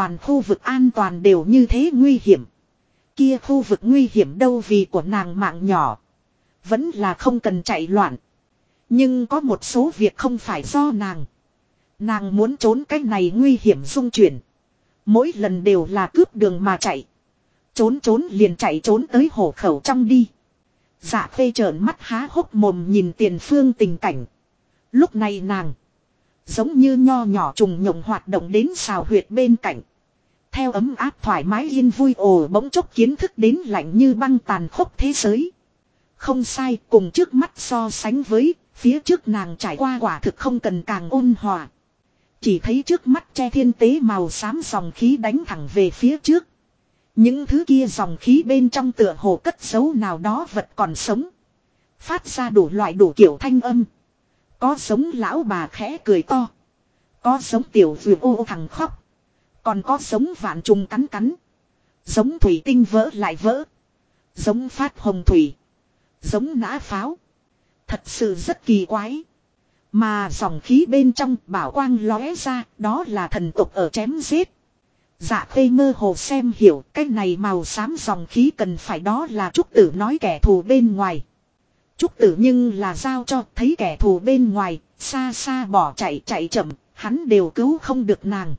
an toàn đều như thế nguy hiểm. Kia khu vực nguy hiểm đâu vì của nàng mạng nhỏ. Vẫn là không cần chạy loạn. Nhưng có một số việc không phải do nàng. Nàng muốn trốn cái này nguy hiểm dung chuyển. Mỗi lần đều là cướp đường mà chạy. Trốn liền chạy trốn tới hổ khẩu trong đi. Dạ Khê trợn mắt há hốc mồm nhìn tiền phương tình cảnh. Lúc này nàng giống như nho nhỏ trùng nhộng hoạt động đến xào huyệt bên cạnh. Theo ấm áp thoải mái yên vui ồ bỗng chốc kiến thức đến lạnh như băng tàn khốc thế giới. Không sai, cùng trước mắt so sánh với phía trước nàng trải qua quả thực không cần càng ôn hòa. Chỉ thấy trước mắt che thiên tế màu xám dòng khí đánh thẳng về phía trước. Những thứ kia dòng khí bên trong tựa hồ cất giấu nào đó vật còn sống. Phát ra đủ loại đủ kiểu thanh âm. Có giống lão bà khẽ cười to. Có giống tiểu vượt ô thằng khóc. Còn có giống vạn trùng cắn cắn. Giống thủy tinh vỡ lại vỡ. Giống phát hồng thủy. Giống nã pháo. Thật sự rất kỳ quái. Mà dòng khí bên trong bảo quang lóe ra, đó là thần tộc ở chém giết. Dạ Khê mơ hồ xem hiểu cái này màu xám dòng khí cần phải đó là Trúc Tử nói kẻ thù bên ngoài. Trúc Tử nhưng là giao cho thấy kẻ thù bên ngoài, xa xa bỏ chạy chậm, hắn đều cứu không được nàng.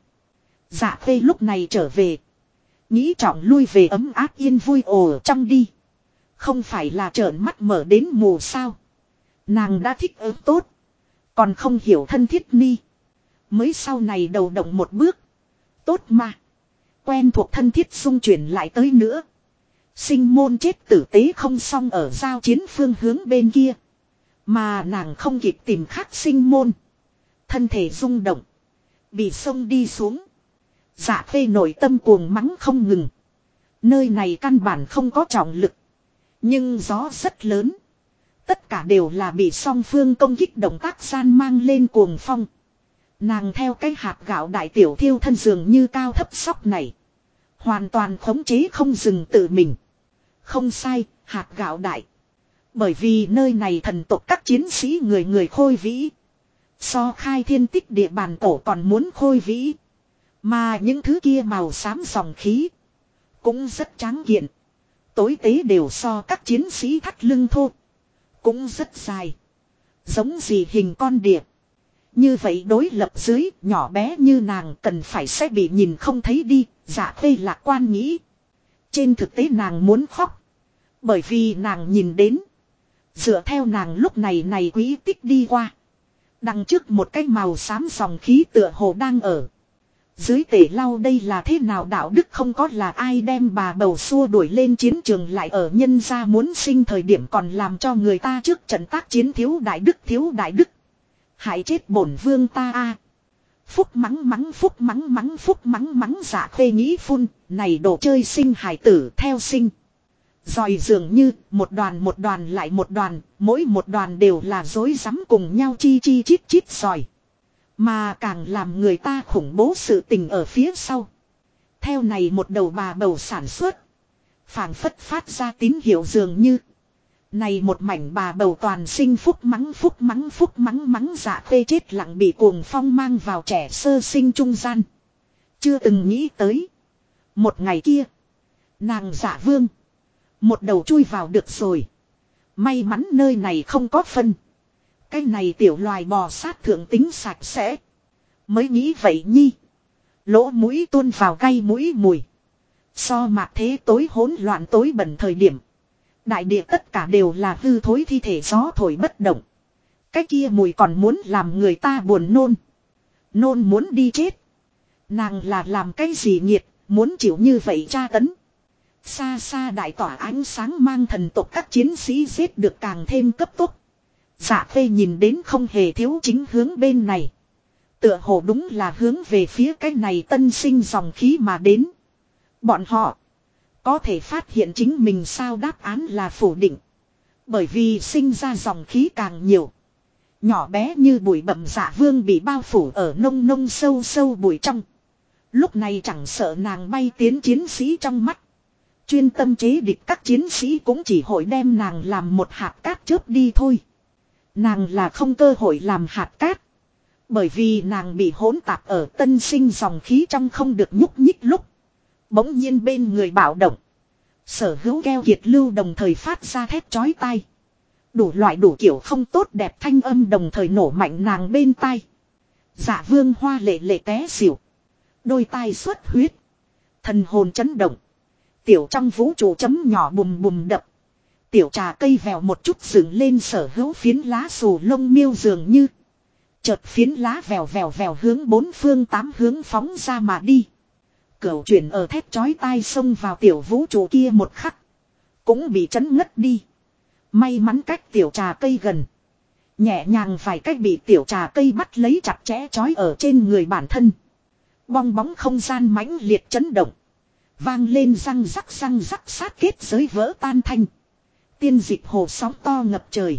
Dạ Khê lúc này trở về. Nghĩ trọng lui về ấm áp yên vui ồ trong đi. Không phải là trợn mắt mở đến mù sao. Nàng đã thích ứng tốt. Còn không hiểu thân thiết ni. Mới sau này đầu động một bước. Tốt mà. Quen thuộc thân thiết xung chuyển lại tới nữa. Sinh môn chết tử tế không xong ở giao chiến phương hướng bên kia. Mà nàng không kịp tìm khác sinh môn. Thân thể rung động. Bị sông đi xuống. Dạ Khê nội tâm cuồng mắng không ngừng. Nơi này căn bản không có trọng lực. Nhưng gió rất lớn. Tất cả đều là bị song phương công kích động tác gian mang lên cuồng phong. Nàng theo cái hạt gạo đại tiểu thiêu thân dường như cao thấp sóc này. Hoàn toàn khống chế không dừng tự mình. Không sai, hạt gạo đại. Bởi vì nơi này thần tộc các chiến sĩ người người khôi vĩ. So khai thiên tích địa bàn cổ còn muốn khôi vĩ. Mà những thứ kia màu xám dòng khí. Cũng rất tráng kiện. Tối tế đều so các chiến sĩ thắt lưng thô. Cũng rất dài. Giống gì hình con điệp. Như vậy đối lập dưới nhỏ bé như nàng cần phải sẽ bị nhìn không thấy đi. Dạ Khê lạc quan nghĩ. Trên thực tế nàng muốn khóc. Bởi vì nàng nhìn đến. Dựa theo nàng lúc này quý tích đi qua. Đằng trước một cái màu xám dòng khí tựa hồ đang ở. Dưới tể lau đây là thế nào đạo đức không có là ai đem bà bầu xua đuổi lên chiến trường lại ở nhân gia muốn sinh thời điểm còn làm cho người ta trước trận tác chiến thiếu đại đức. Hại chết bổn vương ta a. Phúc mắng phúc mắng Dạ Khê nghĩ phun, này đồ chơi sinh hài tử theo sinh. Rồi dường như một đoàn lại một đoàn, mỗi một đoàn đều là dối rắm cùng nhau chi chít rồi. Mà càng làm người ta khủng bố sự tình ở phía sau. Theo này một đầu bà bầu sản xuất. Phảng phất phát ra tín hiệu dường như. Này một mảnh bà bầu toàn sinh phúc mắng Dạ Khê chết lặng bị cuồng phong mang vào trẻ sơ sinh trung gian. Chưa từng nghĩ tới. Một ngày kia. Nàng Dạ Vương. Một đầu chui vào được rồi. May mắn nơi này không có phân. Cái này tiểu loài bò sát thượng tính sạch sẽ. Mới nghĩ vậy nhi. Lỗ mũi tuôn vào gây mũi mùi. So mạc thế tối hỗn loạn tối bẩn thời điểm. Đại địa tất cả đều là hư thối thi thể gió thổi bất động. Cái kia mùi còn muốn làm người ta buồn nôn. Nôn muốn đi chết. Nàng là làm cái gì nghiệt, muốn chịu như vậy tra tấn. Xa xa đại tỏa ánh sáng mang thần tộc các chiến sĩ giết được càng thêm cấp tốc. Dạ Khê nhìn đến không hề thiếu chính hướng bên này. Tựa hồ đúng là hướng về phía cái này tân sinh dòng khí mà đến. Bọn họ có thể phát hiện chính mình sao đáp án là phủ định. Bởi vì sinh ra dòng khí càng nhiều. Nhỏ bé như bụi bậm Dạ Vương bị bao phủ ở nông nông sâu sâu bụi trong. Lúc này chẳng sợ nàng bay tiến chiến sĩ trong mắt. Chuyên tâm chế địch các chiến sĩ cũng chỉ hội đem nàng làm một hạt cát chớp đi thôi. Nàng là không cơ hội làm hạt cát. Bởi vì nàng bị hỗn tạp ở tân sinh dòng khí trong không được nhúc nhích lúc. Bỗng nhiên bên người bạo động. Sở hữu keo kiệt lưu đồng thời phát ra thét chói tai. Đủ loại đủ kiểu không tốt đẹp thanh âm đồng thời nổ mạnh nàng bên tai. Dạ Vương hoa lệ lệ té xỉu. Đôi tai xuất huyết. Thần hồn chấn động. Tiểu trong vũ trụ chấm nhỏ bùm bùm đập. Tiểu trà cây vèo một chút dựng lên sở hữu phiến lá xù lông miêu dường như. Chợt phiến lá vèo vèo vèo hướng bốn phương tám hướng phóng ra mà đi. Cửu chuyển ở thét chói tai xông vào tiểu vũ trụ kia một khắc. Cũng bị chấn ngất đi. May mắn cách tiểu trà cây gần. Nhẹ nhàng vài cách bị tiểu trà cây bắt lấy chặt chẽ chói ở trên người bản thân. Bong bóng không gian mãnh liệt chấn động. Vang lên răng rắc sát kết giới vỡ tan thanh. Tiên dịch hồ sóng to ngập trời.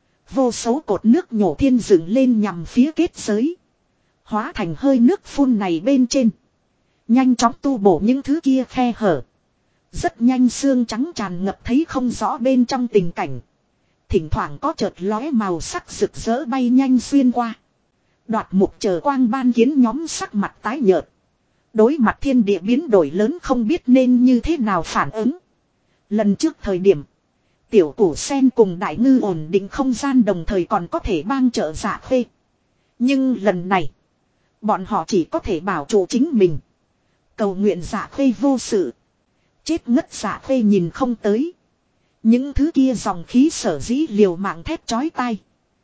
Vô số cột nước nhổ thiên dựng lên nhằm phía kết giới. Hóa thành hơi nước phun này bên trên. Nhanh chóng tu bổ những thứ kia khe hở. Rất nhanh xương trắng tràn ngập thấy không rõ bên trong tình cảnh. Thỉnh thoảng có chợt lóe màu sắc rực rỡ bay nhanh xuyên qua. Đoạt mục chờ quang ban kiến nhóm sắc mặt tái nhợt. Đối mặt thiên địa biến đổi lớn không biết nên như thế nào phản ứng. Lần trước thời điểm. Tiểu củ sen cùng đại ngư ổn định không gian đồng thời còn có thể bang trợ Dạ Khê. Nhưng lần này. Bọn họ chỉ có thể bảo trụ chính mình. Cầu nguyện Dạ Khê vô sự. Chết ngất Dạ Khê nhìn không tới. Những thứ kia dòng khí sở dĩ liều mạng thét chói tai.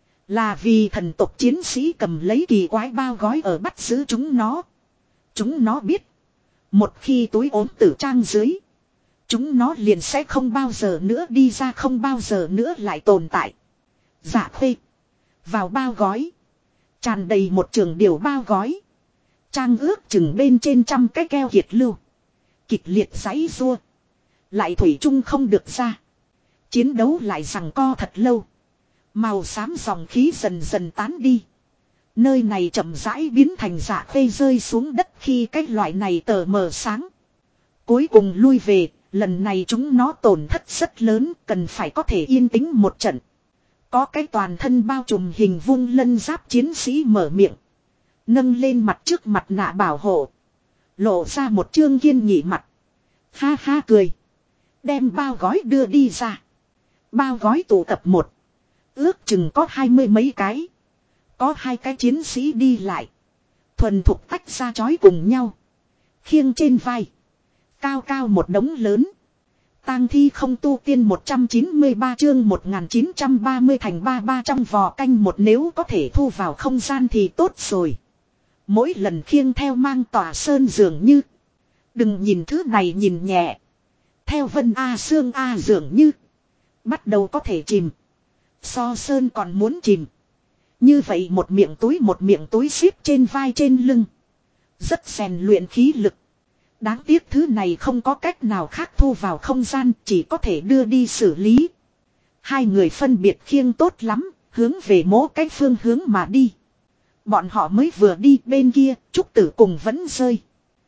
Là vì thần tộc chiến sĩ cầm lấy kỳ quái bao gói ở bắt giữ chúng nó. Chúng nó biết. Một khi túi ốm tử trang dưới. Chúng nó liền sẽ không bao giờ nữa đi ra, không bao giờ nữa lại tồn tại. Dạ Khê. Vào bao gói. Tràn đầy một trường điều bao gói. Trang ước chừng bên trên trăm cái keo kiệt lưu. Kịch liệt giãy giụa. Lại thủy chung không được ra. Chiến đấu lại giằng co thật lâu. Màu xám dòng khí dần dần tán đi. Nơi này chậm rãi biến thành Dạ Khê rơi xuống đất khi cái loại này tờ mờ sáng. Cuối cùng lui về, lần này chúng nó tổn thất rất lớn, cần phải có thể yên tĩnh một trận. Có cái toàn thân bao trùm hình vuông lân giáp chiến sĩ mở miệng. Nâng lên mặt trước mặt nạ bảo hộ. Lộ ra một trương kiên nghị mặt. Ha ha cười. Đem bao gói đưa đi ra. Bao gói tụ tập một. Ước chừng có 20 mấy cái. Có 2 cái chiến sĩ đi lại. Thuần thục tách ra chói cùng nhau. Khiêng trên vai. Cao cao một đống lớn. Tang thi không tu tiên 193 chương 1930 thành 33 trong vò canh một, nếu có thể thu vào không gian thì tốt rồi. Mỗi lần khiêng theo mang tỏa sơn dường như. Đừng nhìn thứ này nhìn nhẹ. Theo Vân A Sương A dường như. Bắt đầu có thể chìm. So sơn còn muốn chìm. Như vậy một miệng túi ship trên vai trên lưng. Rất rèn luyện khí lực. Đáng tiếc thứ này không có cách nào khác thu vào không gian, chỉ có thể đưa đi xử lý. Hai người phân biệt khiêng tốt lắm, hướng về mỗi cái phương hướng mà đi. Bọn họ mới vừa đi bên kia, Trúc Tử cùng vẫn rơi.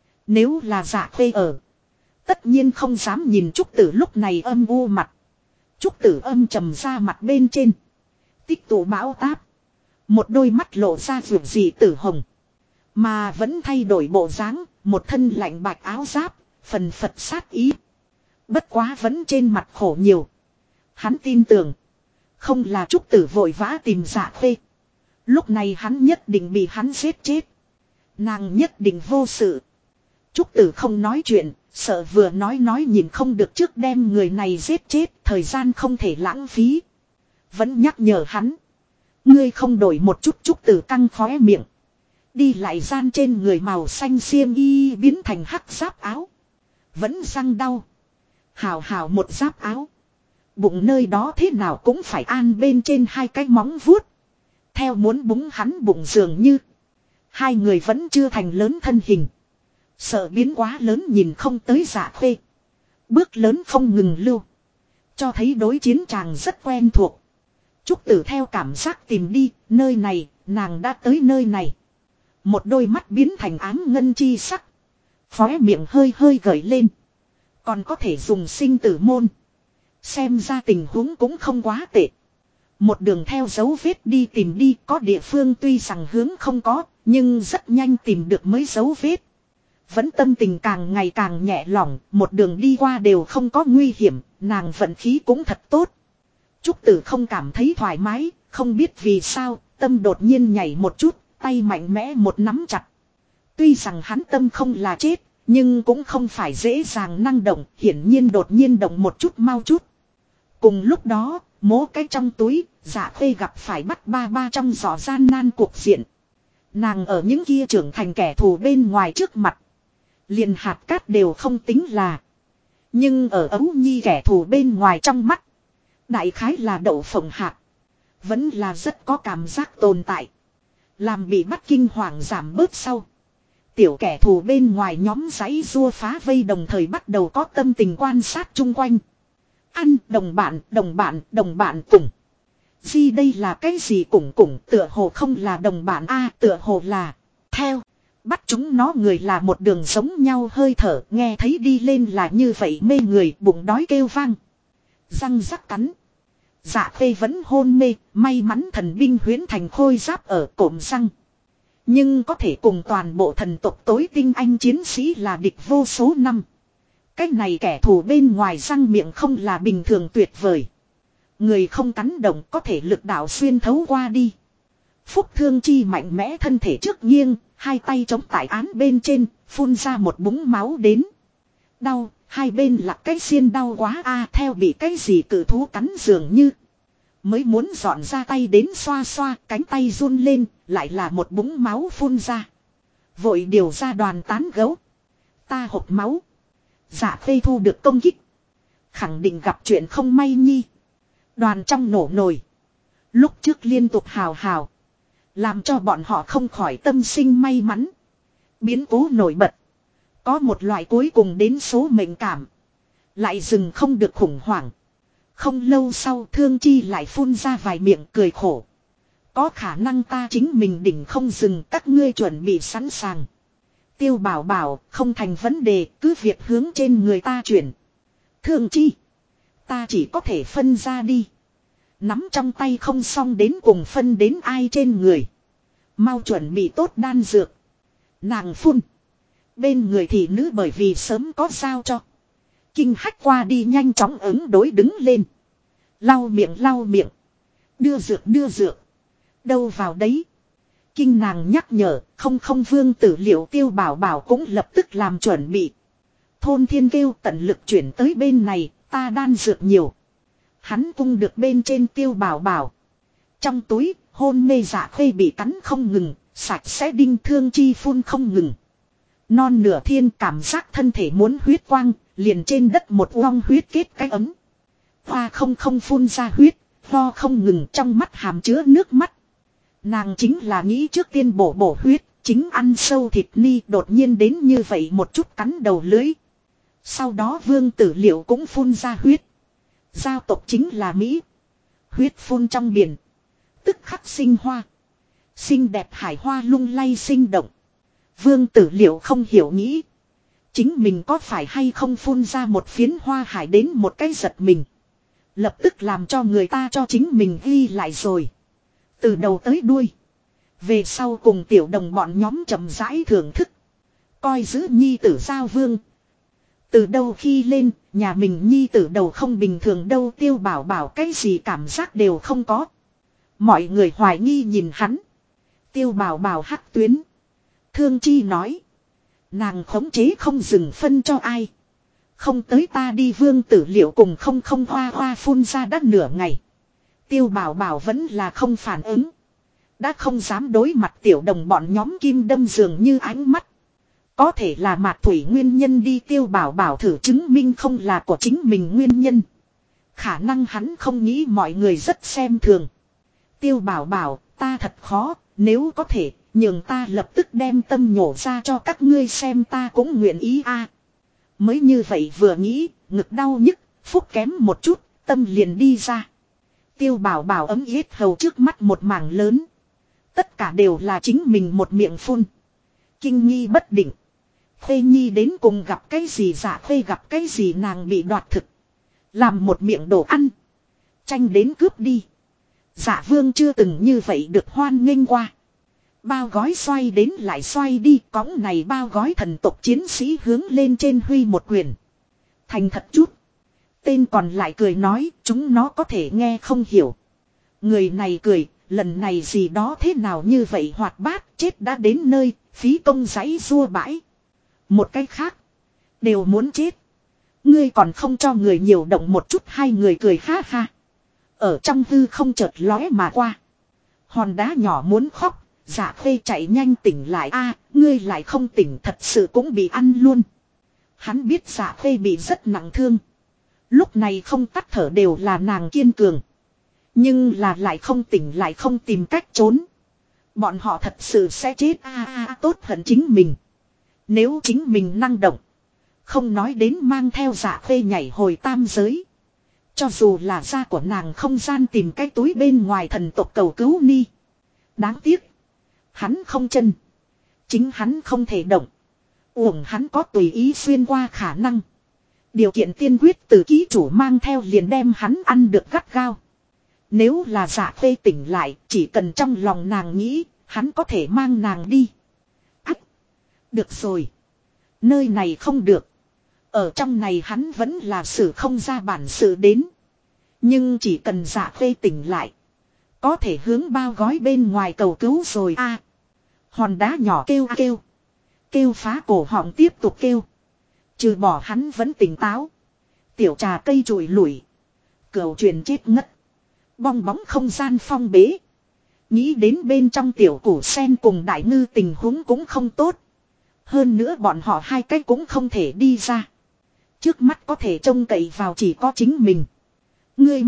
Nếu là Dạ Khê ở, tất nhiên không dám nhìn Trúc Tử lúc này âm u mặt. Trúc Tử âm trầm ra mặt bên trên. Tích tụ bão táp. Một đôi mắt lộ ra vượt dị tử hồng. Mà vẫn thay đổi bộ dáng, một thân lạnh bạch áo giáp, phần phật sát ý. Bất quá vẫn trên mặt khổ nhiều. Hắn tin tưởng. Không là Trúc Tử vội vã tìm Dạ Khê. Lúc này hắn nhất định bị hắn giết chết. Nàng nhất định vô sự. Trúc Tử không nói chuyện, sợ vừa nói nhìn không được trước đem người này giết chết, thời gian không thể lãng phí. Vẫn nhắc nhở hắn. Ngươi không đổi một chút. Trúc Tử căng khóe miệng. Đi lại gian trên người màu xanh xiêm y biến thành hắc giáp áo. Vẫn răng đau. Hào một giáp áo. Bụng nơi đó thế nào cũng phải an bên trên hai cái móng vuốt. Theo muốn búng hắn bụng dường như. Hai người vẫn chưa thành lớn thân hình. Sợ biến quá lớn nhìn không tới Dạ Khuê. Bước lớn không ngừng lưu. Cho thấy đối chiến chàng rất quen thuộc. Trúc Tử theo cảm giác tìm đi, nơi này, nàng đã tới nơi này. Một đôi mắt biến thành ám ngân chi sắc. Khóe miệng hơi gởi lên. Còn có thể dùng sinh tử môn. Xem ra tình huống cũng không quá tệ. Một đường theo dấu vết đi tìm đi, có địa phương tuy rằng hướng không có, nhưng rất nhanh tìm được mới dấu vết. Vẫn tâm tình càng ngày càng nhẹ lỏng, một đường đi qua đều không có nguy hiểm, nàng vận khí cũng thật tốt. Trúc Tử không cảm thấy thoải mái, không biết vì sao, tâm đột nhiên nhảy một chút, tay mạnh mẽ một nắm chặt. Tuy rằng hắn tâm không là chết, nhưng cũng không phải dễ dàng năng động, hiển nhiên đột nhiên động một chút mau chút. Cùng lúc đó, mố cái trong túi, Dạ Khuê gặp phải bắt ba trong giỏ gian nan cuộc diện. Nàng ở những kia trưởng thành kẻ thù bên ngoài trước mặt. Liền hạt cát đều không tính là. Nhưng ở Ấu Nhi kẻ thù bên ngoài trong mắt. Đại khái là đậu phộng hạt. Vẫn là rất có cảm giác tồn tại. Làm bị bắt kinh hoàng giảm bớt sau. Tiểu kẻ thù bên ngoài nhóm giấy rua phá vây đồng thời bắt đầu có tâm tình quan sát chung quanh. Ăn đồng bạn cùng. Gì đây là cái gì cùng tựa hồ không là đồng bạn a tựa hồ là. Theo. Bắt chúng nó người là một đường giống nhau hơi thở nghe thấy đi lên là như vậy mê người bụng đói kêu vang. Răng rắc cắn. Dạ Khuê vẫn hôn mê, may mắn thần binh huyễn thành khôi giáp ở cộm răng. Nhưng có thể cùng toàn bộ thần tộc tối tinh anh chiến sĩ là địch vô số năm. Cái này kẻ thù bên ngoài răng miệng không là bình thường tuyệt vời. Người không cắn động có thể lực đạo xuyên thấu qua đi. Phúc Thương Chi mạnh mẽ thân thể trước nghiêng, hai tay chống tại án bên trên, phun ra một búng máu đến. Đau, hai bên là cái xiên đau quá a theo bị cái gì cự thú cắn dường như. Mới muốn dọn ra tay đến xoa xoa, cánh tay run lên, lại là một búng máu phun ra. Vội điều ra đoàn tán gấu. Ta hộc máu. Dạ Khuê thu được công kích. Khẳng định gặp chuyện không may nhi. Đoàn trong nổ nồi. Lúc trước liên tục hào. Làm cho bọn họ không khỏi tâm sinh may mắn. Biến cố nổi bật. Có một loại cuối cùng đến số mệnh cảm. Lại dừng không được khủng hoảng. Không lâu sau Thương Chi lại phun ra vài miệng cười khổ. Có khả năng ta chính mình đỉnh không dừng các ngươi chuẩn bị sẵn sàng. Tiêu Bảo bảo không thành vấn đề cứ việc hướng trên người ta chuyển. Thương Chi. Ta chỉ có thể phân ra đi. Nắm trong tay không xong đến cùng phân đến ai trên người. Mau chuẩn bị tốt đan dược. Nàng phun. Bên người thị nữ bởi vì sớm có giao cho. Kinh hách qua đi nhanh chóng ứng đối đứng lên. Lau miệng. Đưa dược. Đâu vào đấy. Kinh nàng nhắc nhở, không vương tử liệu Tiêu Bảo bảo cũng lập tức làm chuẩn bị. Thôn Thiên kêu tận lực chuyển tới bên này, ta đan dược nhiều. Hắn cung được bên trên Tiêu Bảo bảo. Trong túi, hôn mê Dạ Khuê bị cắn không ngừng, sạch sẽ đinh Thương Chi phun không ngừng. Non nửa thiên cảm giác thân thể muốn huyết quang, liền trên đất một uong huyết kết cái ấm. Hoa không phun ra huyết, ho không ngừng trong mắt hàm chứa nước mắt. Nàng chính là nghĩ trước tiên bổ huyết, chính ăn sâu thịt ni đột nhiên đến như vậy một chút cắn đầu lưới. Sau đó vương tử liệu cũng phun ra huyết. Giao tộc chính là Mỹ. Huyết phun trong biển. Tức khắc sinh hoa. Xinh đẹp hải hoa lung lay sinh động. Vương tử liệu không hiểu nghĩ. Chính mình có phải hay không phun ra một phiến hoa hải đến một cái giật mình. Lập tức làm cho người ta cho chính mình ghi lại rồi. Từ đầu tới đuôi. Về sau cùng tiểu đồng bọn nhóm chậm rãi thưởng thức. Coi giữ nhi tử giao vương. Từ đâu khi lên, nhà mình nhi tử đầu không bình thường đâu Tiêu Bảo bảo cái gì cảm giác đều không có. Mọi người hoài nghi nhìn hắn. Tiêu Bảo bảo hắc tuyến. Thương Chi nói. Nàng khống chế không dừng phân cho ai. Không tới ta đi Vương Tử Liệu cùng không hoa hoa phun ra đã nửa ngày. Tiêu Bảo Bảo vẫn là không phản ứng. Đã không dám đối mặt tiểu đồng bọn nhóm kim đâm dường như ánh mắt. Có thể là Mạc Thủy nguyên nhân đi Tiêu Bảo Bảo thử chứng minh không là của chính mình nguyên nhân. Khả năng hắn không nghĩ mọi người rất xem thường. Tiêu Bảo Bảo, ta thật khó, nếu có thể, nhường ta lập tức đem tâm nhổ ra cho các ngươi xem ta cũng nguyện ý a. Mới như vậy vừa nghĩ, ngực đau nhức, phúc kém một chút, tâm liền đi ra. Tiêu Bảo Bảo ấm yết hầu trước mắt một mảng lớn. Tất cả đều là chính mình một miệng phun. Kinh nghi bất định. Khê Nhi đến cùng gặp cái gì dạ Khê gặp cái gì nàng bị đoạt thực. Làm một miệng đồ ăn. Tranh đến cướp đi. Dạ Vương chưa từng như vậy được hoan nghênh qua. Bao gói xoay đến lại xoay đi. Cõng này bao gói thần tộc chiến sĩ hướng lên trên huy một quyền. Thành thật chút. Tên còn lại cười nói chúng nó có thể nghe không hiểu. Người này cười. Lần này gì đó thế nào như vậy hoạt bát chết đã đến nơi. Phí công giấy rua bãi. Một cái khác. Đều muốn chết. Ngươi còn không cho người nhiều động một chút. Hai người cười ha ha. Ở trong hư không chợt lóe mà qua. Hòn đá nhỏ muốn khóc. Dạ Khê chạy nhanh tỉnh lại a, ngươi lại không tỉnh thật sự cũng bị ăn luôn. Hắn biết Dạ Khê bị rất nặng thương. Lúc này không tắt thở đều là nàng kiên cường. Nhưng là lại không tỉnh lại không tìm cách trốn. Bọn họ thật sự sẽ chết tốt hận chính mình. Nếu chính mình năng động. Không nói đến mang theo Dạ Khê nhảy hồi tam giới. Cho dù là da của nàng không gian tìm cái túi bên ngoài thần tộc cầu cứu ni. Đáng tiếc. Hắn không chân. Chính hắn không thể động. Uổng hắn có tùy ý xuyên qua khả năng. Điều kiện tiên quyết từ ký chủ mang theo liền đem hắn ăn được gắt gao. Nếu là Dạ Khê tỉnh lại, chỉ cần trong lòng nàng nghĩ, hắn có thể mang nàng đi. Ách! Được rồi. Nơi này không được. Ở trong này hắn vẫn là xử không ra bản sự đến. Nhưng chỉ cần Dạ Khê tỉnh lại. Có thể hướng bao gói bên ngoài cầu cứu rồi a. Hòn đá nhỏ kêu kêu. Kêu phá cổ họng tiếp tục kêu. Trừ bỏ hắn vẫn tỉnh táo. Tiểu trà cây trụi lủi. Cửu truyền chết ngất. Bong bóng không gian phong bế. Nghĩ đến bên trong tiểu củ sen cùng đại ngư tình huống cũng không tốt. Hơn nữa bọn họ hai cái cũng không thể đi ra. Trước mắt có thể trông cậy vào chỉ có chính mình. Ngươi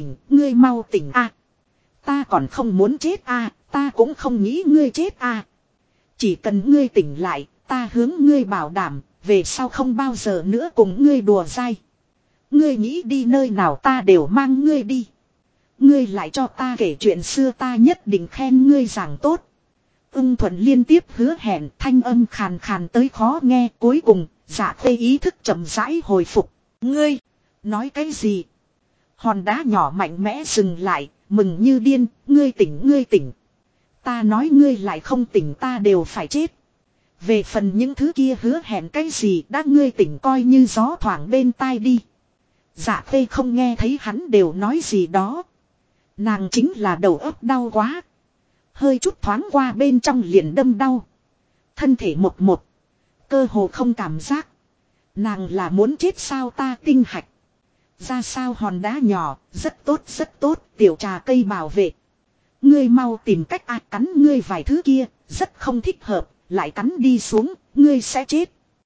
mau tỉnh a. Ta còn không muốn chết a, ta cũng không nghĩ ngươi chết a. Chỉ cần ngươi tỉnh lại, ta hướng ngươi bảo đảm, về sau không bao giờ nữa cùng ngươi đùa dai. Ngươi nghĩ đi nơi nào ta đều mang ngươi đi. Ngươi lại cho ta kể chuyện xưa ta nhất định khen ngươi giảng tốt. Ưng Thuận liên tiếp hứa hẹn thanh âm khàn khàn tới khó nghe cuối cùng, Dạ Khê ý thức chậm rãi hồi phục. Ngươi, nói cái gì? Hòn đá nhỏ mạnh mẽ dừng lại, mừng như điên, ngươi tỉnh. Ta nói ngươi lại không tỉnh ta đều phải chết. Về phần những thứ kia hứa hẹn cái gì đã ngươi tỉnh coi như gió thoảng bên tai đi. Dạ Khê không nghe thấy hắn đều nói gì đó. Nàng chính là đầu óc đau quá. Hơi chút thoáng qua bên trong liền đâm đau. Thân thể một. Cơ hồ không cảm giác. Nàng là muốn chết sao ta tinh hạch. Ra sao hòn đá nhỏ, rất tốt, tiểu trà cây bảo vệ. Ngươi mau tìm cách cắn ngươi vài thứ kia, rất không thích hợp, lại cắn đi xuống, ngươi sẽ chết.